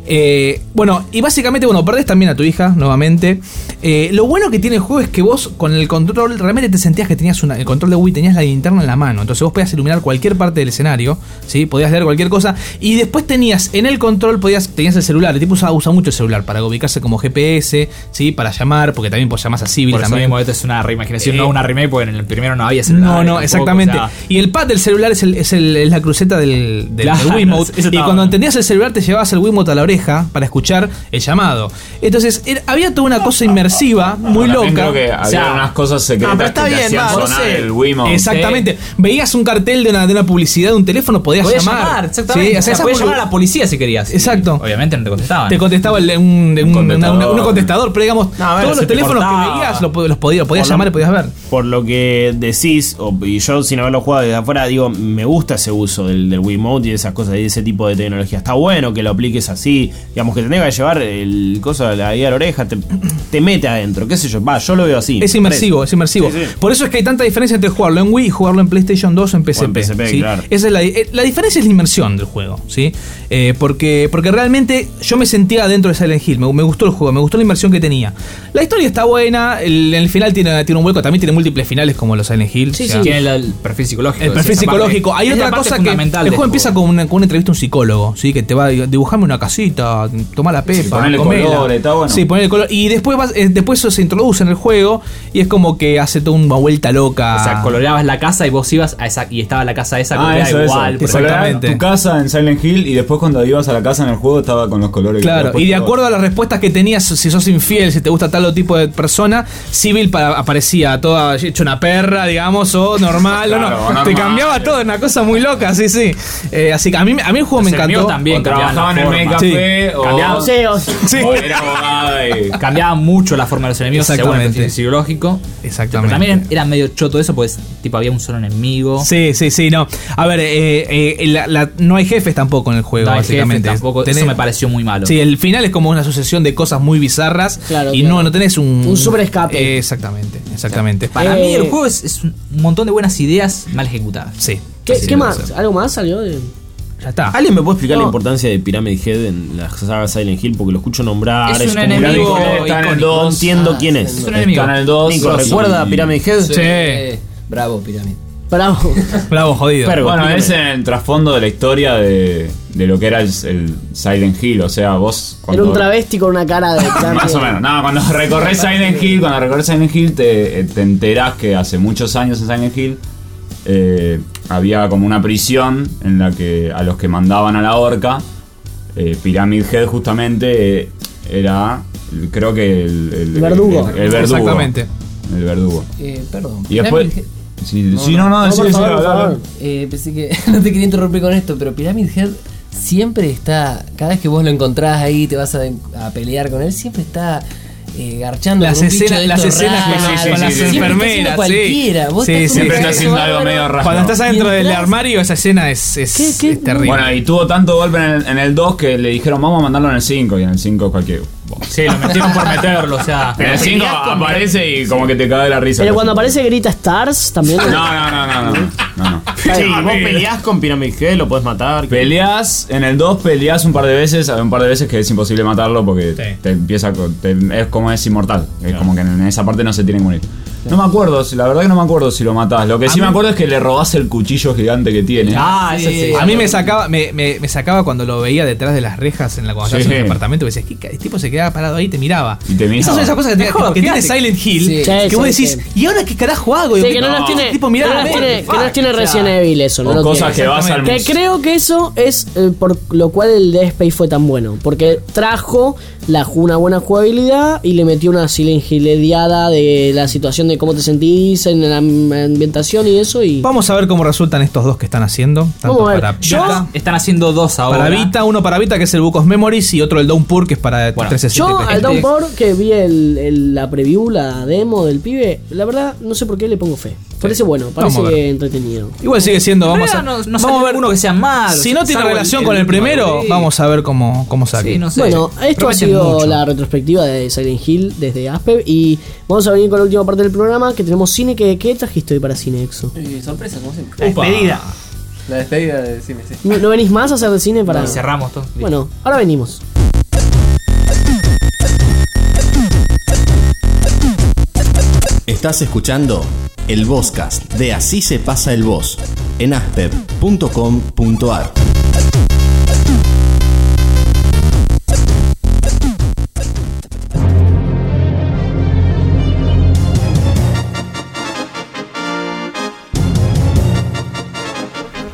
Eh, bueno, y básicamente, bueno, perdés también a tu hija nuevamente. Eh, lo bueno que tiene el juego es que vos con el control realmente te sentías que tenías una, el control de Wii, tenías la linterna en la mano. Entonces vos podías iluminar cualquier parte del escenario, ¿sí? Podías leer cualquier cosa. Y después tenías en el control, podías, tenías el celular. El tipo usa, usa mucho el celular para ubicarse como G P S, ¿sí? Para llamar, porque también pues llamás a Civil Por eso también. mismo, esto es una reimaginación, Eh, no una remake, porque en el primero no había celular. No, no, exactamente. O sea, y el pad del celular es, el, es, el, es la cruceta del, del, Claro, del Wiimote. eso Y estaba cuando bueno. entendías el celular te llevabas el Wiimote a la oreja para escuchar el llamado. Entonces era- había toda una cosa inmersiva, muy También loca. creo que había O sea, unas cosas secretas no, pero está que te bien, hacían va, no sonar sé. el Wiimote. Exactamente. Veías un cartel de una, de una publicidad de un teléfono, podías, podías llamar. llamar, exactamente. Sí, o sea, esas podías bolu- llamar a la policía si querías. Exacto. Y obviamente no te contestaban. Te contestaba el- un, un, una- una- contestador. un contestador, pero digamos, No, a ver, todos se los te teléfonos cortaba. que veías lo, los podías, lo podías Por lo- llamar y podías ver. Por lo que decís, o- y yo sin haberlo jugado desde afuera, digo, me gusta ese uso del, del Wiimote y de esas cosas, y de ese tipo de tecnología. Está bueno que lo apliques así, digamos que te tenga que llevar el coso de la, ahí a la oreja, te, te mete adentro, qué sé yo, va, yo lo veo así. Es me inmersivo, parece. es inmersivo. Sí, sí. Por eso es que hay tanta diferencia entre jugarlo en Wii y jugarlo en PlayStation dos o en P S P. O en P S P, ¿sí? claro. Esa es la, eh, la diferencia es la inmersión del juego, ¿sí? Eh, porque, porque realmente yo me sentía dentro de Silent Hill, me, me gustó el juego, me gustó la inmersión que tenía. La historia está buena, el, el final tiene, tiene un vuelco, también tiene múltiples finales como los Silent Hill. Sí, o sí. sea, Tiene el, el perfil psicológico. el perfil esa parte- psicológico. Hay esa otra parte cosa que el fundamental juego del empieza con una, con una entrevista a un psicólogo, ¿sí? Que te va a dibujarme una casita, tomar la pepa, ponerle comela. colores, está bueno. Sí, ponerle color. Y después vas, eh, después eso se introduce en el juego y es como que hace toda una vuelta loca. O sea, coloreabas la casa y vos ibas a esa y estaba la casa esa Ah, coloreada eso, igual. eso. pero- Exactamente. Tu casa en Silent Hill y después cuando ibas a la casa en el juego estaba con los colores. que Claro, habías y de puesto. acuerdo a las respuestas que tenías, si sos infiel, si te gusta tal o tipo de persona, Civil pa- aparecía toda hecha una perra, digamos, o normal, Claro, o no. normal. Te cambiaba todo, una cosa muy loca, sí, sí. Eh, así que a mí, a mí el juego Los me enemigos encantó. también O cambiaban trabajaba en la el forma. Medicafé o, Cambiaba- Museos. Sí. o era abogada y... Cambiaba mucho la forma de los enemigos según el Exactamente. perfil psicológico. Exactamente. Pero también era medio choto eso, pues tipo había un solo enemigo. Sí, sí, sí, no. A ver, eh, eh, la- la- no hay jefes tampoco en el juego, No hay jefe básicamente. tampoco, Tenés- eso me pareció muy malo. Sí, el final es como una sucesión de cosas muy bizarras Claro, y claro. no, no tenés un... Un super escape. Eh, exactamente, exactamente. Para Eh, mí el juego es, es un montón de buenas ideas mal ejecutadas. Sí. ¿Qué, Sí, qué lo más? sé. ¿Algo más salió de.? Ya está. ¿Alguien me puede explicar No. la importancia de Pyramid Head en la saga Silent Hill? Porque lo escucho nombrar. Es un como enemigo Pyramid Head está en el icónico. dos, No entiendo Ah, quién sí, es. Es un enemigo. Está en el dos. Nico, ¿recuerda a Pyramid Head? Sí. Eh, bravo, Pirámide. Bravo. Bravo, jodido. Pero- Bueno, explícame. es en el trasfondo de la historia de, de lo que era el, el Silent Hill. O sea, vos. Era cuando- un travesti con una cara de. Más o menos. No, cuando recorres Silent Hill, cuando recorres Silent Hill, te, eh, te enterás que hace muchos años en Silent Hill eh, había como una prisión en la que a los que mandaban a la horca, eh, Pyramid Head justamente eh, era, creo que el, el, El verdugo. El, el verdugo. Exactamente. El verdugo. Eh, perdón. Y después. Pyramid Head- Sí, sí, no, no, No, sí, por sí, favor, por habla, habla. favor. Eh, pensé que no te quería interrumpir con esto, pero Pyramid Head siempre está, cada vez que vos lo encontrás ahí, te vas a, a pelear con él, siempre está eh, garchando Las con un bicho escenas- de las estos escenas con- raros, con las siempre está haciendo enfermeras, cualquiera. sí. Vos Sí, estás sí, con un Siempre está brazo haciendo algo bárbaro. medio raro. Cuando estás adentro del Mientras- armario, esa escena es, es, ¿Qué, qué? es terrible. Bueno, y tuvo tanto golpe en el, en el dos que le dijeron vamos a mandarlo en el cinco. Y en el cinco cualquier. Sí, lo metieron por meterlo, o sea. En el cinco aparece y como que te cae la risa. Pero cuando aparece Grita Stars también. No, no, no, no, no. no, no. Sí, vos peleás con Pyramid Head, lo podés matar. Peleás, en el dos peleás un par de veces, hay un par de veces que es imposible matarlo porque Sí. te empieza con- te- es como es inmortal, es como que en esa parte no se tiene que morir. No me acuerdo, si- la verdad que no me acuerdo si lo matás. Lo que sí me acuerdo es que le robás el cuchillo gigante que tiene. Ah, eso sí. A mí me sacaba, me, me, me sacaba cuando lo veía detrás de las rejas en la cuando Sí. estabas en el departamento, y decías, ¿qué ca- el tipo se quedaba parado ahí y te miraba. Y te miraba. Esas son esas cosas que, tiene- Mejor, que tiene fíjate. Silent Hill, Sí. Sí, que vos sí, decís, sí. ¿y ahora qué carajo hago? Sí, Y que no, no, las tiene, tipo, que mirá no la las mente, tiene, que no las fuck, tiene o sea, Resident Evil, eso, no o lo cosas tiene. que vas al Que museo. creo que eso es eh, por lo cual el Dead Space fue tan bueno. Porque trajo la, una buena jugabilidad y le metió una Silent Hillediada de la situación de cómo te sentís en la ambientación y eso. Y Vamos a ver cómo resultan estos dos que están haciendo. Tanto Vamos a ver. para Yo- Vita, Están haciendo dos ahora. para Vita, uno para Vita que es el Book of Memories y otro el Downpour que es para Bueno, trescientos sesenta. yo y al P C. Downpour que vi el, el- la preview, la demo del pibe, la verdad no sé por qué le pongo fe. Parece bueno, Vamos a ver. parece entretenido. Igual sigue siendo, Pero vamos a, no, no vamos sale a ver uno que sea malo. Si no tiene salvo relación con el último, primero, sí. vamos a ver cómo, cómo sale. Sí, no sé. Bueno, esto ha Prometen sido mucho. la retrospectiva de Silent Hill desde Aspe y vamos a venir con la última parte del programa que tenemos cine. que ¿Qué trajiste hoy para Cine Exo? Eh, sorpresa, como siempre. La despedida. La despedida de cine, sí. ¿No, no venís más a hacer de cine para...? Y cerramos todo. Bueno, ahora venimos. Estás escuchando el Vozcast de Así se pasa el voz en aspep punto com punto ar.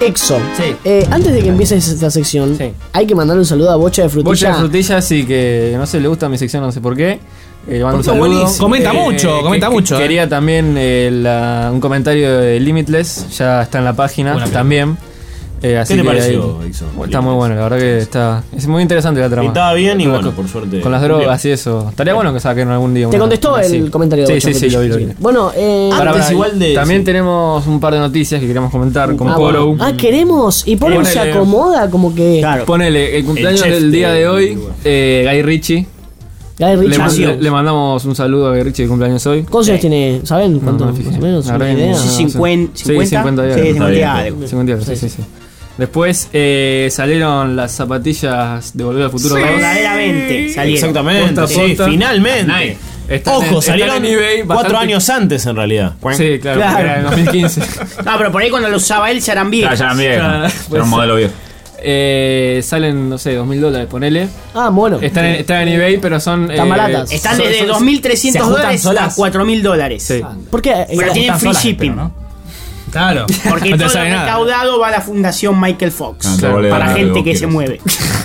Exo. Sí. Eh, antes de que empieces esta sección, Sí. hay que mandarle un saludo a Bocha de Frutilla. Bocha de Frutilla, sí, que no sé, le gusta mi sección, no sé por qué. Eh, mando un Porque saludo. buenísimo. Comenta mucho, comenta que- mucho, Quería eh. también eh, la- un comentario de Limitless, ya está en la página Buena también. Eh, así ¿Qué te que pareció, ahí- Ixo? Está muy bueno, la verdad que está. Es muy interesante la trama. Pintaba bien y Con las bueno, co- por suerte. Con las drogas y eso. Estaría bueno que saquen algún día. ¿Te una- contestó una el así. comentario de Sí, Bocha sí, sí, lo vi, Frutilla? lo vi. Bueno, eh, Pará, Antes pará, igual de- También sí. tenemos un par de noticias que queríamos comentar, como ah, Poro. bueno. Ah, queremos. Y Poro se Ponele- acomoda como que. Claro. Ponele el cumpleaños chef del día de- de hoy, eh, Guy Ritchie. Guy Le, Ritchie. man- nació. le- le mandamos un saludo a Guy Ritchie de cumpleaños hoy. ¿Cuántos años tiene? ¿Saben No, cuánto? no me fijé. Más o menos, La una verdad que idea. no sé. cincuenta, Sí, cincuenta y algo. Sí, cincuenta y Está algo. cincuenta y algo, sí, sí, sí. Después eh, salieron las zapatillas de Volver al Futuro dos. Verdaderamente salieron. Exactamente, Posta, sí, posta. finalmente. Nice. Están en- Ojo, están salieron en eBay cuatro bastante- años antes en realidad. Sí, claro, Claro. era en dos mil quince. No, pero por ahí cuando lo usaba él ya eran Ya, viejos. ya eran viejos. Claro, Era pues- un modelo viejo. Eh, salen, no sé, dos mil dólares, ponele. Ah, bueno. Están en, están en eBay, pero son. Están eh, baratas. Están son- desde son- dos mil trescientos se ajustan dólares a solas. cuatro mil dólares. Sí. ¿Por qué? Pero tienen Están free solas, shipping. pero, ¿no? Claro. Porque no te todo sale lo nada. recaudado va a la Fundación Michael Fox. Ah, te volé para a dar gente algo que que se quieras. mueve.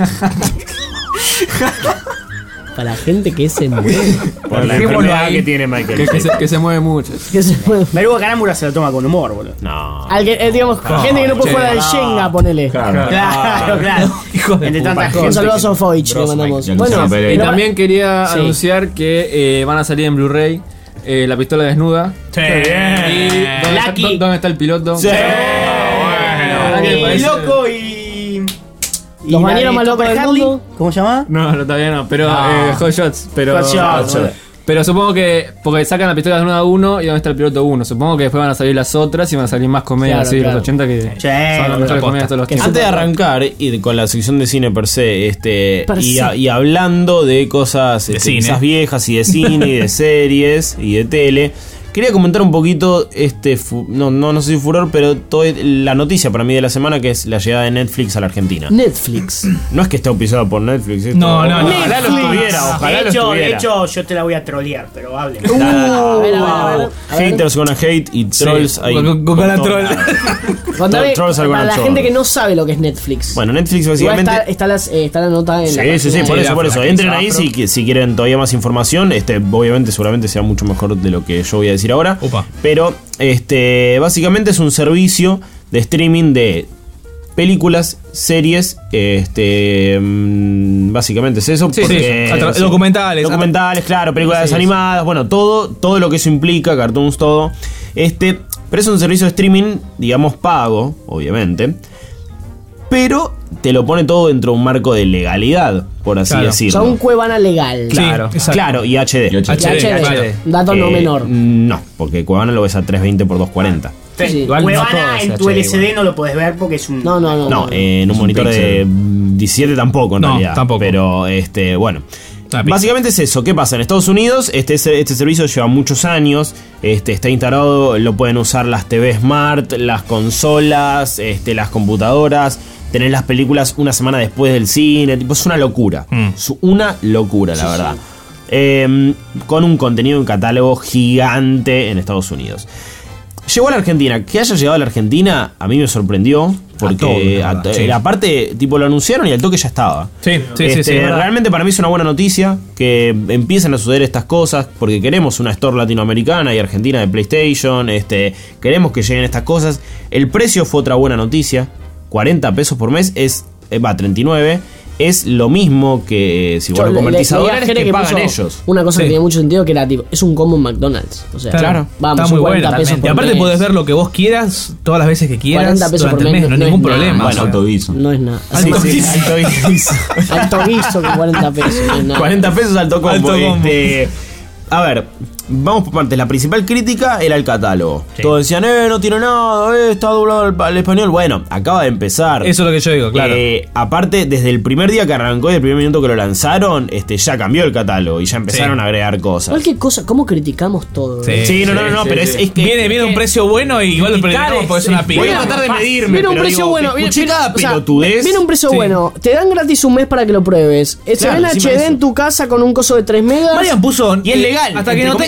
Para gente que se mueve. Por la Dejémoslo enfermedad ahí. que tiene Michael. Que, que se, que se mueve mucho. Que se mueve. Pero Hugo Carámbula se lo toma con humor, boludo. No. Al que, eh, digamos, gente que no puede che, jugar al no. Shenga, ponele. Claro. Claro, claro. Hijo de Entre puta. tantas Un cosas. saludo a Sofovich, le mandamos. Ya Bueno, Luciano Pereira. Y pero- también quería Sí. anunciar que eh, van a salir en Blu-ray eh, La pistola desnuda. Sí. Y ¿dónde está, Lucky. dónde está el piloto? Sí. La verdad que me Y parece- loco y. y Los la bañeros de más locos Topper del Harley, mundo. ¿Cómo se llama? No, no, todavía no, pero eh, Hot Shots. Pero, Hot Shots, boludo. pero supongo que, porque sacan la pistola desnuda uno y dónde está el piloto uno. Supongo que después van a salir las otras y van a salir más comedias Claro, así de claro. los ochenta que Sí, son las mejores comedias de todos los Que tiempos. Antes de arrancar y con la sección de cine per se, este Per y, se. a- y hablando de cosas este, cine. quizás viejas y de cine y de series y de tele, quería comentar un poquito este fu- no, no, no sé si furor, pero todo, la noticia para mí de la semana que es la llegada de Netflix a la Argentina. Netflix. No es que esté auspiciado por Netflix. esto- No, no, no. Ojalá lo estuviera, ojalá de, lo hecho, de estuviera. hecho, yo te la voy a trolear, pero hable. Uh, a ver, a ver, a ver. A ver. Haters gonna hate y trolls ahí. con- con- con por la todos troll. lados. Contame, Trolls are para gonna la troll. gente que no sabe lo que es Netflix. Bueno, Netflix Igual básicamente. está, está, las- eh, está la nota en la Sí, sí, sí, página por de- eso, por eso. Afro, Entren Afro. ahí si, qui- si quieren todavía más información. Este, obviamente, seguramente sea mucho mejor de lo que yo voy a decir ahora. Upa. Pero, este, básicamente es un servicio de streaming de películas, series, este, mm, básicamente es eso. Sí, porque- sí, atra- documentales. documentales, claro, películas Sí, sí. animadas, bueno, todo, todo lo que eso implica, cartoons, todo. Este, pero es un servicio de streaming, digamos, pago, obviamente. Pero te lo pone todo dentro de un marco de legalidad, por así Claro. O decirlo. sea, un Cuevana legal. Claro, Sí, exacto. claro, y H D. Y H D. Y H D, claro. dato no Eh, menor. No, porque Cuevana lo ves a trescientos veinte por doscientos cuarenta. Sí, sí. Igual no Cuevana todo es en tu H D L C D no lo podés ver porque es un. No, no, no. No, eh, en un Es un monitor de pixel. diecisiete tampoco, en No, realidad. tampoco. Pero, este, bueno. Una pizza. Básicamente es eso. ¿Qué pasa? En Estados Unidos este, este servicio lleva muchos años. Este, está instalado, lo pueden usar las T V Smart, las consolas, este, las computadoras. Tener las películas una semana después del cine. Tipo, es una locura. Mm. Es una locura, la verdad. Eh, con un contenido en catálogo gigante en Estados Unidos. Llegó a la Argentina. Que haya llegado a la Argentina a mí me sorprendió. Porque todos, la a- verdad, sí. eh, aparte, tipo, lo anunciaron y al toque ya estaba. Sí, sí, sí, Este, sí. es verdad. realmente para mí es una buena noticia que empiecen a suceder estas cosas porque queremos una store latinoamericana y argentina de PlayStation, este, queremos que lleguen estas cosas. El precio fue otra buena noticia, cuarenta pesos por mes es, eh, va, treinta y nueve, es lo mismo que si vos Yo lo le- convertís le- a leí dólares Jere que pagan puso ellos. Una cosa Sí. que tenía mucho sentido que era tipo, es un combo en McDonald's. O sea, Claro. vamos, Está son muy cuarenta bueno. pesos Y por aparte mes. podés ver lo que vos quieras todas las veces que quieras cuarenta pesos durante por el mes mes, no hay no ningún es nada. problema. Bueno, autoguiso. No es nada. Alto Sí, sí, guiso. alto guiso. Alto guiso con cuarenta pesos. No es nada. cuarenta pesos alto combo. Alto combo. Este, a ver, vamos por partes. La principal crítica era el catálogo. Todos decían, eh, no tiene nada, eh, está doblado al, al español. Bueno, acaba de empezar. Eso es lo que yo digo, claro. Eh, aparte, desde el primer día que arrancó y el primer minuto que lo lanzaron, este, ya cambió el catálogo y ya empezaron Sí. a agregar cosas. Cualquier cosa, ¿cómo criticamos todo? Sí. eh? Sí, no, no, no, no, sí, pero sí. es, es que. viene, viene un precio bueno y igual lo criticamos porque es una Voy piba. a tratar de medirme. Viene un pero precio digo, bueno. Viene, escuché viene- cada o sea, pelotudez. viene un precio Sí. bueno. Te dan gratis un mes para que lo pruebes. Eh, Se Claro, ve en encima H D de eso. en tu casa con un coso de tres megas. Marian puso. Y es eh, legal, Hasta que entre no comillas,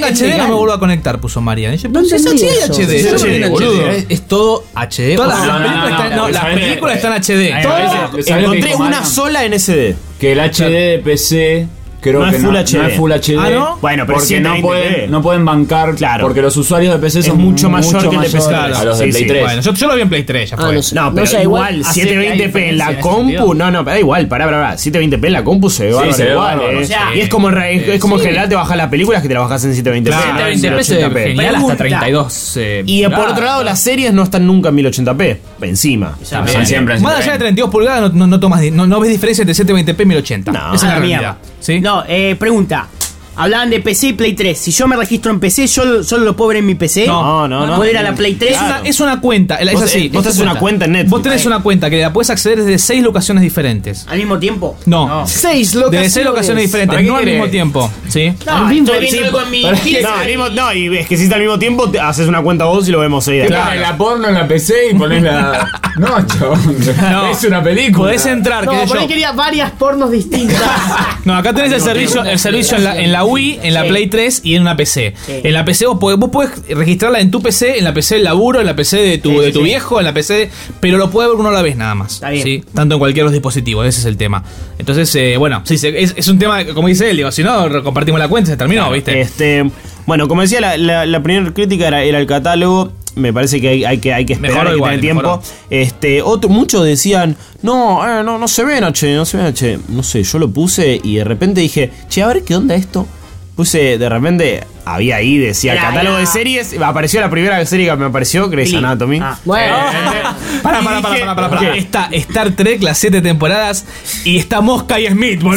tenga H D no me vuelvo a conectar, puso Marian. Yo, No pero si es entendí H D, eso. H D. Yo Yo no no tiene entiendo, H D, boludo. es, es todo H D. Todas por las favor. películas están, no, las películas están H D. Encontré una sola en S D. Que el H D de P C creo No que es Full no, H D. no es Full H D. Ah, ¿no? Bueno, pero porque no setecientos veinte p. pueden, no pueden bancar, Claro. porque los usuarios de P C Es son mucho mayor que el de mayor P C. a los Sí, de Play sí. tres. Bueno, yo, yo lo vi en Play tres, ya Ah, fue. no sé. No, pero No sé, igual, igual- setecientos veinte p en la compu, no, no, pero da igual, pará, pará, pará. setecientos veinte p en la compu se ve Sí, bárbaro se ve igual, bárbaro, eh. o sea, y es como, en re- es, es como en general te bajas las películas que te las bajas en setecientos veinte p. Claro, no en setecientos veinte p se ve mil ochenta p. genial hasta Pregunta. treinta y dos. eh, Y eh, por pulgadas. otro lado, las series no están nunca en mil ochenta p, encima. Son siempre en Más allá de treinta y dos pulgadas, no, no, no, tomas, no, no ves diferencia entre setecientos veinte p y mil ochenta. No. Esa es la Ah, realidad. mierda. ¿Sí? No, eh, pregunta. Hablaban de P C y Play tres. Si yo me registro en P C, ¿yo solo lo puedo ver en mi P C? No, no, no. ¿Puedo ir a la Play tres? Es, una, es una cuenta, es Vos- así. vos tenés es una cuenta en Netflix. Vos tenés una cuenta que la puedes acceder desde seis locaciones diferentes. ¿Al mismo tiempo? No, Seis desde locaciones. seis locaciones diferentes, ¿Para qué no al querés? mismo tiempo. ¿Sí? No, Al mismo estoy viendo tiempo. algo en mi ¿Para qué? P C. No, al mismo- no, y es que si está al mismo tiempo, te haces una cuenta vos y lo vemos ahí. Claro. Pones la porno en la P C y pones la. No, chabón. No. Es una película. Podés entrar, No, qué sé por ahí yo. quería varias pornos distintas. No, acá tenés el servicio, el servicio en la, en la Wii, en la Sí. Play tres y en una P C. Sí. En la P C vos podés, vos podés registrarla en tu P C, en la P C del laburo, en la P C de tu, Sí, de sí, tu sí. viejo, en la P C, pero lo puede ver uno a la vez nada más. Está bien. ¿Sí? Tanto en cualquiera de los dispositivos, ese es el tema. Entonces, eh, bueno, sí, se- es, es un tema, como dice él, digo, si no, re- compartimos la cuenta, se terminó, ¿viste? Este, bueno, como decía, la, la, la primera crítica era, era el catálogo. Me parece que hay, hay que hay que esperar, Mejoró hay que igual, tener tiempo. mejoró. Este, otro, muchos decían, no, eh, no, no se ve en H D, no se ve en H D. No sé, yo lo puse y de repente dije, che, a ver qué onda esto. Puse, de repente, había ahí, decía Era, catálogo era. de series. Apareció la primera serie que me apareció, Grey's Sí. Anatomy. Ah. Bueno, Pará, Y pará, pará, dije, pará, pará, pará. ¿qué? Está Star Trek, las siete temporadas, y está Mosca y Smith, boludo.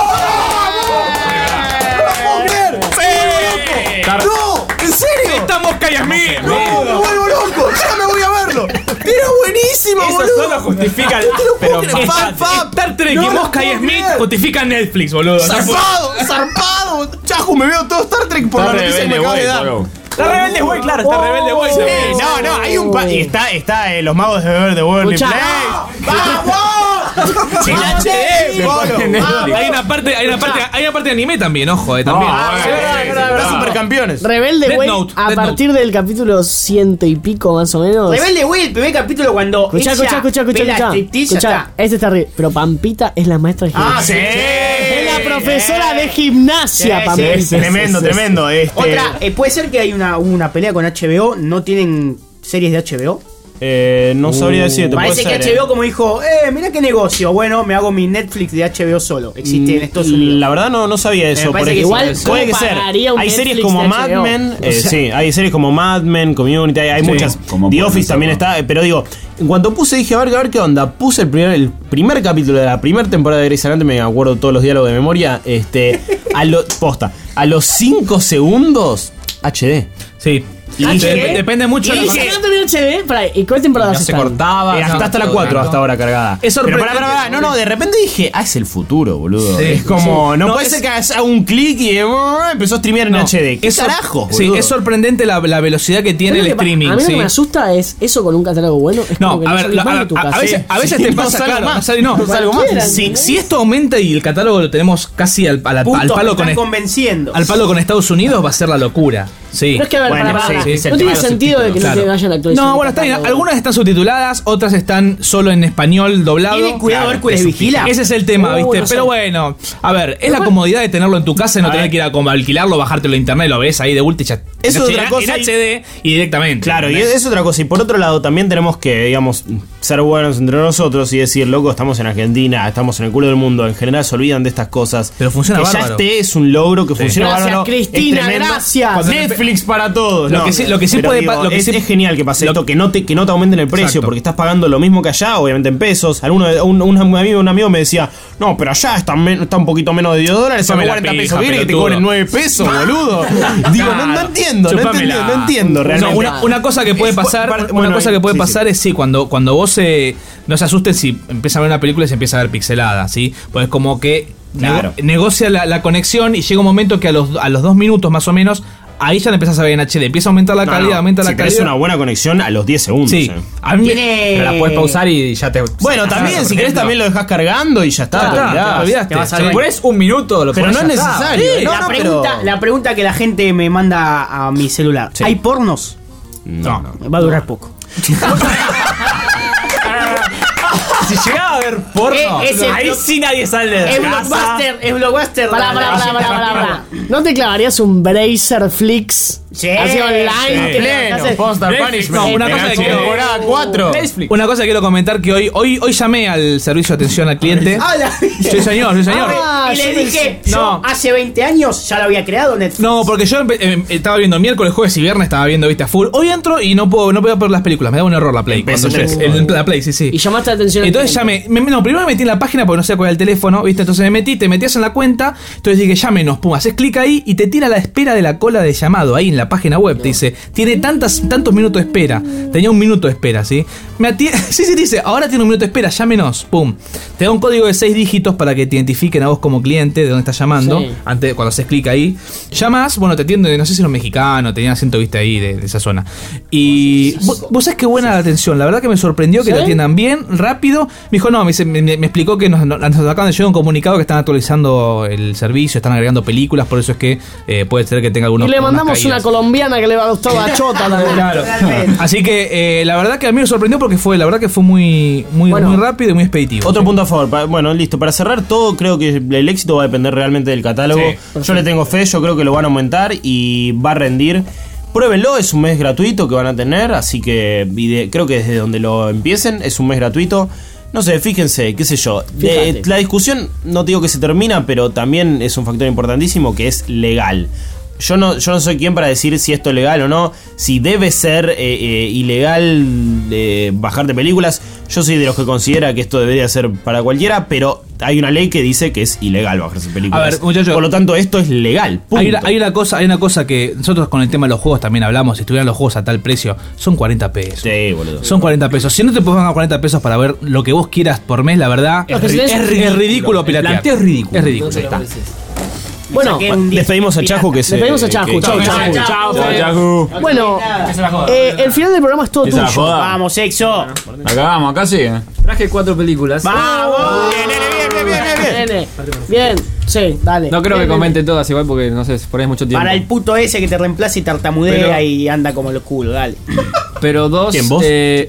¡No! ¿En serio? Está Mosca y Smith, ¡No! ¡Me vuelvo loco! ¡Ya me voy a verlo! ¡Era buenísimo, Eso boludo! solo justifica. No te lo puedo Pero creer. Star, Fab, Fab. Star Trek No y lo Mosca y puedo Smith creer. justifican Netflix, boludo. ¡Zarpado! ¡Zarpado! Chajo, me veo todo Star Trek por la noticia que me acabas de dar. Está Rebelde Way, claro, está Rebelde Way. Sí, no, no, hay un pa y está, está eh, los magos de Beber de World Escuchá. Place. ¡Vamos! En H D, Boludo. boludo. Hay una parte, hay una parte, hay una parte de anime también, ojo, eh, también. Ah, Sí, verdad, sí, verdad, sí. verdad, supercampeones. Rebelde Death Way, Note, a Death partir del capítulo ciento y pico más o menos. Rebelde Way, el primer capítulo cuando. Escuchá, ella escuchá, escuchá, escuchá, ve la escuchá. striptease, ya Escuchá, está. este está arriba. Pero Pampita es la maestra de gimnasia. Ah, sí. Es la profesora de gimnasia, Sí, Pampita. sí, Tremendo, tremendo. Este, Otra, eh, puede ser que hay una, una pelea con H B O, no tienen series de H B O. eh, no sabría decirte. Parece que puede ser, H B O eh. como dijo, eh, mira qué negocio, bueno, me hago mi Netflix de H B O solo. Existe en Estados Unidos. La verdad no, no sabía eso. Me parece por que ejemplo. sí. Igual, puede que ¿cómo ser. pagaría un Hay series Netflix como de Mad H B O? Men. O eh, sea, sí, hay series como Mad Men, Community, hay, hay Sí, muchas. como The pueden Office también hacerlo. está. eh, Pero digo, en cuanto puse dije, a ver, a ver qué onda. Puse el primer, el primer capítulo de la primera temporada de Grey's Anatomy, me acuerdo todos los diálogos de memoria. Este, a lo, posta, a los cinco segundos, H D. Sí. Y Dep- dije- depende mucho de ¿Y la si no tenía H D? Pará, ¿y cuál temporada No se cortaba. Eh, hasta, no, hasta la todo cuatro blanco. hasta ahora cargada. Es Pero sorprendente. pará, pará, pará. No, no, de repente dije, ah, es el futuro, boludo. Sí, es como, sí. no, No, puede es- ser que haga un clic y eh, empezó a streamear en No, H D. ¿Qué es sor- carajo? Sí, boludo? es sorprendente la, la velocidad que tiene el Lo que pa- streaming. A mí lo sí. que me asusta es eso con un catálogo bueno. Es No, como que a ver, salís la- más a, de tu a- a casa. veces, a veces Sí, te no pasa, salgo claro, más. no salís- no. No salgo más. Cualquiera, Si, ¿entendés? si esto aumenta y el catálogo lo tenemos casi al, al, al Puntos, me palo con están est- convenciendo. al palo con Estados Unidos, va a ser la locura. Sí. Pero es que a ver, Bueno, pará, pará, sí, pará. sí, es el no tema tiene de los sentido de que Claro. no te vayan actualizando. No, bueno, está bien. Algunas están subtituladas, otras están solo en español doblado. ¿Tiene cuidado Hércules es- Vigila? Ese es el tema, Uh, ¿viste? no sé. Pero bueno, a ver, es la comodidad de tenerlo en tu casa y no A tener ver. que ir a como alquilarlo, bajártelo en internet, lo ves ahí de ulti ya. Eso en es otra H- cosa En y- H D y directamente. Claro, y ¿entendés? es otra cosa. Y por otro lado, también tenemos que, digamos, ser buenos entre nosotros y decir, loco, estamos en Argentina, estamos en el culo del mundo. En general se olvidan de estas cosas. Pero funciona que bárbaro. ya esté es un logro que funciona Gracias, bárbaro. es Cristina, tremendo. gracias. Cuando Netflix para todos. Lo no. que sí- lo que sí Pero puede digo, pa- lo que es, sí- es genial que pase lo- esto, que no te, que no te aumenten el precio, Exacto. porque estás pagando lo mismo que allá, obviamente en pesos. Alguno, un, un amigo, un amigo me decía, no, pero allá está, men- está un poquito menos de diez dólares, son Chupame la cuarenta pija, pesos. ¿Qué querés que te pelotudo. cobren nueve pesos, boludo? Digo, no, no entiendo, no Chupamela. entiendo, no entiendo No, realmente. una, una cosa que puede Es- pasar, para- una bueno, cosa que puede sí, pasar es sí, cuando, cuando vos eh, no se asusten si empieza a ver una película y se empieza a ver pixelada, ¿sí? Pues como que Claro. nego- negocia la, la conexión y llega un momento que a los, a los dos minutos más o menos ahí ya le empezás a ver en H D. Empieza a aumentar la No, calidad, no, aumenta si la tenés calidad. una buena conexión a los diez segundos. Sí. eh. A mí Tiene- Pero la puedes pausar y ya te. Bueno, también, si querés, también lo dejás cargando y ya está. Claro, te olvidás. te olvidás. Te vas a Si ver. pones un minuto, lo Pero pones no es ya está. necesario. Sí, no, la, no, pregunta, pero- la pregunta que la gente me manda a mi celular. Sí. ¿Hay pornos? No, no. Va a durar poco. Si llegaba a ver porno, Eh, ese ahí blo- sí nadie sale de Es la casa. blockbuster, es blockbuster. Pará, pará, pará, pará, pará, pará. ¿No te clavarías un Bracer Flix? Sí, Así online. sí. que Pleno, haces- Postar Netflix, Punishment. no, una cosa que quiero- temporada cuatro. Netflix. Una cosa que quiero comentar que hoy, hoy, hoy llamé al servicio de atención al cliente. Ah, la- Sí, señor, sí, señor. Ah, y yo le dije, pensé- yo No. hace veinte años ya lo había creado Netflix. No, porque yo empe- em, estaba viendo miércoles, jueves y viernes, estaba viendo, viste, a full. Hoy entro y no puedo, no puedo ver las películas, me da un error la Play. En P S cuando tres. yo- en la Play, sí, sí. Y llamaste la atención. al Entonces cliente. llamé, me- no, primero me metí en la página porque no sé cuál era el teléfono, ¿viste? Entonces me metí, te metías en la cuenta, entonces dije, llámenos, pum, haces clic ahí y te tira la espera de la cola de llamado ahí en la página web. Te dice, tiene tantas, tantos minutos de espera. Tenía un minuto de espera, ¿sí? Me ati- sí, sí, dice, ahora tiene un minuto de espera, llámenos, pum. Te da un código de seis dígitos para que te identifiquen a vos como cliente de dónde estás llamando. Sí. Antes, cuando haces clic ahí. Llamas, bueno, te atienden, no sé si los mexicanos, tenían acento, viste, ahí de, de esa zona. Y vos, vos sabés qué buena la atención. La verdad que me sorprendió que ¿Sí? te atiendan bien, rápido. Me dijo, no, me, dice- me- me explicó que nos, nos acaban de llegar un comunicado que están actualizando el servicio, están agregando películas, por eso es que eh, puede ser que tenga algunos. Y le algunas mandamos una caídas. colombiana que le va a gustar la chota también. Claro. Realmente. Así que eh, la verdad que a mí me sorprendió porque fue, la verdad que fue muy, muy, Bueno. muy rápido y muy expeditivo. Otro punto a favor. Pa- Bueno, listo. Para cerrar todo, creo que el éxito va a depender realmente del catálogo. Yo le tengo fe, yo creo que lo van a aumentar y va a rendir. Pruébenlo, es un mes gratuito que van a tener, así que y de- creo que desde donde lo empiecen es un mes gratuito. No sé, fíjense, qué sé yo. Fíjate. Eh, la discusión, no te digo que se termina, pero también es un factor importantísimo que es legal. Yo no, yo no soy quien para decir si esto es legal o no, si debe ser eh, eh, ilegal eh, bajarte películas. Yo soy de los que considera que esto debería ser para cualquiera, pero hay una ley que dice que es ilegal bajarse películas. A ver, muchachos. Por lo tanto, esto es legal. Punto. Hay una, hay una cosa, hay una cosa que nosotros con el tema de los juegos también hablamos. Si estuvieran los juegos a tal precio, son cuarenta pesos. Sí, boludo. Son cuarenta pesos. Si no te puedes pagar cuarenta pesos para ver lo que vos quieras por mes, la verdad, Lo que es, si ri- tenés- es ri- es ridículo El piratear. planteo es ridículo. Es ridículo. No te lo Está. mereces. Bueno, Saqué un disco Despedimos a pirata. Chajo que se. despedimos a Chajo. que- Chau, que- Chajo. Chao, Chao, Fede. Chacu. Bueno, Esa es la joda. eh, el final del programa es todo Esa es la tuyo. joda. Vamos, sexo. Acá vamos, acá sí. eh. Traje cuatro películas. Vamos. Bien, bien, bien, bien, bien, bien. Nene. Bien, sí, dale. No creo que Bien, comente todas igual porque no sé, por ahí es mucho tiempo. Para el puto ese que te reemplaza y tartamudea Pero- y anda como lo culo, dale. Pero dos. ¿Quién, vos? eh,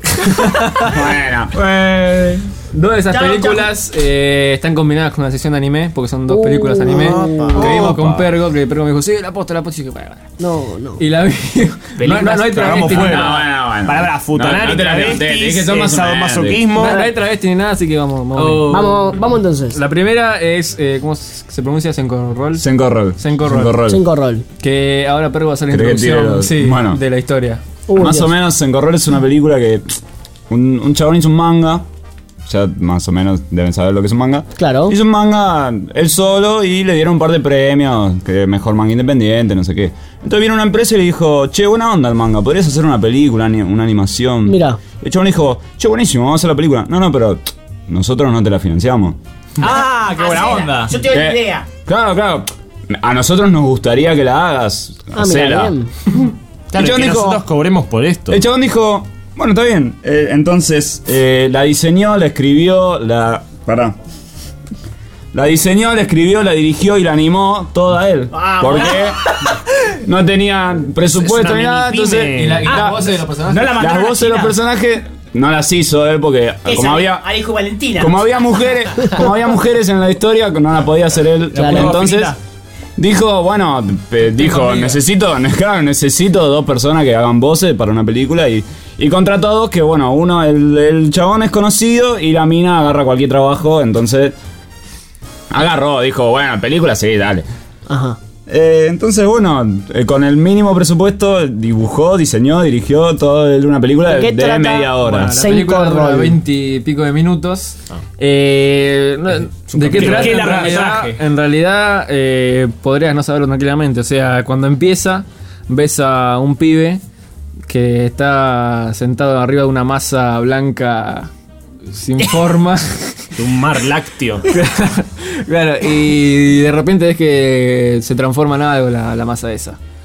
Bueno. dos de esas Chao, películas eh, están combinadas con una sesión de anime, porque son dos Uh, películas anime. opa. Que vimos con Opa. Pergo, que Pergo me dijo, sí, la posta, la posta. Y, dije, "Bueno". No, no. Y la vi. no, no, no hay Hagamos travesti ni fuera. nada. Bueno, bueno. Para, para, No, futanari, no te la travestis, levanté, dije que son eh, más o menos. sadomasoquismo. No, no hay travesti ni nada, así que vamos. vamos. Oh. Vamos, vamos entonces. La primera es, eh, ¿cómo se pronuncia? Senko-roll. Senko Roll. Senko Roll. Cinco roll. Que ahora Pergo va a hacer la ¿Cree que introducción tire los- sí, bueno. de la historia. Uy, Más Dios. o menos, Senko Roll es una película que. Un, un chabón hizo un manga. Ya más o menos deben saber lo que es un manga. Claro. Hizo un manga él solo y le dieron un par de premios. Que mejor manga independiente, no sé qué. Entonces vino una empresa y le dijo: Che, buena onda el manga, podrías hacer una película, ani- una animación. Mira. El chabón dijo: Che, buenísimo, vamos a hacer la película. No, no, pero nosotros no te la financiamos. Ah, qué buena Hacela. onda. Yo te doy la ¿Qué? idea. Claro, claro. A nosotros nos gustaría que la hagas. Ah, mira, hacela. bien. Claro, El chabón que dijo- nosotros cobremos por esto. El chabón dijo, bueno, está bien. Eh, entonces, eh, la diseñó, la escribió, la... Pará. La diseñó, la escribió, la dirigió y la animó toda él. Vamos. Porque no tenía presupuesto Es ni una nada. mini Entonces, pyme. Y la- y la- las voces de los personajes. No la las mandaron a voces de los China. personajes no las hizo él porque Esa, como había... al hijo Valentina. Como había mujeres, como había mujeres en la historia, no la podía hacer él. Claro. Entonces dijo, bueno, pe- dijo, necesito, claro, necesito dos personas que hagan voces para una película y, y contrató a dos que, bueno, uno, el, el chabón es conocido y la mina agarra cualquier trabajo, entonces agarró, dijo, bueno, película sí, dale. Ajá. Eh, entonces, bueno, eh, con el mínimo presupuesto dibujó, diseñó, dirigió toda una película ¿De de, qué de trata? media hora. Bueno, la Senko película dura Roll. veinte y pico de minutos. Eh, no, ¿De qué capítulo. trata? ¿Qué En realidad, largometraje? en realidad eh, podrías no saberlo tranquilamente. O sea, cuando empieza, ves a un pibe que está sentado arriba de una masa blanca sin forma. Un mar lácteo. Claro, y de repente ves que se transforma en algo la, la masa esa.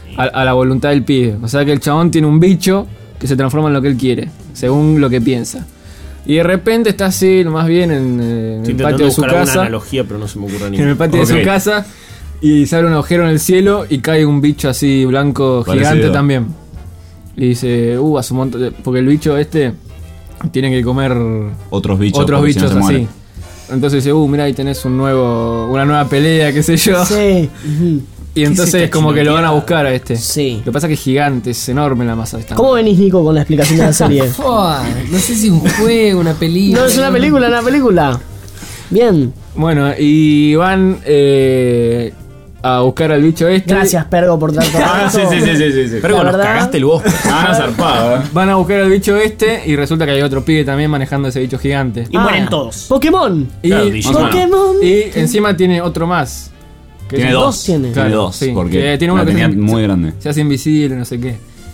a, a la voluntad del pibe. O sea que el chabón tiene un bicho que se transforma en lo que él quiere, según lo que piensa. Y de repente está así, más bien en, eh, en Estoy el patio de su buscar alguna casa. analogía, pero no se me ocurre En ninguna. el patio Ok. de su casa. Y se abre un agujero en el cielo y cae un bicho así blanco Parecido. gigante también. Y dice, uh, a su montón de- porque el bicho este tiene que comer Otros bichos. otros porque si no bichos se así. muere. Entonces dice, uh, mira, ahí tenés un nuevo, una nueva pelea, qué sé yo. Sí. Ujú. Y entonces como que lo van a buscar a este. Sí. Lo que pasa es que es gigante, es enorme la masa esta. ¿Cómo venís, Nico, con la explicación de la serie? Fua, no sé si es un juego, una película. No, es una película, una película. Bien. Bueno, y van eh, a buscar al bicho este. Gracias, Pergo, por traer todo Ah, sí, esto. sí, sí, sí, sí, sí. Pero La nos verdad- cagaste el bosque. Ah, no, zarpado, eh. Van a buscar al bicho este y resulta que hay otro pibe también manejando ese bicho gigante. Y Ah. mueren todos. Pokémon. Y, Claro, Digimon. Pokémon. y encima tiene otro más. Que Tiene es- dos. dos tiene. Tiene Claro, dos, sí, porque que tiene uno la que tenía se- muy grande. Se hace invisible, no sé qué.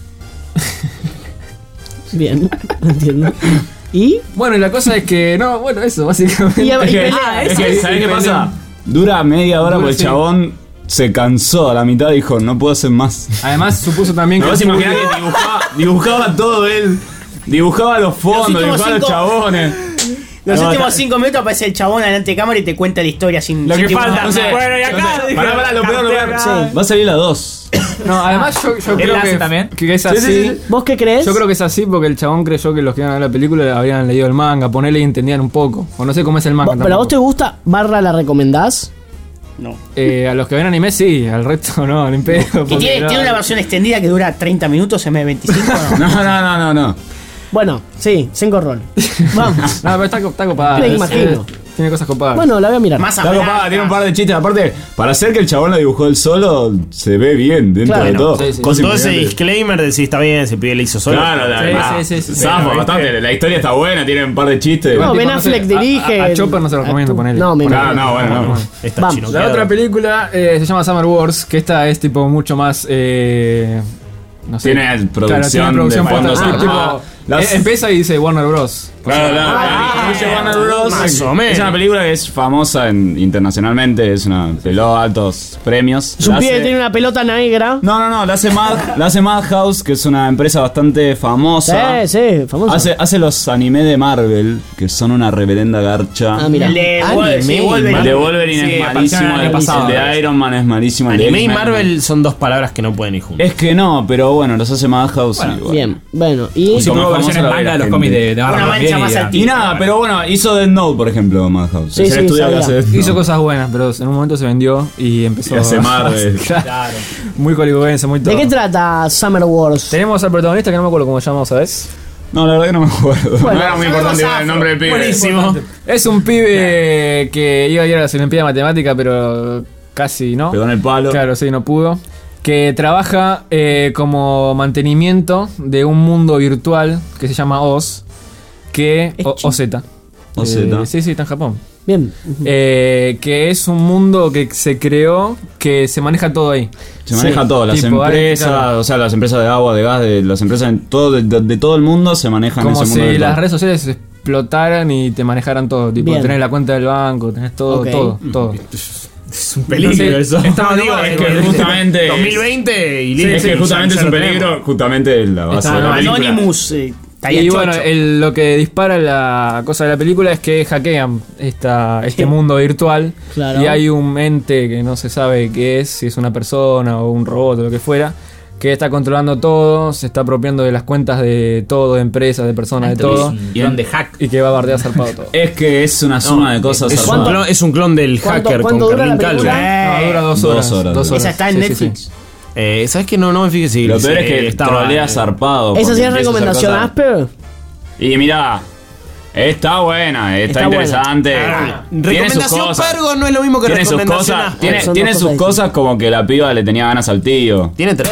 Bien, entiendo. ¿Y? Bueno, y la cosa es que, no, bueno, eso, básicamente. Y- y Es que, pelea, es eso que, es- ¿sabés y qué pelean. pasa? Dura media hora Dura, porque el sí. chabón se cansó a la mitad y dijo, no puedo hacer más. Además, supuso también ¿No que. vas a imaginar que dibujaba, dibujaba todo él? Dibujaba los fondos, últimos dibujaba los cinco- chabones. Los No, últimos está- cinco minutos aparece el chabón delante de cámara y te cuenta la historia sin Lo sin que tipo- falta. no sé. Bueno, y acá. Pará, pará, lo peor, lo peor. Sí. Va a salir la dos. No, además, yo, yo ¿Él creo hace que, también? que es Sí, así. sí, sí. ¿Vos qué crees? Yo creo que es así porque el chabón creyó que los que iban a ver la película habían leído el manga, ponele y entendían un poco. O no sé cómo es el manga. Vos- ¿Pero a vos te tampoco. gusta? ¿Barra la recomendás? No. Eh, a los que ven anime sí, al resto no, ni pedo. Y porque tiene, no- tiene una versión extendida que dura treinta minutos en vez de veinticinco. ¿no? No, no, no, no, no. Bueno, sí, cinco rol. Vamos. No, pero está, co- está copada. Me es- imagino. es- tiene cosas copadas. Bueno, la voy a mirar. Más Está copada, tiene un par de chistes. Aparte, para hacer que el chabón lo dibujó él solo, se ve bien dentro Claro. de todo. Sí, sí. Con Cosa todo ese importante. disclaimer de si está bien, si el pibe le hizo solo. Claro, la, Sí, la, sí, sí, sí. zafa Pero, bastante. La historia está buena, tiene un par de chistes. No, Tipo, Ben no sé, Affleck a- dirige. a- a Chopper no se lo recomiendo, actúa. ponele. No, me No, imagino. no, bueno, no. Está Vamos. chino. La otra película eh, se llama Summer Wars, que esta es tipo mucho más. Eh, no sé. Tiene producción tiene producción de posta, fondos. sí, Ah, tipo, ah, las- eh, empieza y dice Warner Bros. Claro, la, Ah, la- dice Warner Bros. más o menos. Es una película que es famosa en- internacionalmente, es una peló altos premios. Es un La pibe que hace- tiene una pelota negra. No, no, no, la hace, Mad, la hace Madhouse, que es una empresa bastante famosa. Sí, sí, famoso. Hace, hace los anime de Marvel, que son una reverenda garcha. Ah, mira. El de Anime. Wolverine, sí, Wolverine. El de Wolverine Sí, es apareció malísimo, el año el, pasado. de Iron Man es malísimo. el de Anime y X-Men- Marvel son dos palabras que no pueden ir juntas. Es que no, pero bueno, los hace Madhouse. y bueno. Bien, bueno, y. Sí, Tuvo como versiones famosa la manga de los gente. cómics de, de Marvel Una mancha también, más y era- altita. Y nada, pero bueno, hizo Death Note, por ejemplo, Madhouse. Sí, es el sí, estudio que sabía. hace Death Note. Hizo cosas buenas, pero en un momento se vendió y empezó Y hace Marvel. Claro. Muy hollywoodense, muy todo. ¿De qué trata Summer Wars? Tenemos al protagonista que no me acuerdo cómo se llama, ¿sabes? No, la verdad que no me acuerdo. Bueno, no era muy importante igual el nombre del pibe. Buenísimo. Es un pibe que iba a ir a las Olimpiadas de Matemática, pero casi no. Pegó en el palo. Claro, sí, no pudo. Que trabaja eh, como mantenimiento de un mundo virtual que se llama Oz. Que. Es O- chino. OZ. OZ. Eh, sí, sí, está en Japón. Bien. Eh, que es un mundo que se creó que se maneja todo ahí. Se maneja todo, las Tipo, hay- empresas, claro. o sea, las empresas de agua, de gas, de las empresas en todo, de, de- de todo el mundo se manejan en Como ese si mundo virtual. las redes sociales explotaran y te manejaran todo. Tipo, Bien. tenés la cuenta del banco, tenés todo, Ok. todo, todo. Es un peligro Sí, eso. está No, digo, mal, es es que que justamente- dos mil veinte y Sí, listo. es que ya- justamente ya es un lo peligro, tenemos. justamente la base Está de la mal. película. Anonymous. eh, estaría Y chocho. bueno, el- lo que dispara la cosa de la película es que hackean esta, este mundo virtual Claro. y hay un ente que no se sabe qué es, si es una persona o un robot o lo que fuera, que está controlando todo, se está apropiando de las cuentas de todo, de empresas, de personas, de Esto todo, es un clon de hack. y que va a bardear zarpado todo. Es que es una suma de cosas. Es un, zarpadas. clon, es un clon del ¿Cuánto- hacker con cuánto dura la Carlín Calvo. película? No, dura dos Dos horas. horas. Dos horas. Esa está en Sí, sí, Netflix. sí. Eh, ¿Sabes qué? No, no me fijé si Lo peor es si que estaba- trolea zarpado. ¿Esa porque sí es empieza a hacer recomendación cosas- Asper? Y mira, está buena, está, Está interesante. Ah, Tiene sus recomendación cosas. Pergo no es lo mismo que Tiene sus recomendación cosas, Asper. tiene, Son tiene dos sus cosas cosas como que la piba le tenía ganas al tío. Tiene tres.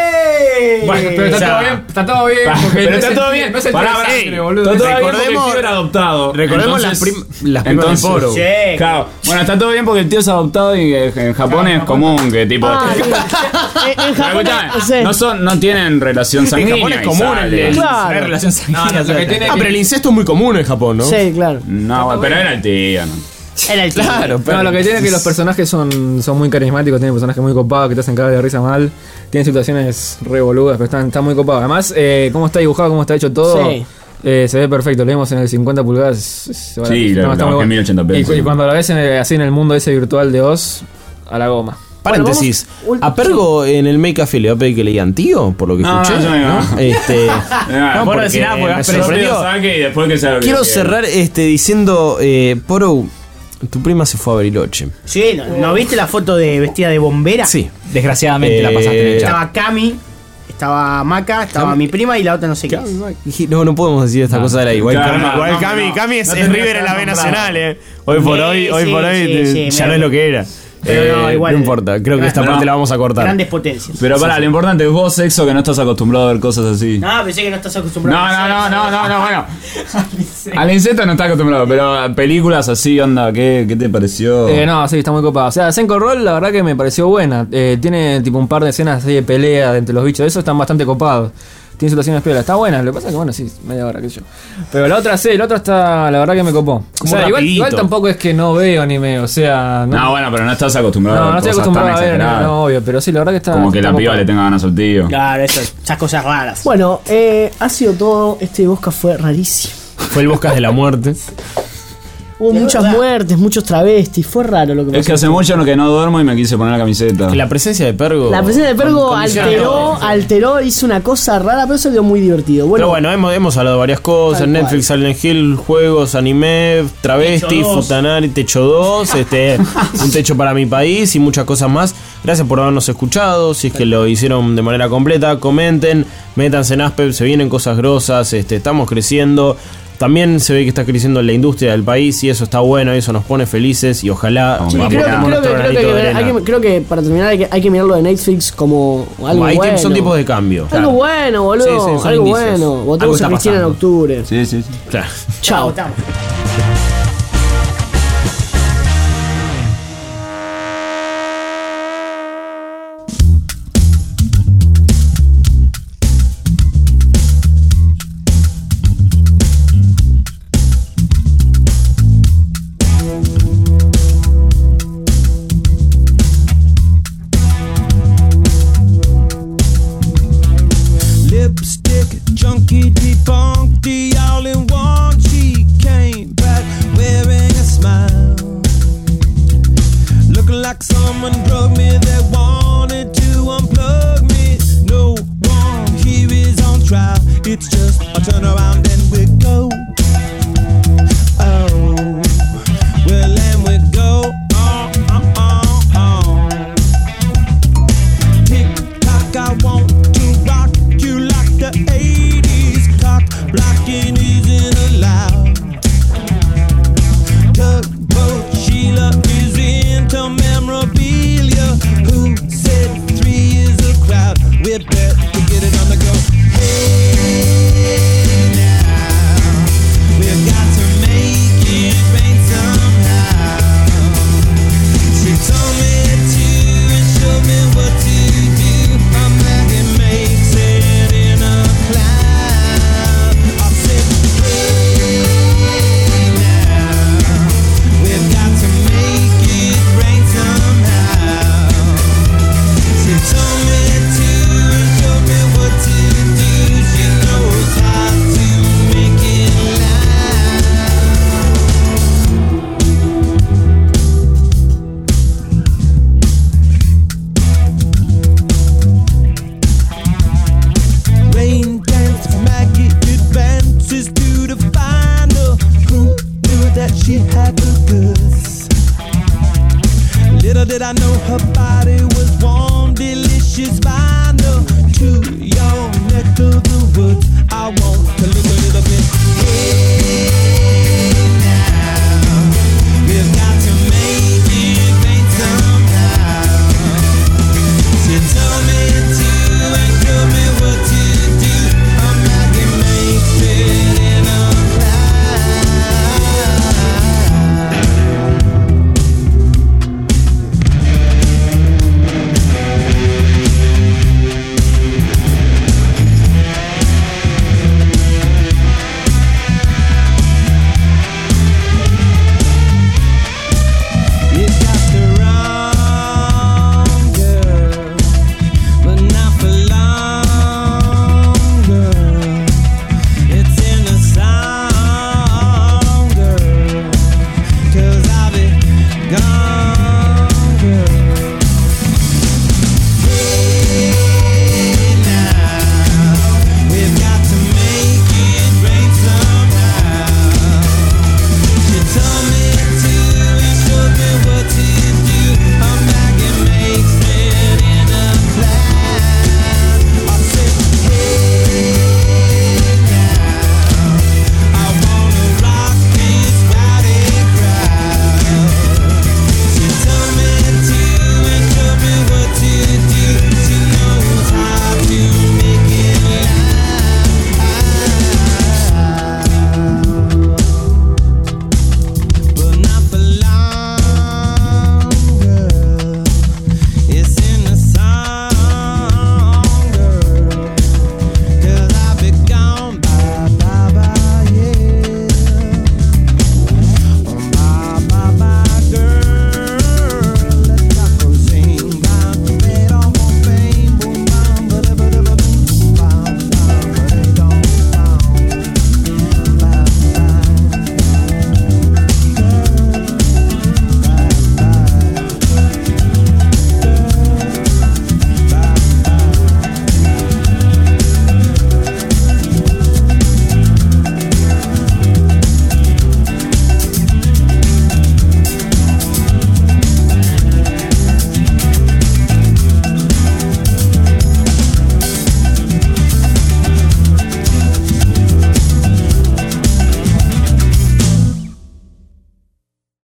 Bueno, pero está O sea, todo bien, está todo bien. Pa- porque pero no está es el todo tío, bien. No es el Pará, tío de pará, sangre, ey, boludo. está todo bien porque Recordemos- el tío era adoptado. Recordemos las, Entonces- prim- las primas entonces- de Poro. Sí. Claro, bueno, está todo bien porque el tío es adoptado y eh, en Japón es común que tipo. Ah, sí. En- en Pero Japón. escuchame, sí. no, son, no tienen relación En sanguínea. Japón es y común sale. el, el- Claro. Hay relación sanguínea. No, no, lo que tiene Ah, pero el incesto es muy común en Japón, ¿no? Sí, claro. No, pero era el tío, ¿no? Era el Claro, tío. pero No, lo que tiene es que los personajes son, son muy carismáticos, tienen personajes muy copados que te hacen cagar de risa mal. Tienen situaciones re boludas, pero están, están muy copados. Además, eh, cómo está dibujado, cómo está hecho todo, Sí. eh, se ve perfecto. Lo vimos en el cincuenta pulgadas. es- es Sí, barato. lo- está lo muy bajé en bueno. mil ochenta p, Y, sí. y cuando lo ves en el- así en el mundo ese virtual de Oz, a la goma. Paréntesis. Bueno, vamos- A Pergo en el Make Café le va a pedir que le digan tío, por lo que No, escuché. no, yo no. ¿no? Este, no, vos no porque decís nada porque me vas preso. sorprendió. Saque y después que sea lo que Quiero quiera. cerrar este diciendo, eh, Poro, tu prima se fue a Bariloche. Sí, ¿no, ¿no viste la foto de vestida de bombera? Sí. Desgraciadamente Eh, la pasaste en el chat. Estaba Cami, estaba Maca, estaba Cami- mi prima y la otra no sé qué. Dije, No, no podemos decir esta No. cosa de la igual. Claro, Cami, no, igual no, Cami, no. Cami es, No es tendría River que en la B haber Nacional, eh. Hoy por Sí, hoy, hoy sí, por hoy, sí, eh, sí, ya me- no es lo que era. Pero Eh, no, igual- no importa, creo que esta No, parte no. la vamos a cortar. Grandes potencias. Pero pará, lo importante es vos, sexo, que no estás acostumbrado a ver cosas así. No, pensé que no estás No, acostumbrado no, a no, hacer no, eso. no, no, bueno. Al insecto no está acostumbrado, pero a películas así, onda, ¿qué, qué te pareció? Eh, no, sí, está muy copada. O sea, Senko Roll, la verdad que me pareció buena. Eh, tiene tipo un par de escenas así de pelea de entre los bichos. Eso están bastante copados. Tiene situaciones piolas. Está buena. Lo que pasa es que, bueno, sí, media hora, qué sé yo. Pero la otra sí, la otra está, la verdad que me copó. O Como sea, igual, rapidito. igual tampoco es que no veo anime. O sea, No, bueno, pero no estás acostumbrado No, a no ver estoy cosas acostumbrado a tan ver, no, exageradas. no, obvio, pero sí, la verdad que está. Como que está la piba copado. le tenga ganas al tío. Claro, eso, esas cosas raras. Bueno, eh, ha sido todo. Este Bosca fue rarísimo. Fue el Boscas de la muerte. Hubo De muchas verdad. muertes, muchos travestis. Fue raro lo que pasó. Es que hace mucho no- que no duermo y me quise poner la camiseta. Que la presencia de Pergo. La presencia de Pergo con- alteró, condicionó. alteró, hizo una cosa rara, pero salió muy divertido. Bueno, Pero bueno, hemos, hemos hablado de varias cosas. Tal Netflix, Silent Hill, juegos, anime, travesti, Techo dos. Futanari, Techo dos, este, un techo para mi país y muchas cosas más. Gracias por habernos escuchado. Si es que lo hicieron de manera completa, comenten, métanse en Aspep, se vienen cosas grosas, este, estamos creciendo. También se ve que está creciendo la industria del país y eso está bueno, eso nos pone felices y ojalá Sí, sí, vamos creo, a creo poner que, nuestro creo, que, granito de hay arena. que- creo que para terminar hay que, hay que mirarlo de Netflix como algo Hay bueno. tiempos- son tiempos de cambio. Algo bueno, boludo. Sí, sí, son algo indicios. bueno. Algo Votemos está a Cristina en pasando. octubre. Sí, sí, sí. Claro. Chao. Votamos. Lipstick, junkie, debunked, all in one. She came back wearing a smile, looking like someone drugged me. They wanted to unplug me. No one here is on trial. It's just a turn around and we go. Oh, well, and we go on, on, on, on. Tick tock, I want to rock you like the eighties. Cock blocking isn't allowed. Tugboat Sheila is into memorabilia. Who said three is a crowd? We bet we get it on the go. Hey now, we've got to make it rain somehow. She told me to and showed me what to do. A maggot makes it in a cloud. I said, hey now, we've got to make it rain somehow. She told me to and showed me what to do. She knows how to make it loud. Rain dance, Maggie advances to the final. Who knew that she had the goods? Little did I know her body was warm, delicious vinyl. To your neck of the woods, I want to look a little bit. Hey